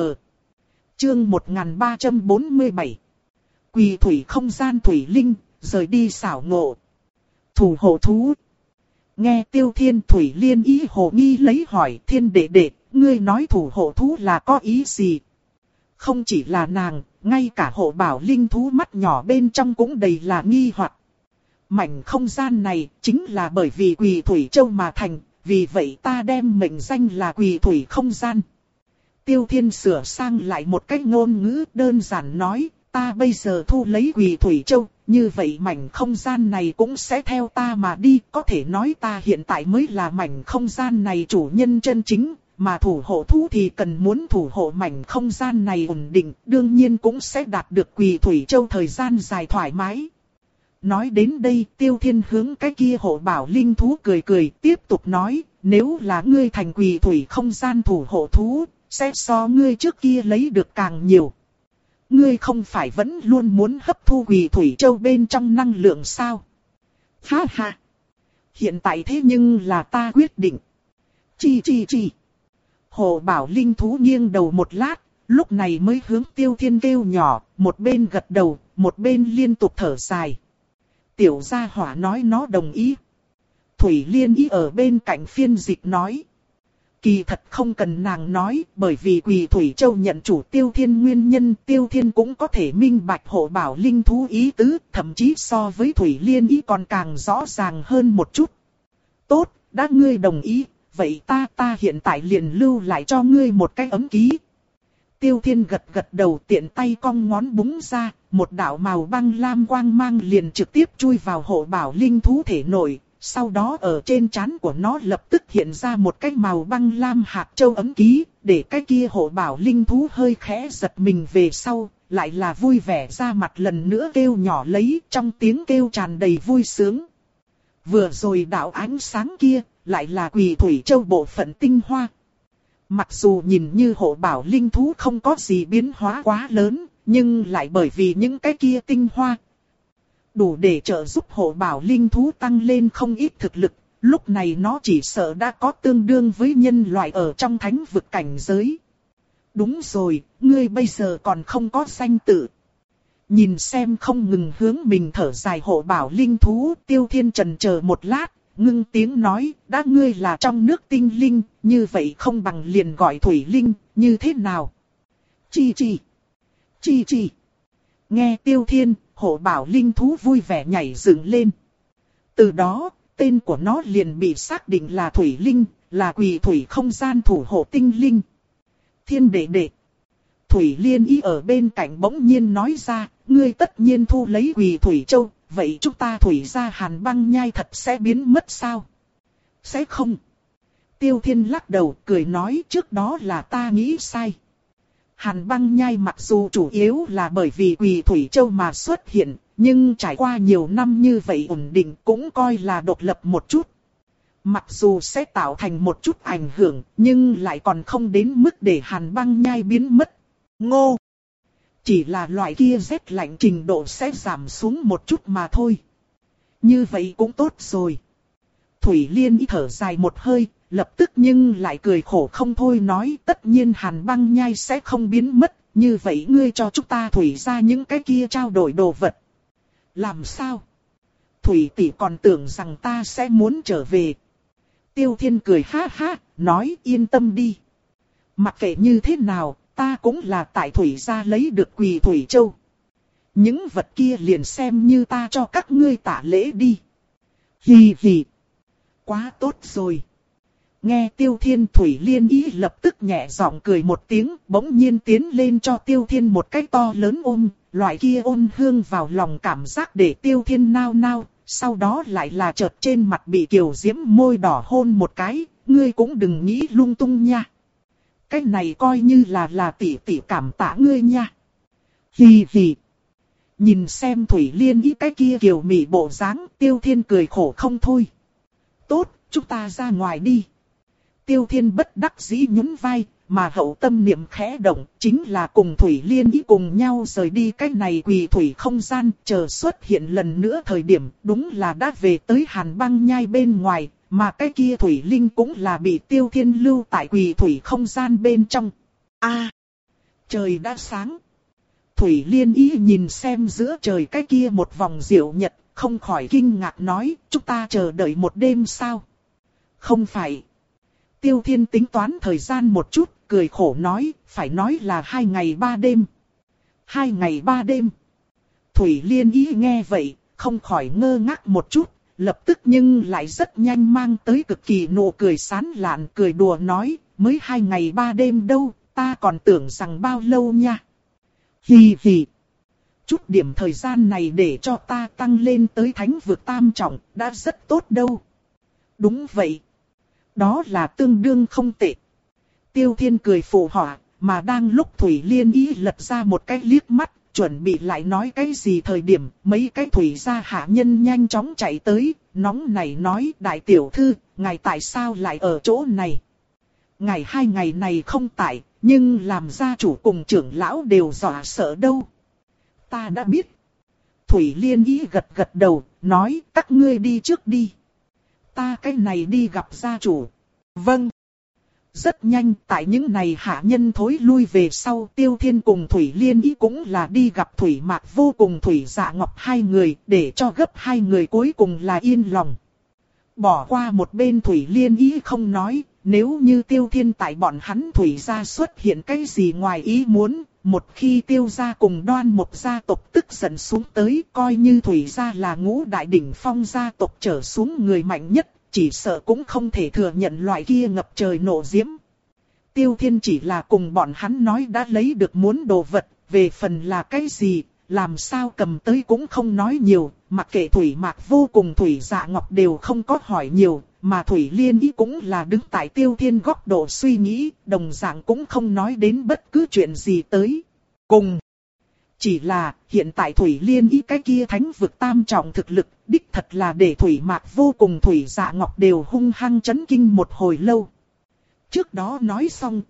Chương một nghìn ba trăm bốn mươi bảy. Quỳ thủy không gian thủy linh, rời đi xảo ngộ. Thủ hộ thú. Nghe Tiêu Thiên Thủy Liên Ý hồ nghi lấy hỏi Thiên đệ đệ, ngươi nói thủ hộ thú là có ý gì? Không chỉ là nàng, ngay cả hộ bảo linh thú mắt nhỏ bên trong cũng đầy là nghi hoặc. Mảnh không gian này chính là bởi vì Quỳ Thủy Châu mà thành, vì vậy ta đem mệnh danh là Quỳ Thủy không gian. Tiêu Thiên sửa sang lại một cách ngôn ngữ đơn giản nói, ta bây giờ thu lấy Quỳ Thủy Châu, như vậy mảnh không gian này cũng sẽ theo ta mà đi, có thể nói ta hiện tại mới là mảnh không gian này chủ nhân chân chính, mà thủ hộ thú thì cần muốn thủ hộ mảnh không gian này ổn định, đương nhiên cũng sẽ đạt được Quỳ Thủy Châu thời gian dài thoải mái. Nói đến đây, Tiêu Thiên hướng cái kia hộ bảo linh thú cười cười, tiếp tục nói, nếu là ngươi thành Quỳ Thủy không gian thủ hộ thú, sẽ so ngươi trước kia lấy được càng nhiều. Ngươi không phải vẫn luôn muốn hấp thu Quỳ Thủy Châu bên trong năng lượng sao? Ha ha! Hiện tại thế nhưng là ta quyết định. Chi chi chi! Hộ bảo linh thú nghiêng đầu một lát, lúc này mới hướng Tiêu Thiên kêu nhỏ, một bên gật đầu, một bên liên tục thở dài. Tiểu gia hỏa nói nó đồng ý. Thủy Liên Ý ở bên cạnh phiên dịch nói. Kỳ thật không cần nàng nói, bởi vì Quỳ Thủy Châu nhận chủ Tiêu Thiên nguyên nhân, Tiêu Thiên cũng có thể minh bạch hộ bảo linh thú ý tứ, thậm chí so với Thủy Liên Ý còn càng rõ ràng hơn một chút. Tốt, đã ngươi đồng ý, vậy ta ta hiện tại liền lưu lại cho ngươi một cái ấm ký. Tiêu Thiên gật gật đầu, tiện tay cong ngón búng ra, một đạo màu băng lam quang mang liền trực tiếp chui vào hộ bảo linh thú thể nội, sau đó ở trên trán của nó lập tức hiện ra một cái màu băng lam hạt châu ấm ký, để cái kia hộ bảo linh thú hơi khẽ giật mình về sau, lại là vui vẻ ra mặt lần nữa kêu nhỏ lấy, trong tiếng kêu tràn đầy vui sướng. Vừa rồi đạo ánh sáng kia, lại là Quỳ Thủy Châu bộ phận tinh hoa. Mặc dù nhìn như hộ bảo linh thú không có gì biến hóa quá lớn, nhưng lại bởi vì những cái kia tinh hoa đủ để trợ giúp hộ bảo linh thú tăng lên không ít thực lực, lúc này nó chỉ sợ đã có tương đương với nhân loại ở trong thánh vực cảnh giới. Đúng rồi, ngươi bây giờ còn không có danh tự. Nhìn xem không ngừng hướng mình thở dài hộ bảo linh thú, Tiêu Thiên chần chờ một lát, ngưng tiếng nói, đã ngươi là trong nước tinh linh, như vậy không bằng liền gọi thủy linh, như thế nào? Chi chi, chi chi. Nghe Tiêu Thiên, hộ bảo linh thú vui vẻ nhảy dựng lên. Từ đó, tên của nó liền bị xác định là thủy linh, là Quỳ Thủy không gian thủ hộ tinh linh. Thiên đệ đệ. Thủy Liên Ý ở bên cạnh bỗng nhiên nói ra, ngươi tất nhiên thu lấy Quỳ Thủy Châu, vậy chúng ta thủy ra Hàn Băng Nhai thật sẽ biến mất sao? Sẽ không. Tiêu Thiên lắc đầu cười nói, trước đó là ta nghĩ sai. Hàn Băng Nhai mặc dù chủ yếu là bởi vì Quỳ Thủy Châu mà xuất hiện, nhưng trải qua nhiều năm như vậy ổn định cũng coi là độc lập một chút. Mặc dù sẽ tạo thành một chút ảnh hưởng, nhưng lại còn không đến mức để Hàn Băng Nhai biến mất. Ngô! Chỉ là loại kia rét lạnh trình độ sẽ giảm xuống một chút mà thôi. Như vậy cũng tốt rồi. Thủy Liên ý thở dài một hơi, lập tức nhưng lại cười khổ không thôi nói tất nhiên Hàn Băng Nhai sẽ không biến mất, như vậy ngươi cho chúng ta Thủy ra những cái kia trao đổi đồ vật. Làm sao? Thủy tỷ còn tưởng rằng ta sẽ muốn trở về. Tiêu Thiên cười ha ha, nói yên tâm đi. Mặc kệ như thế nào, ta cũng là tại Thủy gia lấy được Quỳ Thủy Châu. Những vật kia liền xem như ta cho các ngươi tạ lễ đi. Hì hì. Quá tốt rồi. Nghe Tiêu Thiên, Thủy Liên ý lập tức nhẹ giọng cười một tiếng, bỗng nhiên tiến lên cho Tiêu Thiên một cái to lớn ôm, loại kia ôn hương vào lòng cảm giác để Tiêu Thiên nao nao, sau đó lại là chợt trên mặt bị kiều diễm môi đỏ hôn một cái, ngươi cũng đừng nghĩ lung tung nha. Cái này coi như là là tỷ tỷ cảm tạ ngươi nha. Hì hì. Nhìn xem Thủy Liên ý cái kia kiều mị bộ dáng, Tiêu Thiên cười khổ không thôi. Tốt, chúng ta ra ngoài đi. Tiêu Thiên bất đắc dĩ nhún vai, mà hậu tâm niệm khẽ động, chính là cùng Thủy Liên ý cùng nhau rời đi cái này Quỳ Thủy không gian, chờ xuất hiện lần nữa thời điểm, đúng là đã về tới Hàn Băng Nhai bên ngoài, mà cái kia Thủy Linh cũng là bị Tiêu Thiên lưu tại Quỳ Thủy không gian bên trong. A, à, trời đã sáng. Thủy Liên ý nhìn xem giữa trời cái kia một vòng diệu nhật, không khỏi kinh ngạc nói, chúng ta chờ đợi một đêm sao? Không phải. Tiêu Thiên tính toán thời gian một chút, cười khổ nói, phải nói là hai ngày ba đêm. Hai ngày ba đêm. Thủy Liên ý nghe vậy, không khỏi ngơ ngác một chút, lập tức nhưng lại rất nhanh mang tới cực kỳ nụ cười sán lạn, cười đùa nói, mới hai ngày ba đêm đâu, ta còn tưởng rằng bao lâu nha. Hì hì. Chút điểm thời gian này để cho ta tăng lên tới thánh vực tam trọng, đã rất tốt đâu. Đúng vậy. Đó là tương đương không tệ. Tiêu Thiên cười phụ họa, mà đang lúc Thủy Liên ý lật ra một cái liếc mắt, chuẩn bị lại nói cái gì thời điểm, mấy cái thủy gia hạ nhân nhanh chóng chạy tới, nóng nảy nói, đại tiểu thư, ngài tại sao lại ở chỗ này? Ngài hai ngày này không tại, nhưng làm gia chủ cùng trưởng lão đều dọa sợ đâu. Ta đã biết. Thủy Liên ý gật gật đầu, nói, các ngươi đi trước đi. Ta cái này đi gặp gia chủ. Vâng. Rất nhanh, tại những này hạ nhân thối lui về sau, Tiêu Thiên cùng Thủy Liên ý cũng là đi gặp Thủy Mạc Vô cùng Thủy Dạ Ngọc hai người, để cho gấp hai người cuối cùng là yên lòng. Bỏ qua một bên Thủy Liên ý không nói, nếu như Tiêu Thiên tại bọn hắn Thủy gia xuất hiện cái gì ngoài ý muốn, một khi Tiêu gia cùng Đoan Mộc gia tộc tức giận xuống tới, coi như Thủy gia là ngũ đại đỉnh phong gia tộc trở xuống người mạnh nhất, chỉ sợ cũng không thể thừa nhận loại kia ngập trời nộ diễm. Tiêu Thiên chỉ là cùng bọn hắn nói đã lấy được muốn đồ vật, về phần là cái gì, làm sao cầm tới cũng không nói nhiều, mặc kệ Thủy Mạc Vô cùng Thủy Dạ Ngọc đều không có hỏi nhiều, mà Thủy Liên ý cũng là đứng tại Tiêu Thiên góc độ suy nghĩ, đồng dạng cũng không nói đến bất cứ chuyện gì tới. Cùng. Chỉ là, hiện tại Thủy Liên ý cái kia thánh vực tam trọng thực lực, đích thật là để Thủy Mạc Vô cùng Thủy Dạ Ngọc đều hung hăng chấn kinh một hồi lâu. Trước đó nói xong,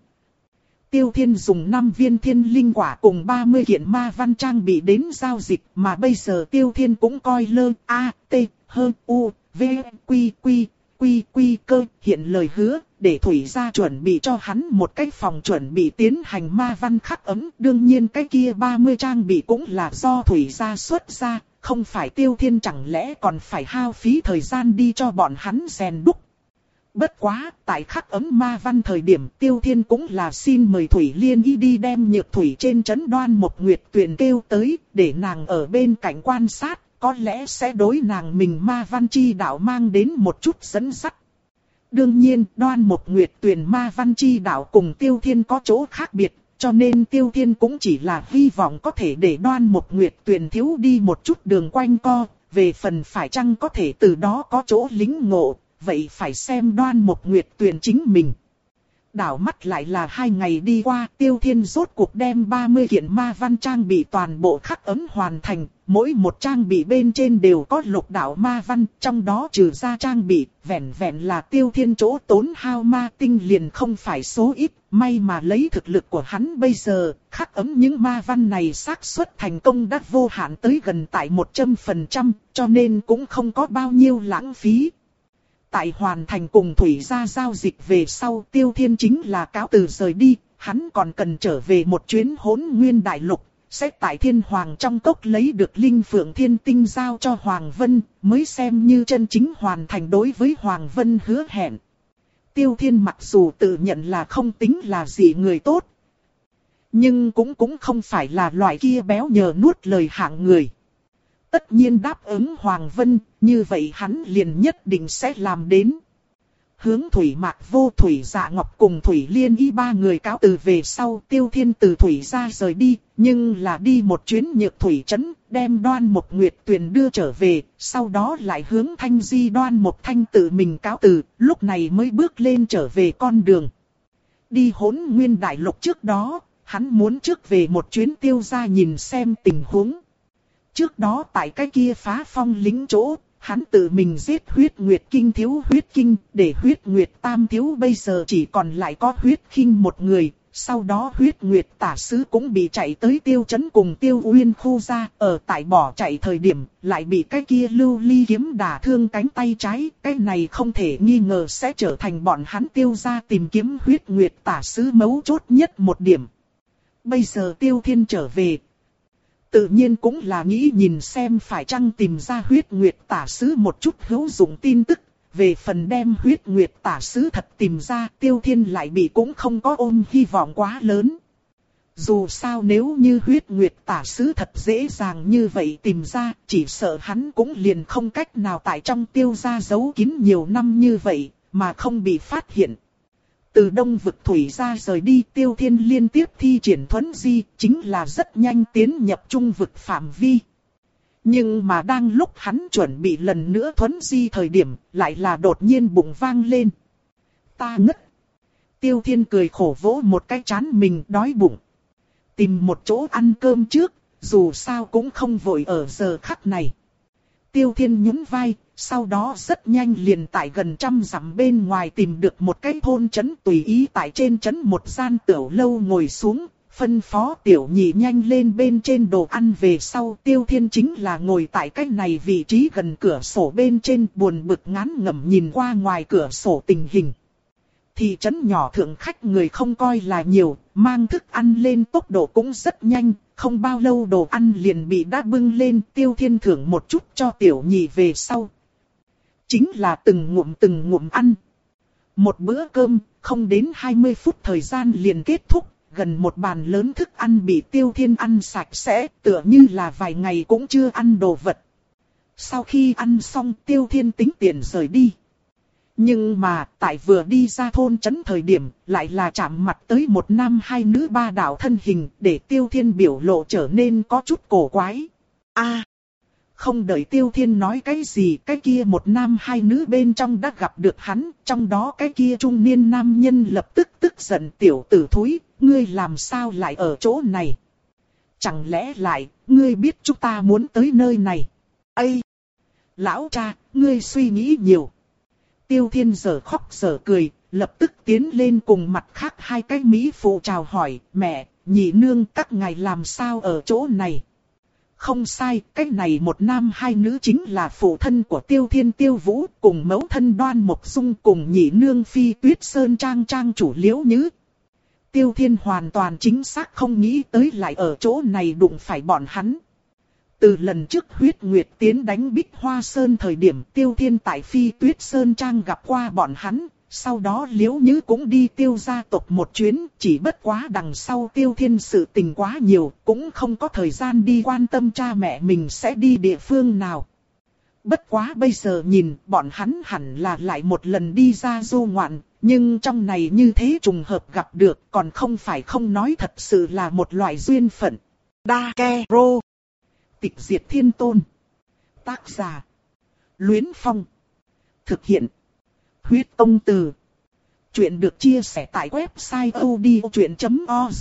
Tiêu Thiên dùng năm viên thiên linh quả cùng ba mươi kiện ma văn trang bị đến giao dịch, mà bây giờ Tiêu Thiên cũng coi lơ A, T, H, U, V, Quy, Quy, Quy, Quy cơ hiện lời hứa, để Thủy gia chuẩn bị cho hắn một cái phòng chuẩn bị tiến hành ma văn khắc ấm. Đương nhiên cái kia ba mươi trang bị cũng là do Thủy gia xuất ra, không phải Tiêu Thiên chẳng lẽ còn phải hao phí thời gian đi cho bọn hắn rèn đúc. Bất quá, tại khắc ấm ma văn thời điểm Tiêu Thiên cũng là xin mời Thủy Liên ý đi đem nhược thủy trên trấn Đoan Mộc Nguyệt Tuyền kêu tới, để nàng ở bên cạnh quan sát, có lẽ sẽ đối nàng mình ma văn chi đạo mang đến một chút dẫn dắt. Đương nhiên, Đoan Mộc Nguyệt Tuyền ma văn chi đạo cùng Tiêu Thiên có chỗ khác biệt, cho nên Tiêu Thiên cũng chỉ là hy vọng có thể để Đoan Mộc Nguyệt Tuyền thiếu đi một chút đường quanh co, về phần phải chăng có thể từ đó có chỗ lính ngộ. Vậy phải xem Đoan Mộc Nguyệt Tuyền chính mình. Đảo mắt lại là hai ngày đi qua, Tiêu Thiên rốt cuộc đem ba mươi kiện ma văn trang bị toàn bộ khắc ấn hoàn thành, mỗi một trang bị bên trên đều có lục đạo ma văn, trong đó trừ ra trang bị, vẹn vẹn là Tiêu Thiên chỗ tốn hao ma tinh liền không phải số ít, may mà lấy thực lực của hắn bây giờ, khắc ấn những ma văn này xác suất thành công đã vô hạn tới gần tại một trăm phần trăm, cho nên cũng không có bao nhiêu lãng phí. Tại hoàn thành cùng Thủy gia giao dịch về sau, Tiêu Thiên chính là cáo từ rời đi, hắn còn cần trở về một chuyến Hỗn Nguyên Đại Lục, sẽ tại Thiên Hoàng trong cốc lấy được Linh Phượng Thiên Tinh giao cho Hoàng Vân, mới xem như chân chính hoàn thành đối với Hoàng Vân hứa hẹn. Tiêu Thiên mặc dù tự nhận là không tính là gì người tốt, nhưng cũng cũng không phải là loại kia béo nhờ nuốt lời hạng người. Tất nhiên đáp ứng Hoàng Vân, như vậy hắn liền nhất định sẽ làm đến. Hướng Thủy Mạc Vô, Thủy Dạ Ngọc cùng Thủy Liên Y ba người cáo từ về sau, Tiêu Thiên từ Thủy gia rời đi, nhưng là đi một chuyến Nhược Thủy trấn, đem Đoan Mộc Nguyệt Tuyền đưa trở về, sau đó lại hướng Thanh Di Đoan Mộc Thanh tự mình cáo từ, lúc này mới bước lên trở về con đường. Đi Hỗn Nguyên Đại Lục trước đó, hắn muốn trước về một chuyến Tiêu gia nhìn xem tình huống. Trước đó tại cái kia phá phong lính chỗ, hắn tự mình giết huyết nguyệt kinh thiếu huyết kinh, để huyết nguyệt tam thiếu bây giờ chỉ còn lại có huyết kinh một người. Sau đó huyết nguyệt tả sứ cũng bị chạy tới Tiêu trấn cùng Tiêu Uyên khu ra, ở tại bỏ chạy thời điểm, lại bị cái kia lưu ly kiếm đả thương cánh tay trái. Cái này không thể nghi ngờ sẽ trở thành bọn hắn Tiêu gia tìm kiếm huyết nguyệt tả sứ mấu chốt nhất một điểm. Bây giờ Tiêu Thiên trở về, tự nhiên cũng là nghĩ nhìn xem phải chăng tìm ra huyết nguyệt tả sứ một chút hữu dụng tin tức. Về phần đem huyết nguyệt tả sứ thật tìm ra, Tiêu Thiên lại bị cũng không có ôm hy vọng quá lớn. Dù sao nếu như huyết nguyệt tả sứ thật dễ dàng như vậy tìm ra, chỉ sợ hắn cũng liền không cách nào tại trong Tiêu gia giấu kín nhiều năm như vậy, mà không bị phát hiện. Từ Đông vực Thủy gia rời đi, Tiêu Thiên liên tiếp thi triển thuấn di, chính là rất nhanh tiến nhập Trung vực phạm vi. Nhưng mà đang lúc hắn chuẩn bị lần nữa thuấn di thời điểm, lại là đột nhiên bụng vang lên. Ta ngất. Tiêu Thiên cười khổ vỗ một cái trán mình, đói bụng. Tìm một chỗ ăn cơm trước, dù sao cũng không vội ở giờ khắc này. Tiêu Thiên nhún vai, sau đó rất nhanh liền tại gần trăm dặm bên ngoài tìm được một cái thôn trấn, tùy ý tại trên trấn một gian tiểu lâu ngồi xuống, phân phó tiểu nhị nhanh lên bên trên đồ ăn về sau. Tiêu Thiên chính là ngồi tại cái này vị trí gần cửa sổ bên trên, buồn bực ngán ngẩm nhìn qua ngoài cửa sổ tình hình. Thị trấn nhỏ thượng khách người không coi là nhiều, mang thức ăn lên tốc độ cũng rất nhanh, không bao lâu đồ ăn liền bị đã bưng lên. Tiêu Thiên thưởng một chút cho tiểu nhị về sau, chính là từng ngụm từng ngụm ăn. Một bữa cơm, không đến hai mươi phút thời gian liền kết thúc, gần một bàn lớn thức ăn bị Tiêu Thiên ăn sạch sẽ, tựa như là vài ngày cũng chưa ăn đồ vật. Sau khi ăn xong, Tiêu Thiên tính tiền rời đi. Nhưng mà, tại vừa đi ra thôn trấn thời điểm, lại là chạm mặt tới một nam hai nữ ba đạo thân hình, để Tiêu Thiên biểu lộ trở nên có chút cổ quái. A, không đợi Tiêu Thiên nói cái gì, cái kia một nam hai nữ bên trong đã gặp được hắn, trong đó cái kia trung niên nam nhân lập tức tức giận, tiểu tử thúi, ngươi làm sao lại ở chỗ này? Chẳng lẽ lại, ngươi biết chúng ta muốn tới nơi này? Ây! Lão cha, ngươi suy nghĩ nhiều. Tiêu Thiên giờ khóc giờ cười, lập tức tiến lên cùng mặt khác hai cái mỹ phụ chào hỏi, mẹ, nhị nương, các ngài làm sao ở chỗ này? Không sai, cái này một nam hai nữ chính là phụ thân của Tiêu Thiên Tiêu Vũ, cùng mẫu thân Đoan Mộc Dung, cùng nhị nương Phi Tuyết Sơn Trang Trang chủ Liễu Nhứ. Tiêu Thiên hoàn toàn chính xác không nghĩ tới lại ở chỗ này đụng phải bọn hắn. Từ lần trước huyết nguyệt tiến đánh Bích Hoa Sơn thời điểm, Tiêu Thiên tại Phi Tuyết Sơn Trang gặp qua bọn hắn. Sau đó Liễu Nhứ cũng đi Tiêu gia tộc một chuyến, chỉ bất quá đằng sau Tiêu Thiên sự tình quá nhiều, cũng không có thời gian đi quan tâm cha mẹ mình sẽ đi địa phương nào. Bất quá bây giờ nhìn, bọn hắn hẳn là lại một lần đi ra du ngoạn, nhưng trong này như thế trùng hợp gặp được, còn không phải không nói, thật sự là một loại duyên phận. Đa Ke Rô, Tịch Diệt Thiên Tôn. Tác giả Luyến Phong. Thực hiện Huyết Tông Từ. Chuyện được chia sẻ tại website audiochuyện chấm org.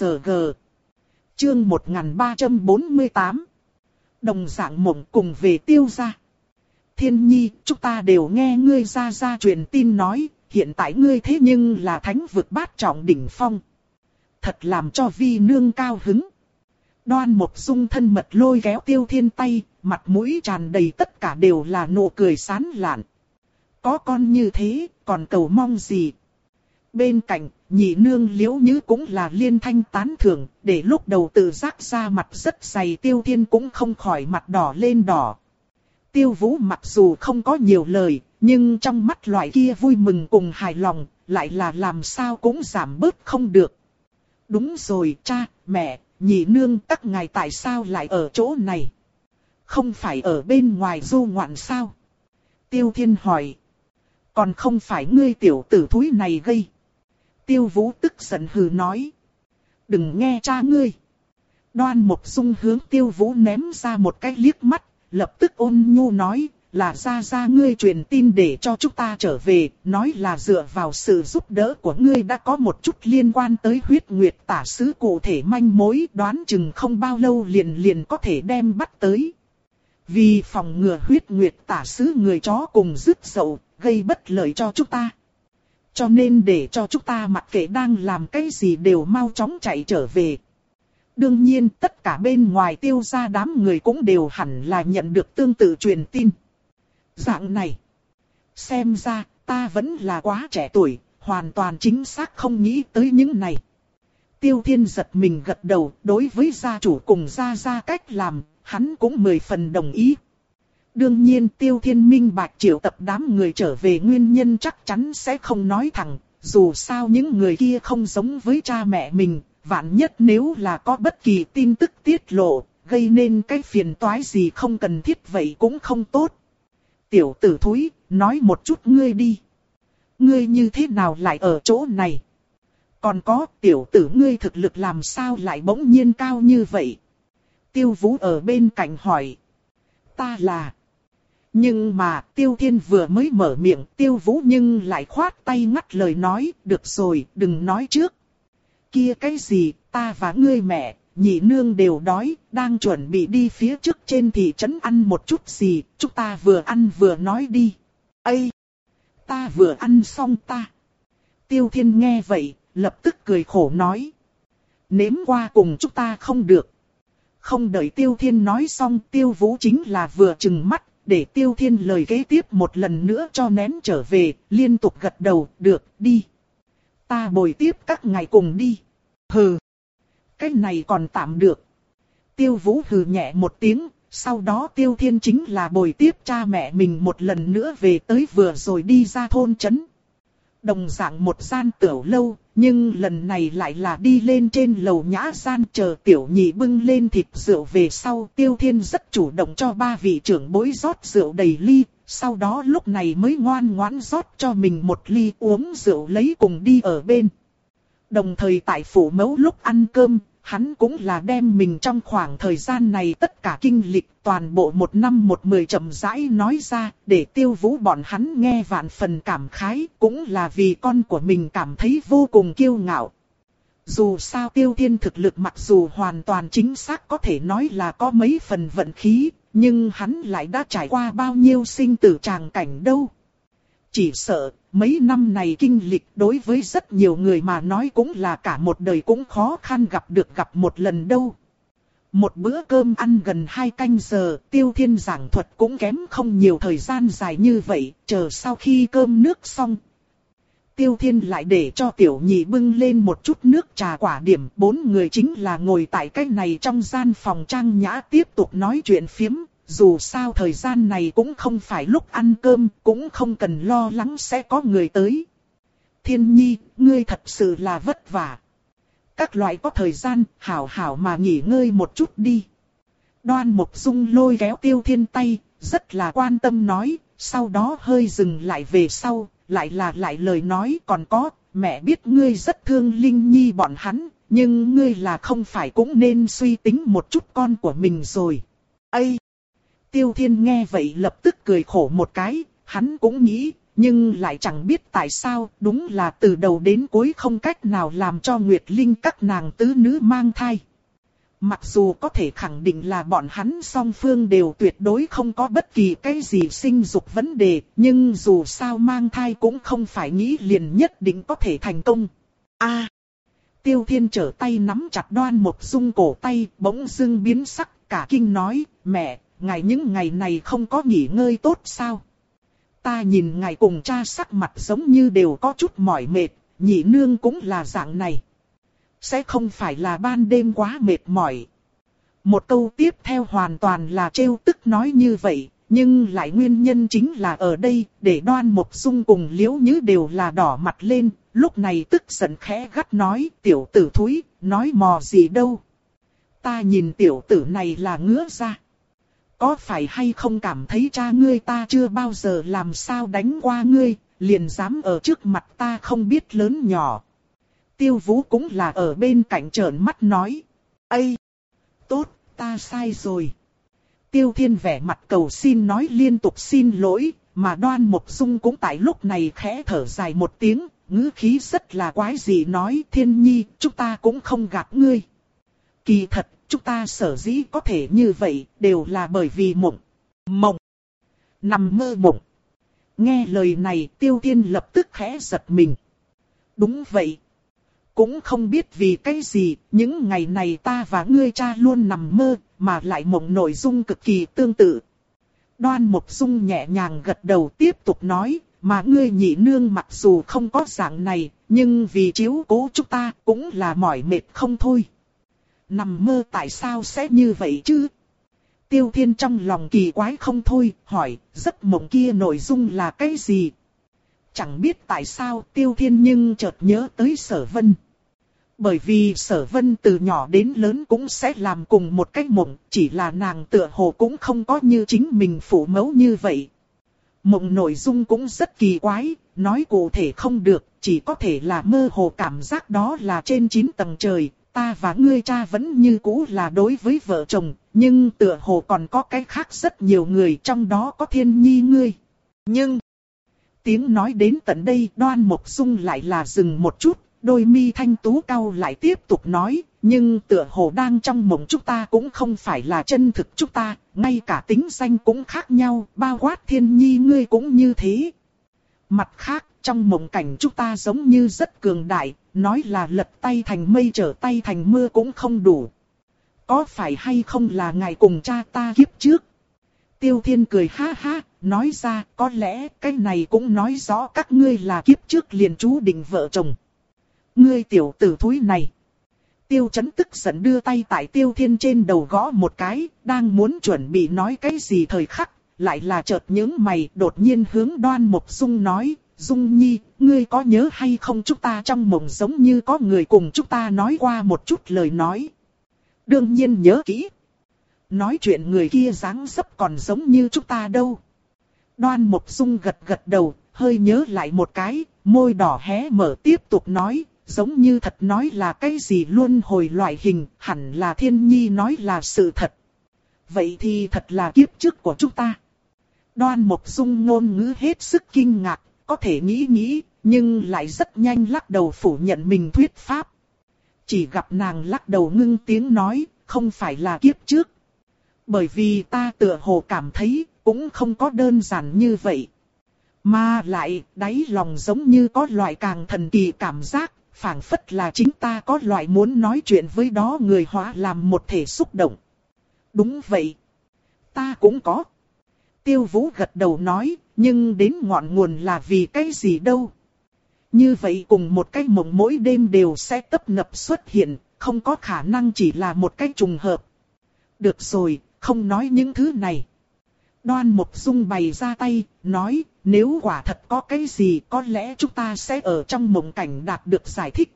Chương một nghìn ba trăm bốn mươi tám. Đồng dạng mộng cùng về Tiêu gia. Thiên Nhi, chúng ta đều nghe ngươi ra ra truyền tin nói, hiện tại ngươi thế nhưng là thánh vực bát trọng đỉnh phong. Thật làm cho vi nương cao hứng. Đoan Mộc Dung thân mật lôi kéo Tiêu Thiên tay, mặt mũi tràn đầy tất cả đều là nụ cười sán lạn. Có con như thế, còn cầu mong gì? Bên cạnh, nhị nương Liễu Nhứ cũng là liên thanh tán thưởng, để lúc đầu tự giác ra mặt rất dày Tiêu Thiên cũng không khỏi mặt đỏ lên đỏ. Tiêu Vũ mặc dù không có nhiều lời, nhưng trong mắt loại kia vui mừng cùng hài lòng, lại là làm sao cũng giảm bớt không được. Đúng rồi cha, mẹ, nhị nương các ngài tại sao lại ở chỗ này? Không phải ở bên ngoài du ngoạn sao? Tiêu Thiên hỏi. Còn không phải ngươi tiểu tử thúi này gây. Tiêu Vũ tức giận hừ nói. Đừng nghe cha ngươi. Đoan Mộc Dung hướng Tiêu Vũ ném ra một cái liếc mắt, lập tức ôn nhu nói, là ra ra ngươi truyền tin để cho chúng ta trở về, nói là dựa vào sự giúp đỡ của ngươi đã có một chút liên quan tới huyết nguyệt tả sứ cụ thể manh mối, đoán chừng không bao lâu liền liền có thể đem bắt tới. Vì phòng ngừa huyết nguyệt tả sứ người chó cùng rứt dậu, gây bất lợi cho chúng ta. Cho nên để cho chúng ta mặc kệ đang làm cái gì đều mau chóng chạy trở về. Đương nhiên tất cả bên ngoài Tiêu gia đám người cũng đều hẳn là nhận được tương tự truyền tin. Dạng này. Xem ra ta vẫn là quá trẻ tuổi, hoàn toàn chính xác không nghĩ tới những này. Tiêu Thiên giật mình gật đầu, đối với gia chủ cùng gia gia cách làm, hắn cũng mười phần đồng ý. Đương nhiên Tiêu Thiên minh bạch triệu tập đám người trở về nguyên nhân chắc chắn sẽ không nói thẳng, dù sao những người kia không giống với cha mẹ mình, vạn nhất nếu là có bất kỳ tin tức tiết lộ, gây nên cái phiền toái gì không cần thiết vậy cũng không tốt. Tiểu tử thúi, nói một chút ngươi đi. Ngươi như thế nào lại ở chỗ này? Còn có tiểu tử ngươi thực lực làm sao lại bỗng nhiên cao như vậy? Tiêu Vũ ở bên cạnh hỏi. Ta là... Nhưng mà Tiêu Thiên vừa mới mở miệng, Tiêu Vũ nhưng lại khoát tay ngắt lời nói, được rồi, đừng nói trước. Kia cái gì, ta và ngươi mẹ, nhị nương đều đói, đang chuẩn bị đi phía trước trên thị trấn ăn một chút gì, chúng ta vừa ăn vừa nói đi. Ây! Ta vừa ăn xong ta. Tiêu Thiên nghe vậy, lập tức cười khổ nói. Nếm qua cùng chúng ta không được. Không đợi Tiêu Thiên nói xong, Tiêu Vũ chính là vừa trừng mắt, để Tiêu Thiên lời kế tiếp một lần nữa cho nén trở về, liên tục gật đầu, được, đi. Ta bồi tiếp các ngài cùng đi. Hừ. Cái này còn tạm được. Tiêu Vũ hừ nhẹ một tiếng, sau đó Tiêu Thiên chính là bồi tiếp cha mẹ mình một lần nữa về tới vừa rồi đi ra thôn trấn. Đồng dạng một gian tiểu lâu, nhưng lần này lại là đi lên trên lầu nhã gian chờ tiểu nhị bưng lên thịt rượu về sau. Tiêu Thiên rất chủ động cho ba vị trưởng bối rót rượu đầy ly, sau đó lúc này mới ngoan ngoãn rót cho mình một ly uống rượu lấy cùng đi ở bên. Đồng thời tại phủ mẫu lúc ăn cơm, hắn cũng là đem mình trong khoảng thời gian này tất cả kinh lịch toàn bộ một năm một mười chậm rãi nói ra, để Tiêu Vũ bọn hắn nghe vạn phần cảm khái, cũng là vì con của mình cảm thấy vô cùng kiêu ngạo. Dù sao Tiêu Thiên thực lực mặc dù hoàn toàn chính xác có thể nói là có mấy phần vận khí, nhưng hắn lại đã trải qua bao nhiêu sinh tử tràng cảnh đâu. Chỉ sợ, mấy năm này kinh lịch đối với rất nhiều người mà nói cũng là cả một đời cũng khó khăn gặp được gặp một lần đâu. Một bữa cơm ăn gần hai canh giờ, Tiêu Thiên giảng thuật cũng kém không nhiều thời gian dài như vậy, chờ sau khi cơm nước xong. Tiêu Thiên lại để cho tiểu nhị bưng lên một chút nước trà quả điểm, bốn người chính là ngồi tại cái này trong gian phòng trang nhã tiếp tục nói chuyện phiếm. Dù sao thời gian này cũng không phải lúc ăn cơm, cũng không cần lo lắng sẽ có người tới. Thiên Nhi, ngươi thật sự là vất vả. Các loại có thời gian, hảo hảo mà nghỉ ngơi một chút đi. Đoan Mộc Dung lôi kéo Tiêu Thiên tay, rất là quan tâm nói, sau đó hơi dừng lại về sau, lại là lại lời nói còn có, mẹ biết ngươi rất thương Linh Nhi bọn hắn, nhưng ngươi là không phải cũng nên suy tính một chút con của mình rồi. Ây! Tiêu Thiên nghe vậy lập tức cười khổ một cái, hắn cũng nghĩ, nhưng lại chẳng biết tại sao, đúng là từ đầu đến cuối không cách nào làm cho Nguyệt Linh các nàng tứ nữ mang thai. Mặc dù có thể khẳng định là bọn hắn song phương đều tuyệt đối không có bất kỳ cái gì sinh dục vấn đề, nhưng dù sao mang thai cũng không phải nghĩ liền nhất định có thể thành công. A, à, Tiêu Thiên trở tay nắm chặt Đoan Mộc Dung cổ tay, bỗng dưng biến sắc, cả kinh nói, mẹ, ngài những ngày này không có nghỉ ngơi tốt sao? Ta nhìn ngài cùng cha sắc mặt giống như đều có chút mỏi mệt, nhị nương cũng là dạng này. Sẽ không phải là ban đêm quá mệt mỏi. Một câu tiếp theo hoàn toàn là trêu tức nói như vậy, nhưng lại nguyên nhân chính là ở đây, để Đoan Mộc Dung cùng Liễu Nhứ đều là đỏ mặt lên, lúc này tức giận khẽ gắt nói, tiểu tử thúi, nói mò gì đâu. Ta nhìn tiểu tử này là ngứa ra. Có phải hay không cảm thấy cha ngươi ta chưa bao giờ làm sao đánh qua ngươi, liền dám ở trước mặt ta không biết lớn nhỏ. Tiêu Vũ cũng là ở bên cạnh trợn mắt nói. Ây! Tốt, ta sai rồi. Tiêu Thiên vẻ mặt cầu xin nói liên tục xin lỗi, mà Đoan Mộc Dung cũng tại lúc này khẽ thở dài một tiếng, ngữ khí rất là quái dị nói, Thiên Nhi, chúng ta cũng không gạt ngươi. Kỳ thật, chúng ta sở dĩ có thể như vậy, đều là bởi vì mộng. Mộng! Nằm mơ mộng! Nghe lời này, Tiêu Thiên lập tức khẽ giật mình. Đúng vậy. Cũng không biết vì cái gì, những ngày này ta và ngươi cha luôn nằm mơ, mà lại mộng nội dung cực kỳ tương tự. Đoan Mộc Dung nhẹ nhàng gật đầu tiếp tục nói, mà ngươi nhị nương mặc dù không có dạng này, nhưng vì chiếu cố chúng ta cũng là mỏi mệt không thôi. Nằm mơ tại sao sẽ như vậy chứ? Tiêu Thiên trong lòng kỳ quái không thôi, hỏi, giấc mộng kia nội dung là cái gì? Chẳng biết tại sao Tiêu Thiên nhưng chợt nhớ tới Sở Vân. Bởi vì Sở Vân từ nhỏ đến lớn cũng sẽ làm cùng một cái mộng, chỉ là nàng tựa hồ cũng không có như chính mình phụ mẫu như vậy. Mộng nội dung cũng rất kỳ quái, nói cụ thể không được, chỉ có thể là mơ hồ cảm giác đó là trên chín tầng trời, ta và ngươi cha vẫn như cũ là đối với vợ chồng, nhưng tựa hồ còn có cái khác rất nhiều người, trong đó có Thiên Nhi ngươi. Nhưng, tiếng nói đến tận đây Đoan Mộc Dung lại là dừng một chút. Đôi mi thanh tú cau lại tiếp tục nói, nhưng tựa hồ đang trong mộng chúng ta cũng không phải là chân thực chúng ta, ngay cả tính danh cũng khác nhau, bao quát Thiên Nhi ngươi cũng như thế. Mặt khác, trong mộng cảnh chúng ta giống như rất cường đại, nói là lật tay thành mây trở tay thành mưa cũng không đủ. Có phải hay không là ngài cùng cha ta kiếp trước? Tiêu Thiên cười ha ha, nói ra, có lẽ cái này cũng nói rõ các ngươi là kiếp trước liền chú định vợ chồng. Ngươi tiểu tử thúi này. Tiêu Chấn tức giận đưa tay tại Tiêu Thiên trên đầu gõ một cái, đang muốn chuẩn bị nói cái gì thời khắc, lại là chợt nhướng mày đột nhiên hướng Đoan Mộc Dung nói, Dung Nhi, ngươi có nhớ hay không chúng ta trong mộng giống như có người cùng chúng ta nói qua một chút lời nói. Đương nhiên nhớ kỹ. Nói chuyện người kia dáng dấp còn giống như chúng ta đâu. Đoan Mộc Dung gật gật đầu, hơi nhớ lại một cái, môi đỏ hé mở tiếp tục nói. Giống như thật nói là cái gì luôn hồi loại hình, hẳn là Thiên Nhi nói là sự thật. Vậy thì thật là kiếp trước của chúng ta. Đoan Mộc Dung ngôn ngữ hết sức kinh ngạc, có thể nghĩ nghĩ, nhưng lại rất nhanh lắc đầu phủ nhận mình thuyết pháp. Chỉ gặp nàng lắc đầu ngưng tiếng nói, không phải là kiếp trước. Bởi vì ta tựa hồ cảm thấy, cũng không có đơn giản như vậy. Mà lại, đáy lòng giống như có loại càng thần kỳ cảm giác. Phảng phất là chính ta có loại muốn nói chuyện với đó người hóa làm một thể xúc động. Đúng vậy. Ta cũng có. Tiêu Vũ gật đầu nói, nhưng đến ngọn nguồn là vì cái gì đâu. Như vậy cùng một cái mộng mỗi đêm đều sẽ tấp nập xuất hiện, không có khả năng chỉ là một cái trùng hợp. Được rồi, không nói những thứ này. Đoan Mộc Dung bày ra tay, nói, nếu quả thật có cái gì có lẽ chúng ta sẽ ở trong mộng cảnh đạt được giải thích.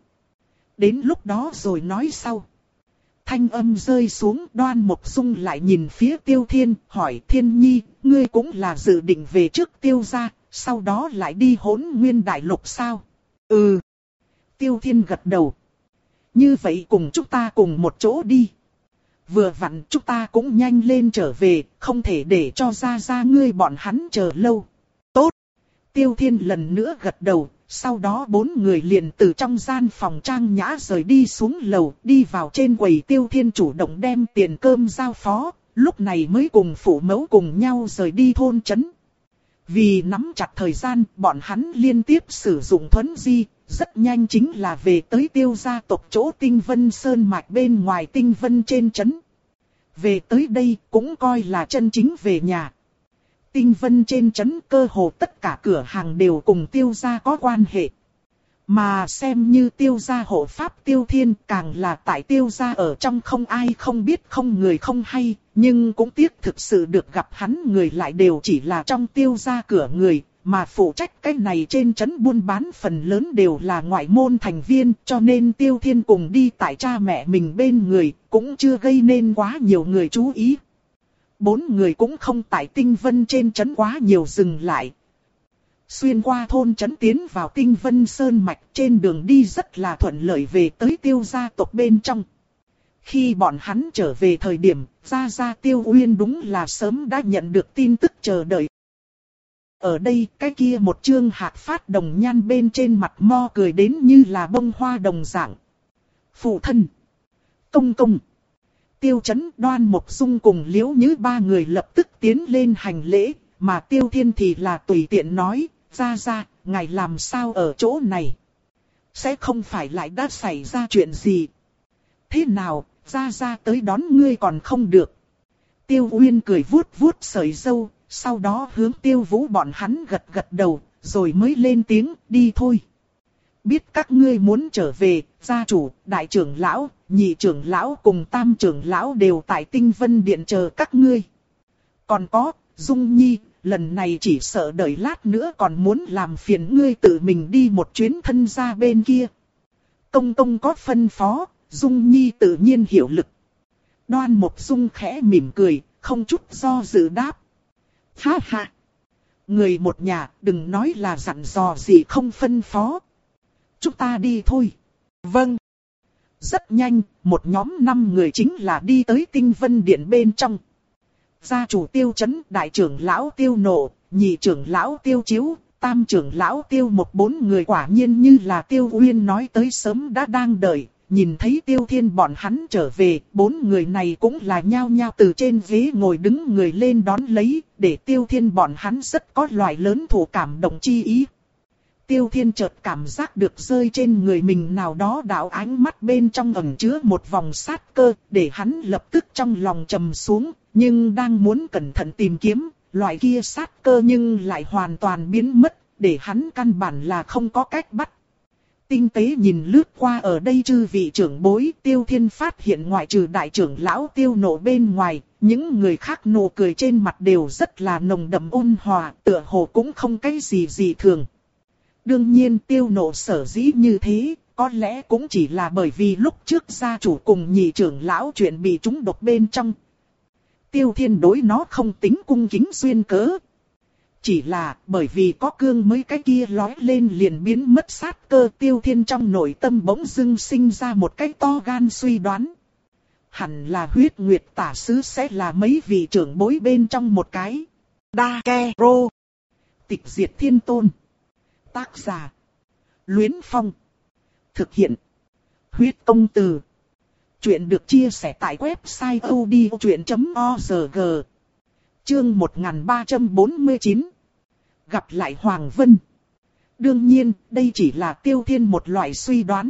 Đến lúc đó rồi nói sau. Thanh âm rơi xuống, Đoan Mộc Dung lại nhìn phía Tiêu Thiên, hỏi Thiên Nhi, ngươi cũng là dự định về trước Tiêu gia, sau đó lại đi Hỗn Nguyên Đại Lục sao? Ừ. Tiêu Thiên gật đầu. Như vậy cùng chúng ta cùng một chỗ đi. Vừa vặn chúng ta cũng nhanh lên trở về, không thể để cho ra ra ngươi bọn hắn chờ lâu. Tốt. Tiêu Thiên lần nữa gật đầu, sau đó bốn người liền từ trong gian phòng trang nhã rời đi xuống lầu, đi vào trên quầy. Tiêu Thiên chủ động đem tiền cơm giao phó, lúc này mới cùng phụ mẫu cùng nhau rời đi thôn trấn. Vì nắm chặt thời gian, bọn hắn liên tiếp sử dụng thuấn di, rất nhanh chính là về tới Tiêu gia tộc chỗ Tinh Vân Sơn mạch bên ngoài Tinh Vân trên trấn. Về tới đây cũng coi là chân chính về nhà. Tinh Vân trên trấn cơ hồ tất cả cửa hàng đều cùng Tiêu gia có quan hệ. Mà xem như Tiêu gia hộ pháp Tiêu Thiên càng là tại Tiêu gia ở trong không ai không biết không người không hay. Nhưng cũng tiếc thực sự được gặp hắn người lại đều chỉ là trong Tiêu gia cửa người. Mà phụ trách cái này trên trấn buôn bán phần lớn đều là ngoại môn thành viên. Cho nên Tiêu Thiên cùng đi tại cha mẹ mình bên người cũng chưa gây nên quá nhiều người chú ý. Bốn người cũng không tại Tinh Vân trên trấn quá nhiều dừng lại. Xuyên qua thôn trấn tiến vào Tinh Vân Sơn mạch, trên đường đi rất là thuận lợi về tới Tiêu gia tộc bên trong. Khi bọn hắn trở về thời điểm, gia gia Tiêu Uyên đúng là sớm đã nhận được tin tức chờ đợi. Ở đây, cái kia một chương hạt phát đồng nhan bên trên mặt mo cười đến như là bông hoa đồng dạng. Phụ thân, công công, Tiêu Chấn, Đoan Mộc Dung cùng Liễu Nhứ ba người lập tức tiến lên hành lễ, mà Tiêu Thiên thì là tùy tiện nói, gia gia, ngài làm sao ở chỗ này? Sẽ không phải lại đã xảy ra chuyện gì? Thế nào, gia gia tới đón ngươi còn không được? Tiêu Uyên cười vuốt vuốt sợi râu, sau đó hướng Tiêu Vũ bọn hắn gật gật đầu, rồi mới lên tiếng, đi thôi. Biết các ngươi muốn trở về, gia chủ, đại trưởng lão, nhị trưởng lão cùng tam trưởng lão đều tại Tinh Vân Điện chờ các ngươi. Còn có, Dung Nhi, lần này chỉ sợ đợi lát nữa còn muốn làm phiền ngươi tự mình đi một chuyến thân ra bên kia. Công công có phân phó, Dung Nhi tự nhiên hiểu lực. Đoan Mộc Dung khẽ mỉm cười, không chút do dự đáp. Ha ha! Người một nhà, đừng nói là dặn dò gì không phân phó. Chúng ta đi thôi. Vâng. Rất nhanh, một nhóm năm người chính là đi tới Tinh Vân Điện bên trong. Gia chủ Tiêu Chấn, đại trưởng lão Tiêu Nộ, nhị trưởng lão Tiêu Chiếu, tam trưởng lão Tiêu Một, bốn người quả nhiên như là Tiêu Uyên nói tới sớm đã đang đợi. Nhìn thấy Tiêu Thiên bọn hắn trở về, bốn người này cũng là nhao nhao từ trên ghế ngồi đứng người lên đón lấy, để Tiêu Thiên bọn hắn rất có loại lớn thụ cảm động chi ý. Tiêu Thiên chợt cảm giác được rơi trên người mình nào đó đạo ánh mắt bên trong ẩn chứa một vòng sát cơ, để hắn lập tức trong lòng trầm xuống, nhưng đang muốn cẩn thận tìm kiếm, loại kia sát cơ nhưng lại hoàn toàn biến mất, để hắn căn bản là không có cách bắt. Tinh tế nhìn lướt qua ở đây chư vị trưởng bối, Tiêu Thiên phát hiện ngoại trừ đại trưởng lão Tiêu Nộ bên ngoài, những người khác nụ cười trên mặt đều rất là nồng đậm ôn hòa, tựa hồ cũng không cái gì gì thường. Đương nhiên Tiêu Nộ sở dĩ như thế, có lẽ cũng chỉ là bởi vì lúc trước gia chủ cùng nhị trưởng lão chuyện bị trúng độc bên trong. Tiêu Thiên đối nó không tính cung kính xuyên cớ. Chỉ là bởi vì có cương mới cái kia lói lên liền biến mất sát cơ, Tiêu Thiên trong nội tâm bỗng dưng sinh ra một cái to gan suy đoán. Hẳn là huyết nguyệt tả sứ sẽ là mấy vị trưởng bối bên trong một cái. Đa Ke Rô. Tịch diệt thiên tôn. Tác giả. Luyến Phong. Thực hiện. Huyết công từ. Chuyện được chia sẻ tại website odchuyện chấm org. Chương một nghìn ba trăm bốn mươi chín. Gặp lại Hoàng Vân. Đương nhiên, đây chỉ là Tiêu Thiên một loại suy đoán.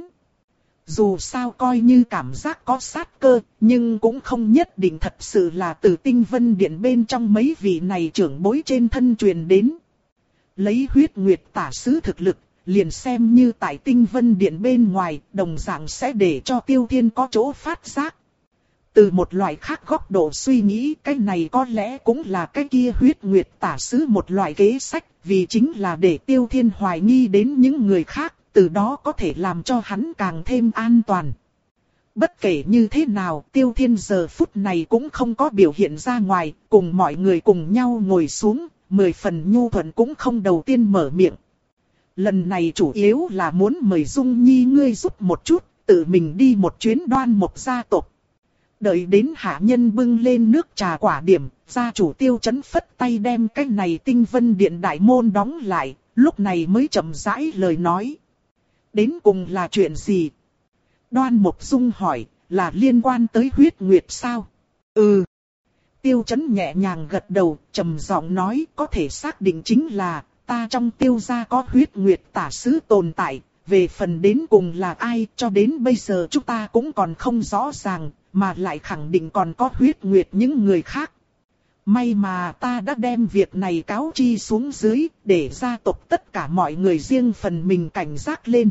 Dù sao coi như cảm giác có sát cơ, nhưng cũng không nhất định thật sự là từ Tinh Vân Điện bên trong mấy vị này trưởng bối trên thân truyền đến. Lấy huyết nguyệt tả sứ thực lực, liền xem như tại Tinh Vân Điện bên ngoài, đồng dạng sẽ để cho Tiêu Thiên có chỗ phát giác. Từ một loại khác góc độ suy nghĩ, cái này có lẽ cũng là cái kia huyết nguyệt tả sứ một loại kế sách, vì chính là để Tiêu Thiên hoài nghi đến những người khác, từ đó có thể làm cho hắn càng thêm an toàn. Bất kể như thế nào, Tiêu Thiên giờ phút này cũng không có biểu hiện ra ngoài, cùng mọi người cùng nhau ngồi xuống, mười phần nhu thuận cũng không đầu tiên mở miệng. Lần này chủ yếu là muốn mời Dung Nhi ngươi giúp một chút, tự mình đi một chuyến Đoan Mộc gia tộc. Đợi đến hạ nhân bưng lên nước trà quả điểm, gia chủ Tiêu Chấn phất tay đem cái này Tinh Vân Điện đại môn đóng lại, lúc này mới chậm rãi lời nói. Đến cùng là chuyện gì? Đoan Mộc Dung hỏi, là liên quan tới huyết nguyệt sao? Ừ. Tiêu Chấn nhẹ nhàng gật đầu, trầm giọng nói, có thể xác định chính là, ta trong Tiêu gia có huyết nguyệt tả sứ tồn tại, về phần đến cùng là ai, cho đến bây giờ chúng ta cũng còn không rõ ràng, mà lại khẳng định còn có huyết nguyệt những người khác. May mà ta đã đem việc này cáo chi xuống dưới, để gia tộc tất cả mọi người riêng phần mình cảnh giác lên.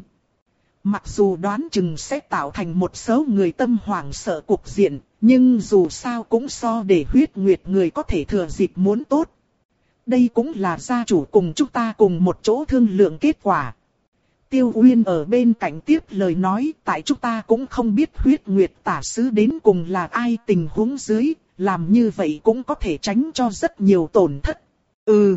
Mặc dù đoán chừng sẽ tạo thành một số người tâm hoảng sợ cục diện, nhưng dù sao cũng so để huyết nguyệt người có thể thừa dịp muốn tốt. Đây cũng là gia chủ cùng chúng ta cùng một chỗ thương lượng kết quả. Tiêu Uyên ở bên cạnh tiếp lời nói, tại chúng ta cũng không biết huyết nguyệt tả sứ đến cùng là ai, tình huống dưới, làm như vậy cũng có thể tránh cho rất nhiều tổn thất. Ừ.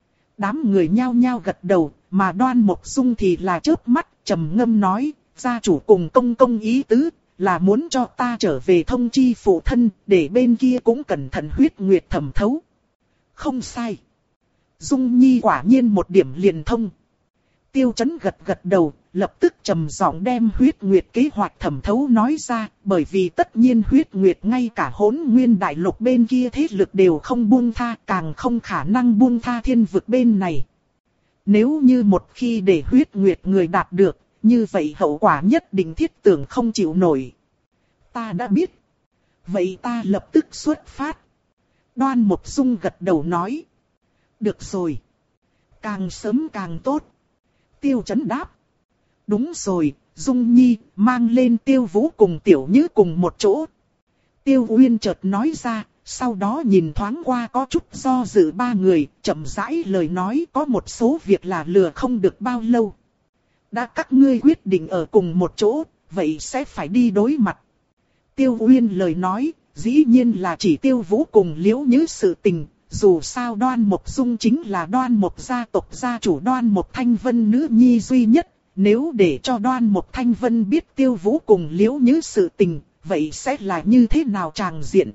Đám người nhao nhao gật đầu, mà Đoan Mộc Dung thì là chớp mắt, trầm ngâm nói, gia chủ cùng công công ý tứ, là muốn cho ta trở về thông chi phụ thân, để bên kia cũng cẩn thận huyết nguyệt thẩm thấu. Không sai. Dung Nhi quả nhiên một điểm liền thông. Tiêu Chấn gật gật đầu, lập tức trầm giọng đem huyết nguyệt kế hoạch thẩm thấu nói ra, bởi vì tất nhiên huyết nguyệt ngay cả Hỗn Nguyên đại lục bên kia thế lực đều không buông tha, càng không khả năng buông tha thiên vực bên này. Nếu như một khi để huyết nguyệt người đạt được, như vậy hậu quả nhất định thiết tưởng không chịu nổi. Ta đã biết. Vậy ta lập tức xuất phát. Đoan Mộc Dung gật đầu nói. Được rồi. Càng sớm càng tốt. Tiêu Chấn đáp. Đúng rồi, Dung Nhi, mang lên Tiêu Vũ cùng Tiểu Nhữ cùng một chỗ. Tiêu Uyên chợt nói ra, sau đó nhìn thoáng qua có chút do dự ba người, chậm rãi lời nói có một số việc là lừa không được bao lâu. Đã các ngươi quyết định ở cùng một chỗ, vậy sẽ phải đi đối mặt. Tiêu Uyên lời nói, dĩ nhiên là chỉ Tiêu Vũ cùng Liễu Nhữ sự tình. Dù sao Đoan Mộc Dung chính là Đoan Mộc gia tộc gia chủ Đoan Mộc Thanh Vân nữ nhi duy nhất. Nếu để cho Đoan Mộc Thanh Vân biết Tiêu Vũ cùng Liễu Nhữ sự tình, vậy sẽ là như thế nào tràng diện?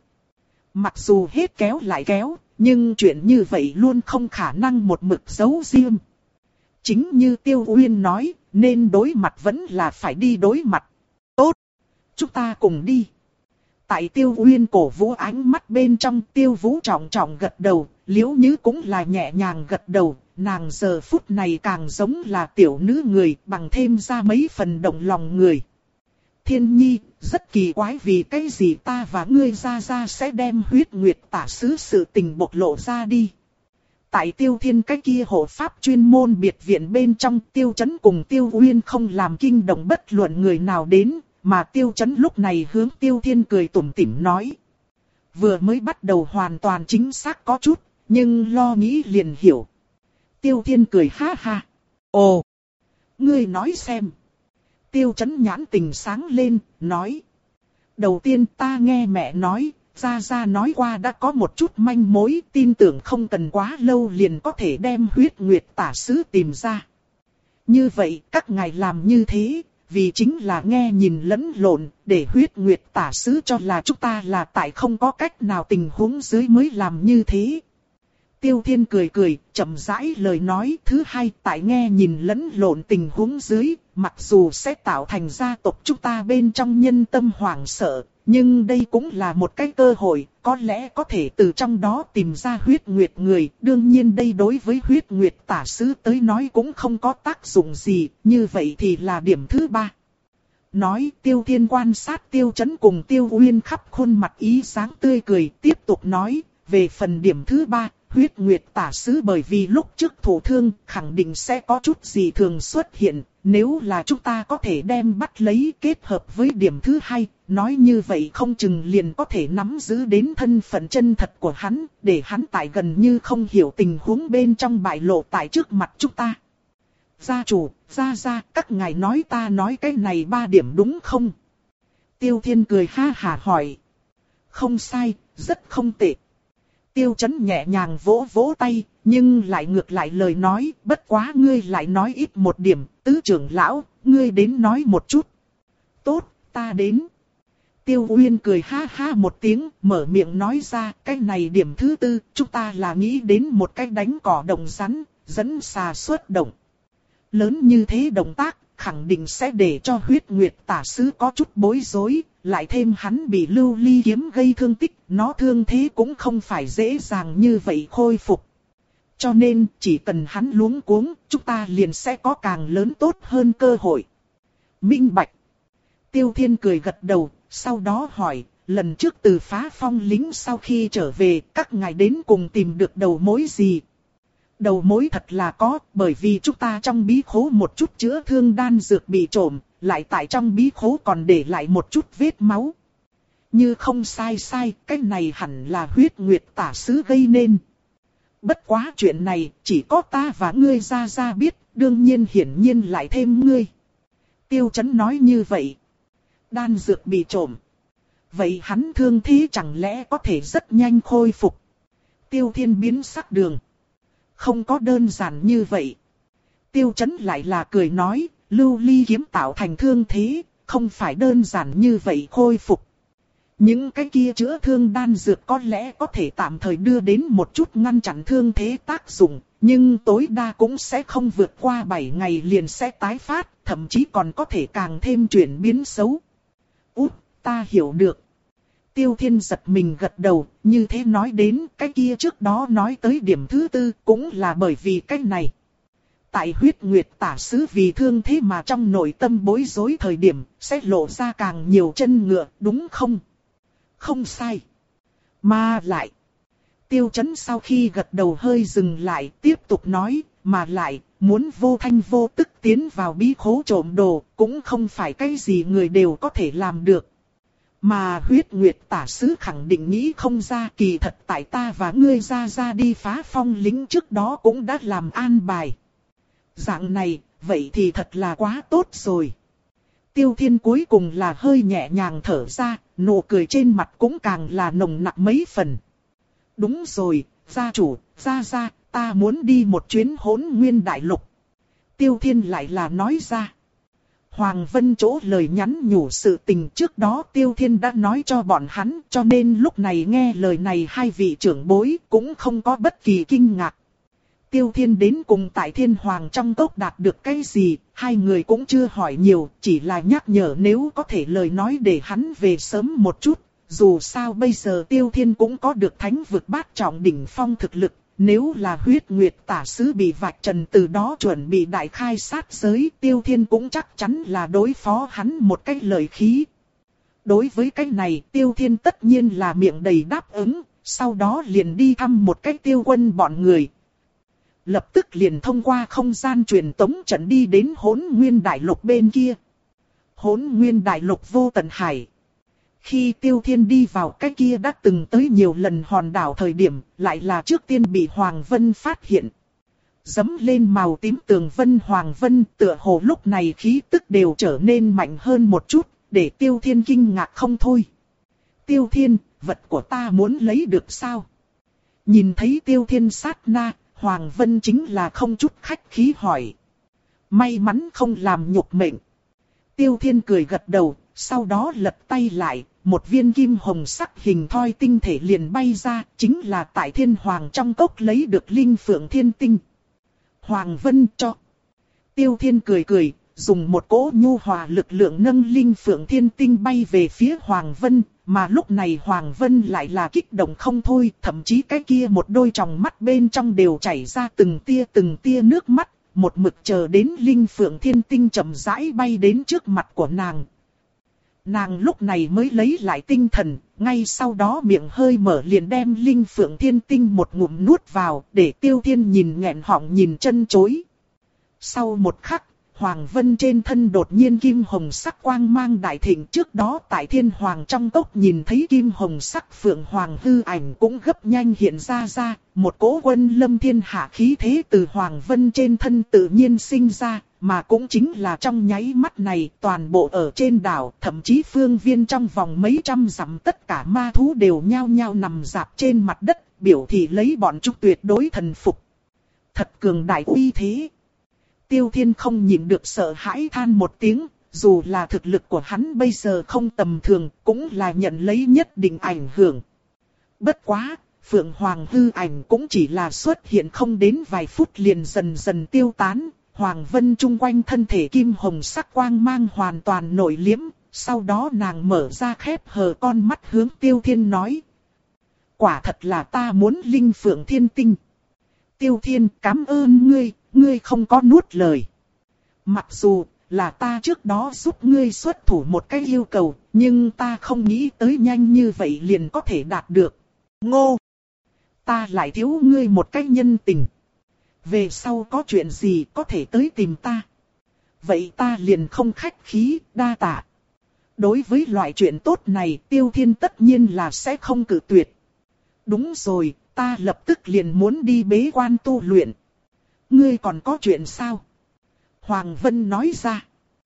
Mặc dù hết kéo lại kéo, nhưng chuyện như vậy luôn không khả năng một mực giấu riêng. Chính như Tiêu Uyên nói, nên đối mặt vẫn là phải đi đối mặt. Tốt, chúng ta cùng đi. Tại Tiêu Uyên cổ vũ ánh mắt bên trong, Tiêu Vũ trọng trọng gật đầu, Liễu Nhữ cũng là nhẹ nhàng gật đầu, nàng giờ phút này càng giống là tiểu nữ người, bằng thêm ra mấy phần động lòng người. Thiên Nhi, rất kỳ quái vì cái gì ta và ngươi ra ra sẽ đem huyết nguyệt tả sứ sự tình bộc lộ ra đi. Tại Tiêu Thiên cái kia hộ pháp chuyên môn biệt viện bên trong, Tiêu Chấn cùng Tiêu Uyên không làm kinh động bất luận người nào đến. Mà Tiêu Chấn lúc này hướng Tiêu Thiên cười tủm tỉm nói. Vừa mới bắt đầu hoàn toàn chính xác có chút, nhưng lo nghĩ liền hiểu. Tiêu Thiên cười ha ha. Ồ, ngươi nói xem. Tiêu Chấn nhãn tình sáng lên, nói. Đầu tiên ta nghe mẹ nói, Gia Gia nói qua đã có một chút manh mối, tin tưởng không cần quá lâu liền có thể đem huyết nguyệt tả sứ tìm ra. Như vậy các ngài làm như thế. Vì chính là nghe nhìn lẫn lộn, để huyết nguyệt tả sứ cho là chúng ta là tại không có cách nào tình huống dưới mới làm như thế. Tiêu Thiên cười cười, chậm rãi lời nói. Thứ hai, tại nghe nhìn lẫn lộn tình huống dưới, mặc dù sẽ tạo thành gia tộc chúng ta bên trong nhân tâm hoảng sợ, nhưng đây cũng là một cái cơ hội, có lẽ có thể từ trong đó tìm ra huyết nguyệt người. Đương nhiên đây đối với huyết nguyệt tả sứ tới nói cũng không có tác dụng gì, như vậy thì là điểm thứ ba. Nói Tiêu Thiên quan sát Tiêu Chấn cùng Tiêu Uyên khắp khuôn mặt ý sáng tươi cười, tiếp tục nói, về phần điểm thứ ba, huyết nguyệt tả sứ bởi vì lúc trước thổ thương khẳng định sẽ có chút gì thường xuất hiện, nếu là chúng ta có thể đem bắt lấy kết hợp với điểm thứ hai, nói như vậy không chừng liền có thể nắm giữ đến thân phận chân thật của hắn, để hắn tại gần như không hiểu tình huống bên trong bại lộ tại trước mặt chúng ta. Gia chủ, gia gia, các ngài nói ta nói cái này ba điểm đúng không? Tiêu Thiên cười ha hả hỏi. Không sai, rất không tệ. Tiêu Chấn nhẹ nhàng vỗ vỗ tay, nhưng lại ngược lại lời nói, bất quá ngươi lại nói ít một điểm, tứ trưởng lão, ngươi đến nói một chút. Tốt, ta đến. Tiêu Uyên cười ha ha một tiếng, mở miệng nói ra, cái này điểm thứ tư, chúng ta là nghĩ đến một cái đánh cỏ đồng rắn, dẫn xà xuất động. Lớn như thế động tác, khẳng định sẽ để cho huyết nguyệt tả sứ có chút bối rối, lại thêm hắn bị lưu ly kiếm gây thương tích, nó thương thế cũng không phải dễ dàng như vậy khôi phục. Cho nên, chỉ cần hắn luống cuống, chúng ta liền sẽ có càng lớn tốt hơn cơ hội. Minh bạch. Tiêu Thiên cười gật đầu, sau đó hỏi, lần trước từ phá phong lính sau khi trở về, các ngài đến cùng tìm được đầu mối gì? Đầu mối thật là có, bởi vì chúng ta trong bí khố một chút chữa thương đan dược bị trộm, lại tại trong bí khố còn để lại một chút vết máu. Như không sai sai, cái này hẳn là huyết nguyệt tả sứ gây nên. Bất quá chuyện này, chỉ có ta và ngươi ra ra biết, đương nhiên hiển nhiên lại thêm ngươi. Tiêu Chấn nói như vậy. Đan dược bị trộm. Vậy hắn thương thế chẳng lẽ có thể rất nhanh khôi phục? Tiêu Thiên biến sắc đường. Không có đơn giản như vậy. Tiêu Chấn lại là cười nói, lưu ly kiếm tạo thành thương thế, không phải đơn giản như vậy khôi phục. Những cái kia chữa thương đan dược có lẽ có thể tạm thời đưa đến một chút ngăn chặn thương thế tác dụng, nhưng tối đa cũng sẽ không vượt qua bảy ngày liền sẽ tái phát, thậm chí còn có thể càng thêm chuyển biến xấu. Út, ta hiểu được. Tiêu Thiên giật mình gật đầu, như thế nói đến cái kia trước đó nói tới điểm thứ tư cũng là bởi vì cái này. Tại huyết nguyệt tả sứ vì thương thế mà trong nội tâm bối rối thời điểm sẽ lộ ra càng nhiều chân ngựa, đúng không? Không sai. Mà lại. Tiêu Chấn sau khi gật đầu hơi dừng lại tiếp tục nói, mà lại muốn vô thanh vô tức tiến vào bí khố trộm đồ cũng không phải cái gì người đều có thể làm được. Mà huyết nguyệt tả sứ khẳng định nghĩ không ra, kỳ thật tại ta và ngươi ra ra đi phá phong lính trước đó cũng đã làm an bài. Dạng này, vậy thì thật là quá tốt rồi. Tiêu Thiên cuối cùng là hơi nhẹ nhàng thở ra, nụ cười trên mặt cũng càng là nồng nặc mấy phần. Đúng rồi, gia chủ, ra ra, ta muốn đi một chuyến Hỗn Nguyên Đại Lục. Tiêu Thiên lại là nói ra. Hoàng Vân chỗ lời nhắn nhủ sự tình trước đó Tiêu Thiên đã nói cho bọn hắn, cho nên lúc này nghe lời này hai vị trưởng bối cũng không có bất kỳ kinh ngạc. Tiêu Thiên đến cùng tại Thiên Hoàng trong cốc đạt được cái gì, hai người cũng chưa hỏi nhiều, chỉ là nhắc nhở nếu có thể lời nói để hắn về sớm một chút. Dù sao bây giờ Tiêu Thiên cũng có được thánh vực bát trọng đỉnh phong thực lực, nếu là huyết nguyệt tả sứ bị vạch trần từ đó chuẩn bị đại khai sát giới, Tiêu Thiên cũng chắc chắn là đối phó hắn một cái lời khí. Đối với cái này Tiêu Thiên tất nhiên là miệng đầy đáp ứng, sau đó liền đi thăm một cái Tiêu Quân bọn người. Lập tức liền thông qua không gian truyền tống trận đi đến Hỗn Nguyên Đại Lục bên kia. Hỗn Nguyên Đại Lục vô tận hải. Khi Tiêu Thiên đi vào cái kia đã từng tới nhiều lần hòn đảo thời điểm, lại là trước tiên bị Hoàng Vân phát hiện. Dấm lên màu tím tường vân Hoàng Vân tựa hồ lúc này khí tức đều trở nên mạnh hơn một chút, để Tiêu Thiên kinh ngạc không thôi. Tiêu Thiên, vật của ta muốn lấy được sao? Nhìn thấy Tiêu Thiên sát na, Hoàng Vân chính là không chút khách khí hỏi. May mắn không làm nhục mệnh. Tiêu Thiên cười gật đầu, sau đó lật tay lại, một viên kim hồng sắc hình thoi tinh thể liền bay ra, chính là tại Thiên Hoàng trong cốc lấy được linh phượng thiên tinh. Hoàng Vân cho. Tiêu Thiên cười cười, dùng một cỗ nhu hòa lực lượng nâng linh phượng thiên tinh bay về phía Hoàng Vân, mà lúc này Hoàng Vân lại là kích động không thôi, thậm chí cái kia một đôi tròng mắt bên trong đều chảy ra từng tia từng tia nước mắt, một mực chờ đến linh phượng thiên tinh chậm rãi bay đến trước mặt của nàng. Nàng lúc này mới lấy lại tinh thần, ngay sau đó miệng hơi mở liền đem linh phượng thiên tinh một ngụm nuốt vào, để Tiêu Thiên nhìn nghẹn họng nhìn chân chối. Sau một khắc, Hoàng Vân trên thân đột nhiên kim hồng sắc quang mang đại thịnh, trước đó tại Thiên Hoàng trong cốc nhìn thấy kim hồng sắc phượng hoàng hư ảnh cũng gấp nhanh hiện ra ra, một cỗ quân lâm thiên hạ khí thế từ Hoàng Vân trên thân tự nhiên sinh ra, mà cũng chính là trong nháy mắt này toàn bộ ở trên đảo, thậm chí phương viên trong vòng mấy trăm dặm tất cả ma thú đều nhao nhao nằm rạp trên mặt đất, biểu thị lấy bọn chúng tuyệt đối thần phục. Thật cường đại uy thế. Tiêu Thiên không nhịn được sợ hãi than một tiếng, dù là thực lực của hắn bây giờ không tầm thường, cũng là nhận lấy nhất định ảnh hưởng. Bất quá, Phượng Hoàng hư ảnh cũng chỉ là xuất hiện không đến vài phút liền dần dần tiêu tán. Hoàng Vân chung quanh thân thể kim hồng sắc quang mang hoàn toàn nội liễm. Sau đó nàng mở ra khép hờ con mắt hướng Tiêu Thiên nói. Quả thật là ta muốn linh phượng thiên tinh. Tiêu Thiên, cảm ơn ngươi, ngươi không có nuốt lời. Mặc dù là ta trước đó giúp ngươi xuất thủ một cái yêu cầu, nhưng ta không nghĩ tới nhanh như vậy liền có thể đạt được. Ngô! Ta lại thiếu ngươi một cái nhân tình. Về sau có chuyện gì có thể tới tìm ta. Vậy ta liền không khách khí, đa tạ. Đối với loại chuyện tốt này, Tiêu Thiên tất nhiên là sẽ không cự tuyệt. Đúng rồi, ta lập tức liền muốn đi bế quan tu luyện. Ngươi còn có chuyện sao? Hoàng Vân nói ra.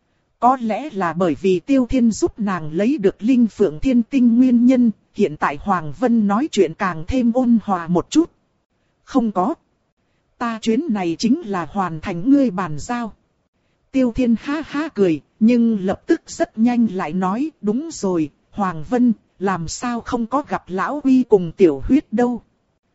Có lẽ là bởi vì Tiêu Thiên giúp nàng lấy được linh phượng thiên tinh nguyên nhân, hiện tại Hoàng Vân nói chuyện càng thêm ôn hòa một chút. Không có. Ta chuyến này chính là hoàn thành ngươi bàn giao. Tiêu Thiên ha ha cười, nhưng lập tức rất nhanh lại nói, đúng rồi, Hoàng Vân, làm sao không có gặp Lão Uy cùng Tiểu Huyết đâu.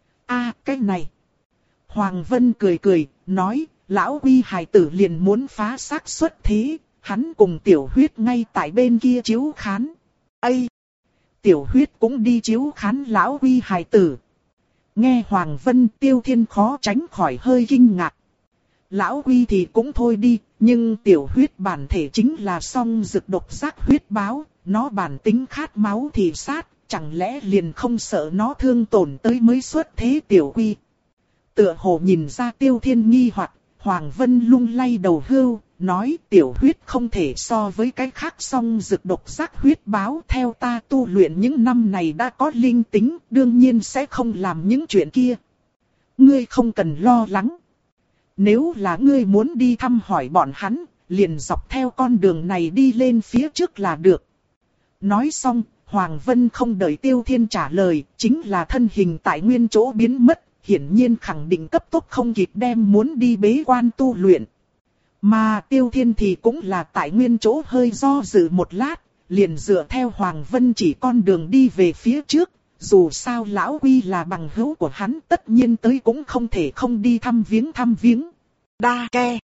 A, cái này. Hoàng Vân cười cười, nói, Lão Uy hài tử liền muốn phá xác xuất thế, hắn cùng Tiểu Huyết ngay tại bên kia chiếu khán. Ây! Tiểu Huyết cũng đi chiếu khán Lão Uy hài tử. Nghe Hoàng Vân, Tiêu Thiên khó tránh khỏi hơi kinh ngạc. Lão Uy thì cũng thôi đi, nhưng Tiểu Huyết bản thể chính là song dực độc giác huyết báo, nó bản tính khát máu thì sát, chẳng lẽ liền không sợ nó thương tổn tới mới xuất thế Tiểu Uy. Tựa hồ nhìn ra Tiêu Thiên nghi hoặc, Hoàng Vân lung lay đầu hưu, nói Tiểu Huyết không thể so với cái khác song dực độc giác huyết báo. Theo ta tu luyện những năm này đã có linh tính, đương nhiên sẽ không làm những chuyện kia. Ngươi không cần lo lắng. Nếu là ngươi muốn đi thăm hỏi bọn hắn, liền dọc theo con đường này đi lên phía trước là được. Nói xong, Hoàng Vân không đợi Tiêu Thiên trả lời, chính là thân hình tại nguyên chỗ biến mất, hiển nhiên khẳng định cấp tốc không kịp đem muốn đi bế quan tu luyện. Mà Tiêu Thiên thì cũng là tại nguyên chỗ hơi do dự một lát, liền dựa theo Hoàng Vân chỉ con đường đi về phía trước. Dù sao Lão Uy là bằng hữu của hắn, tất nhiên tới cũng không thể không đi thăm viếng thăm viếng. Đa ke.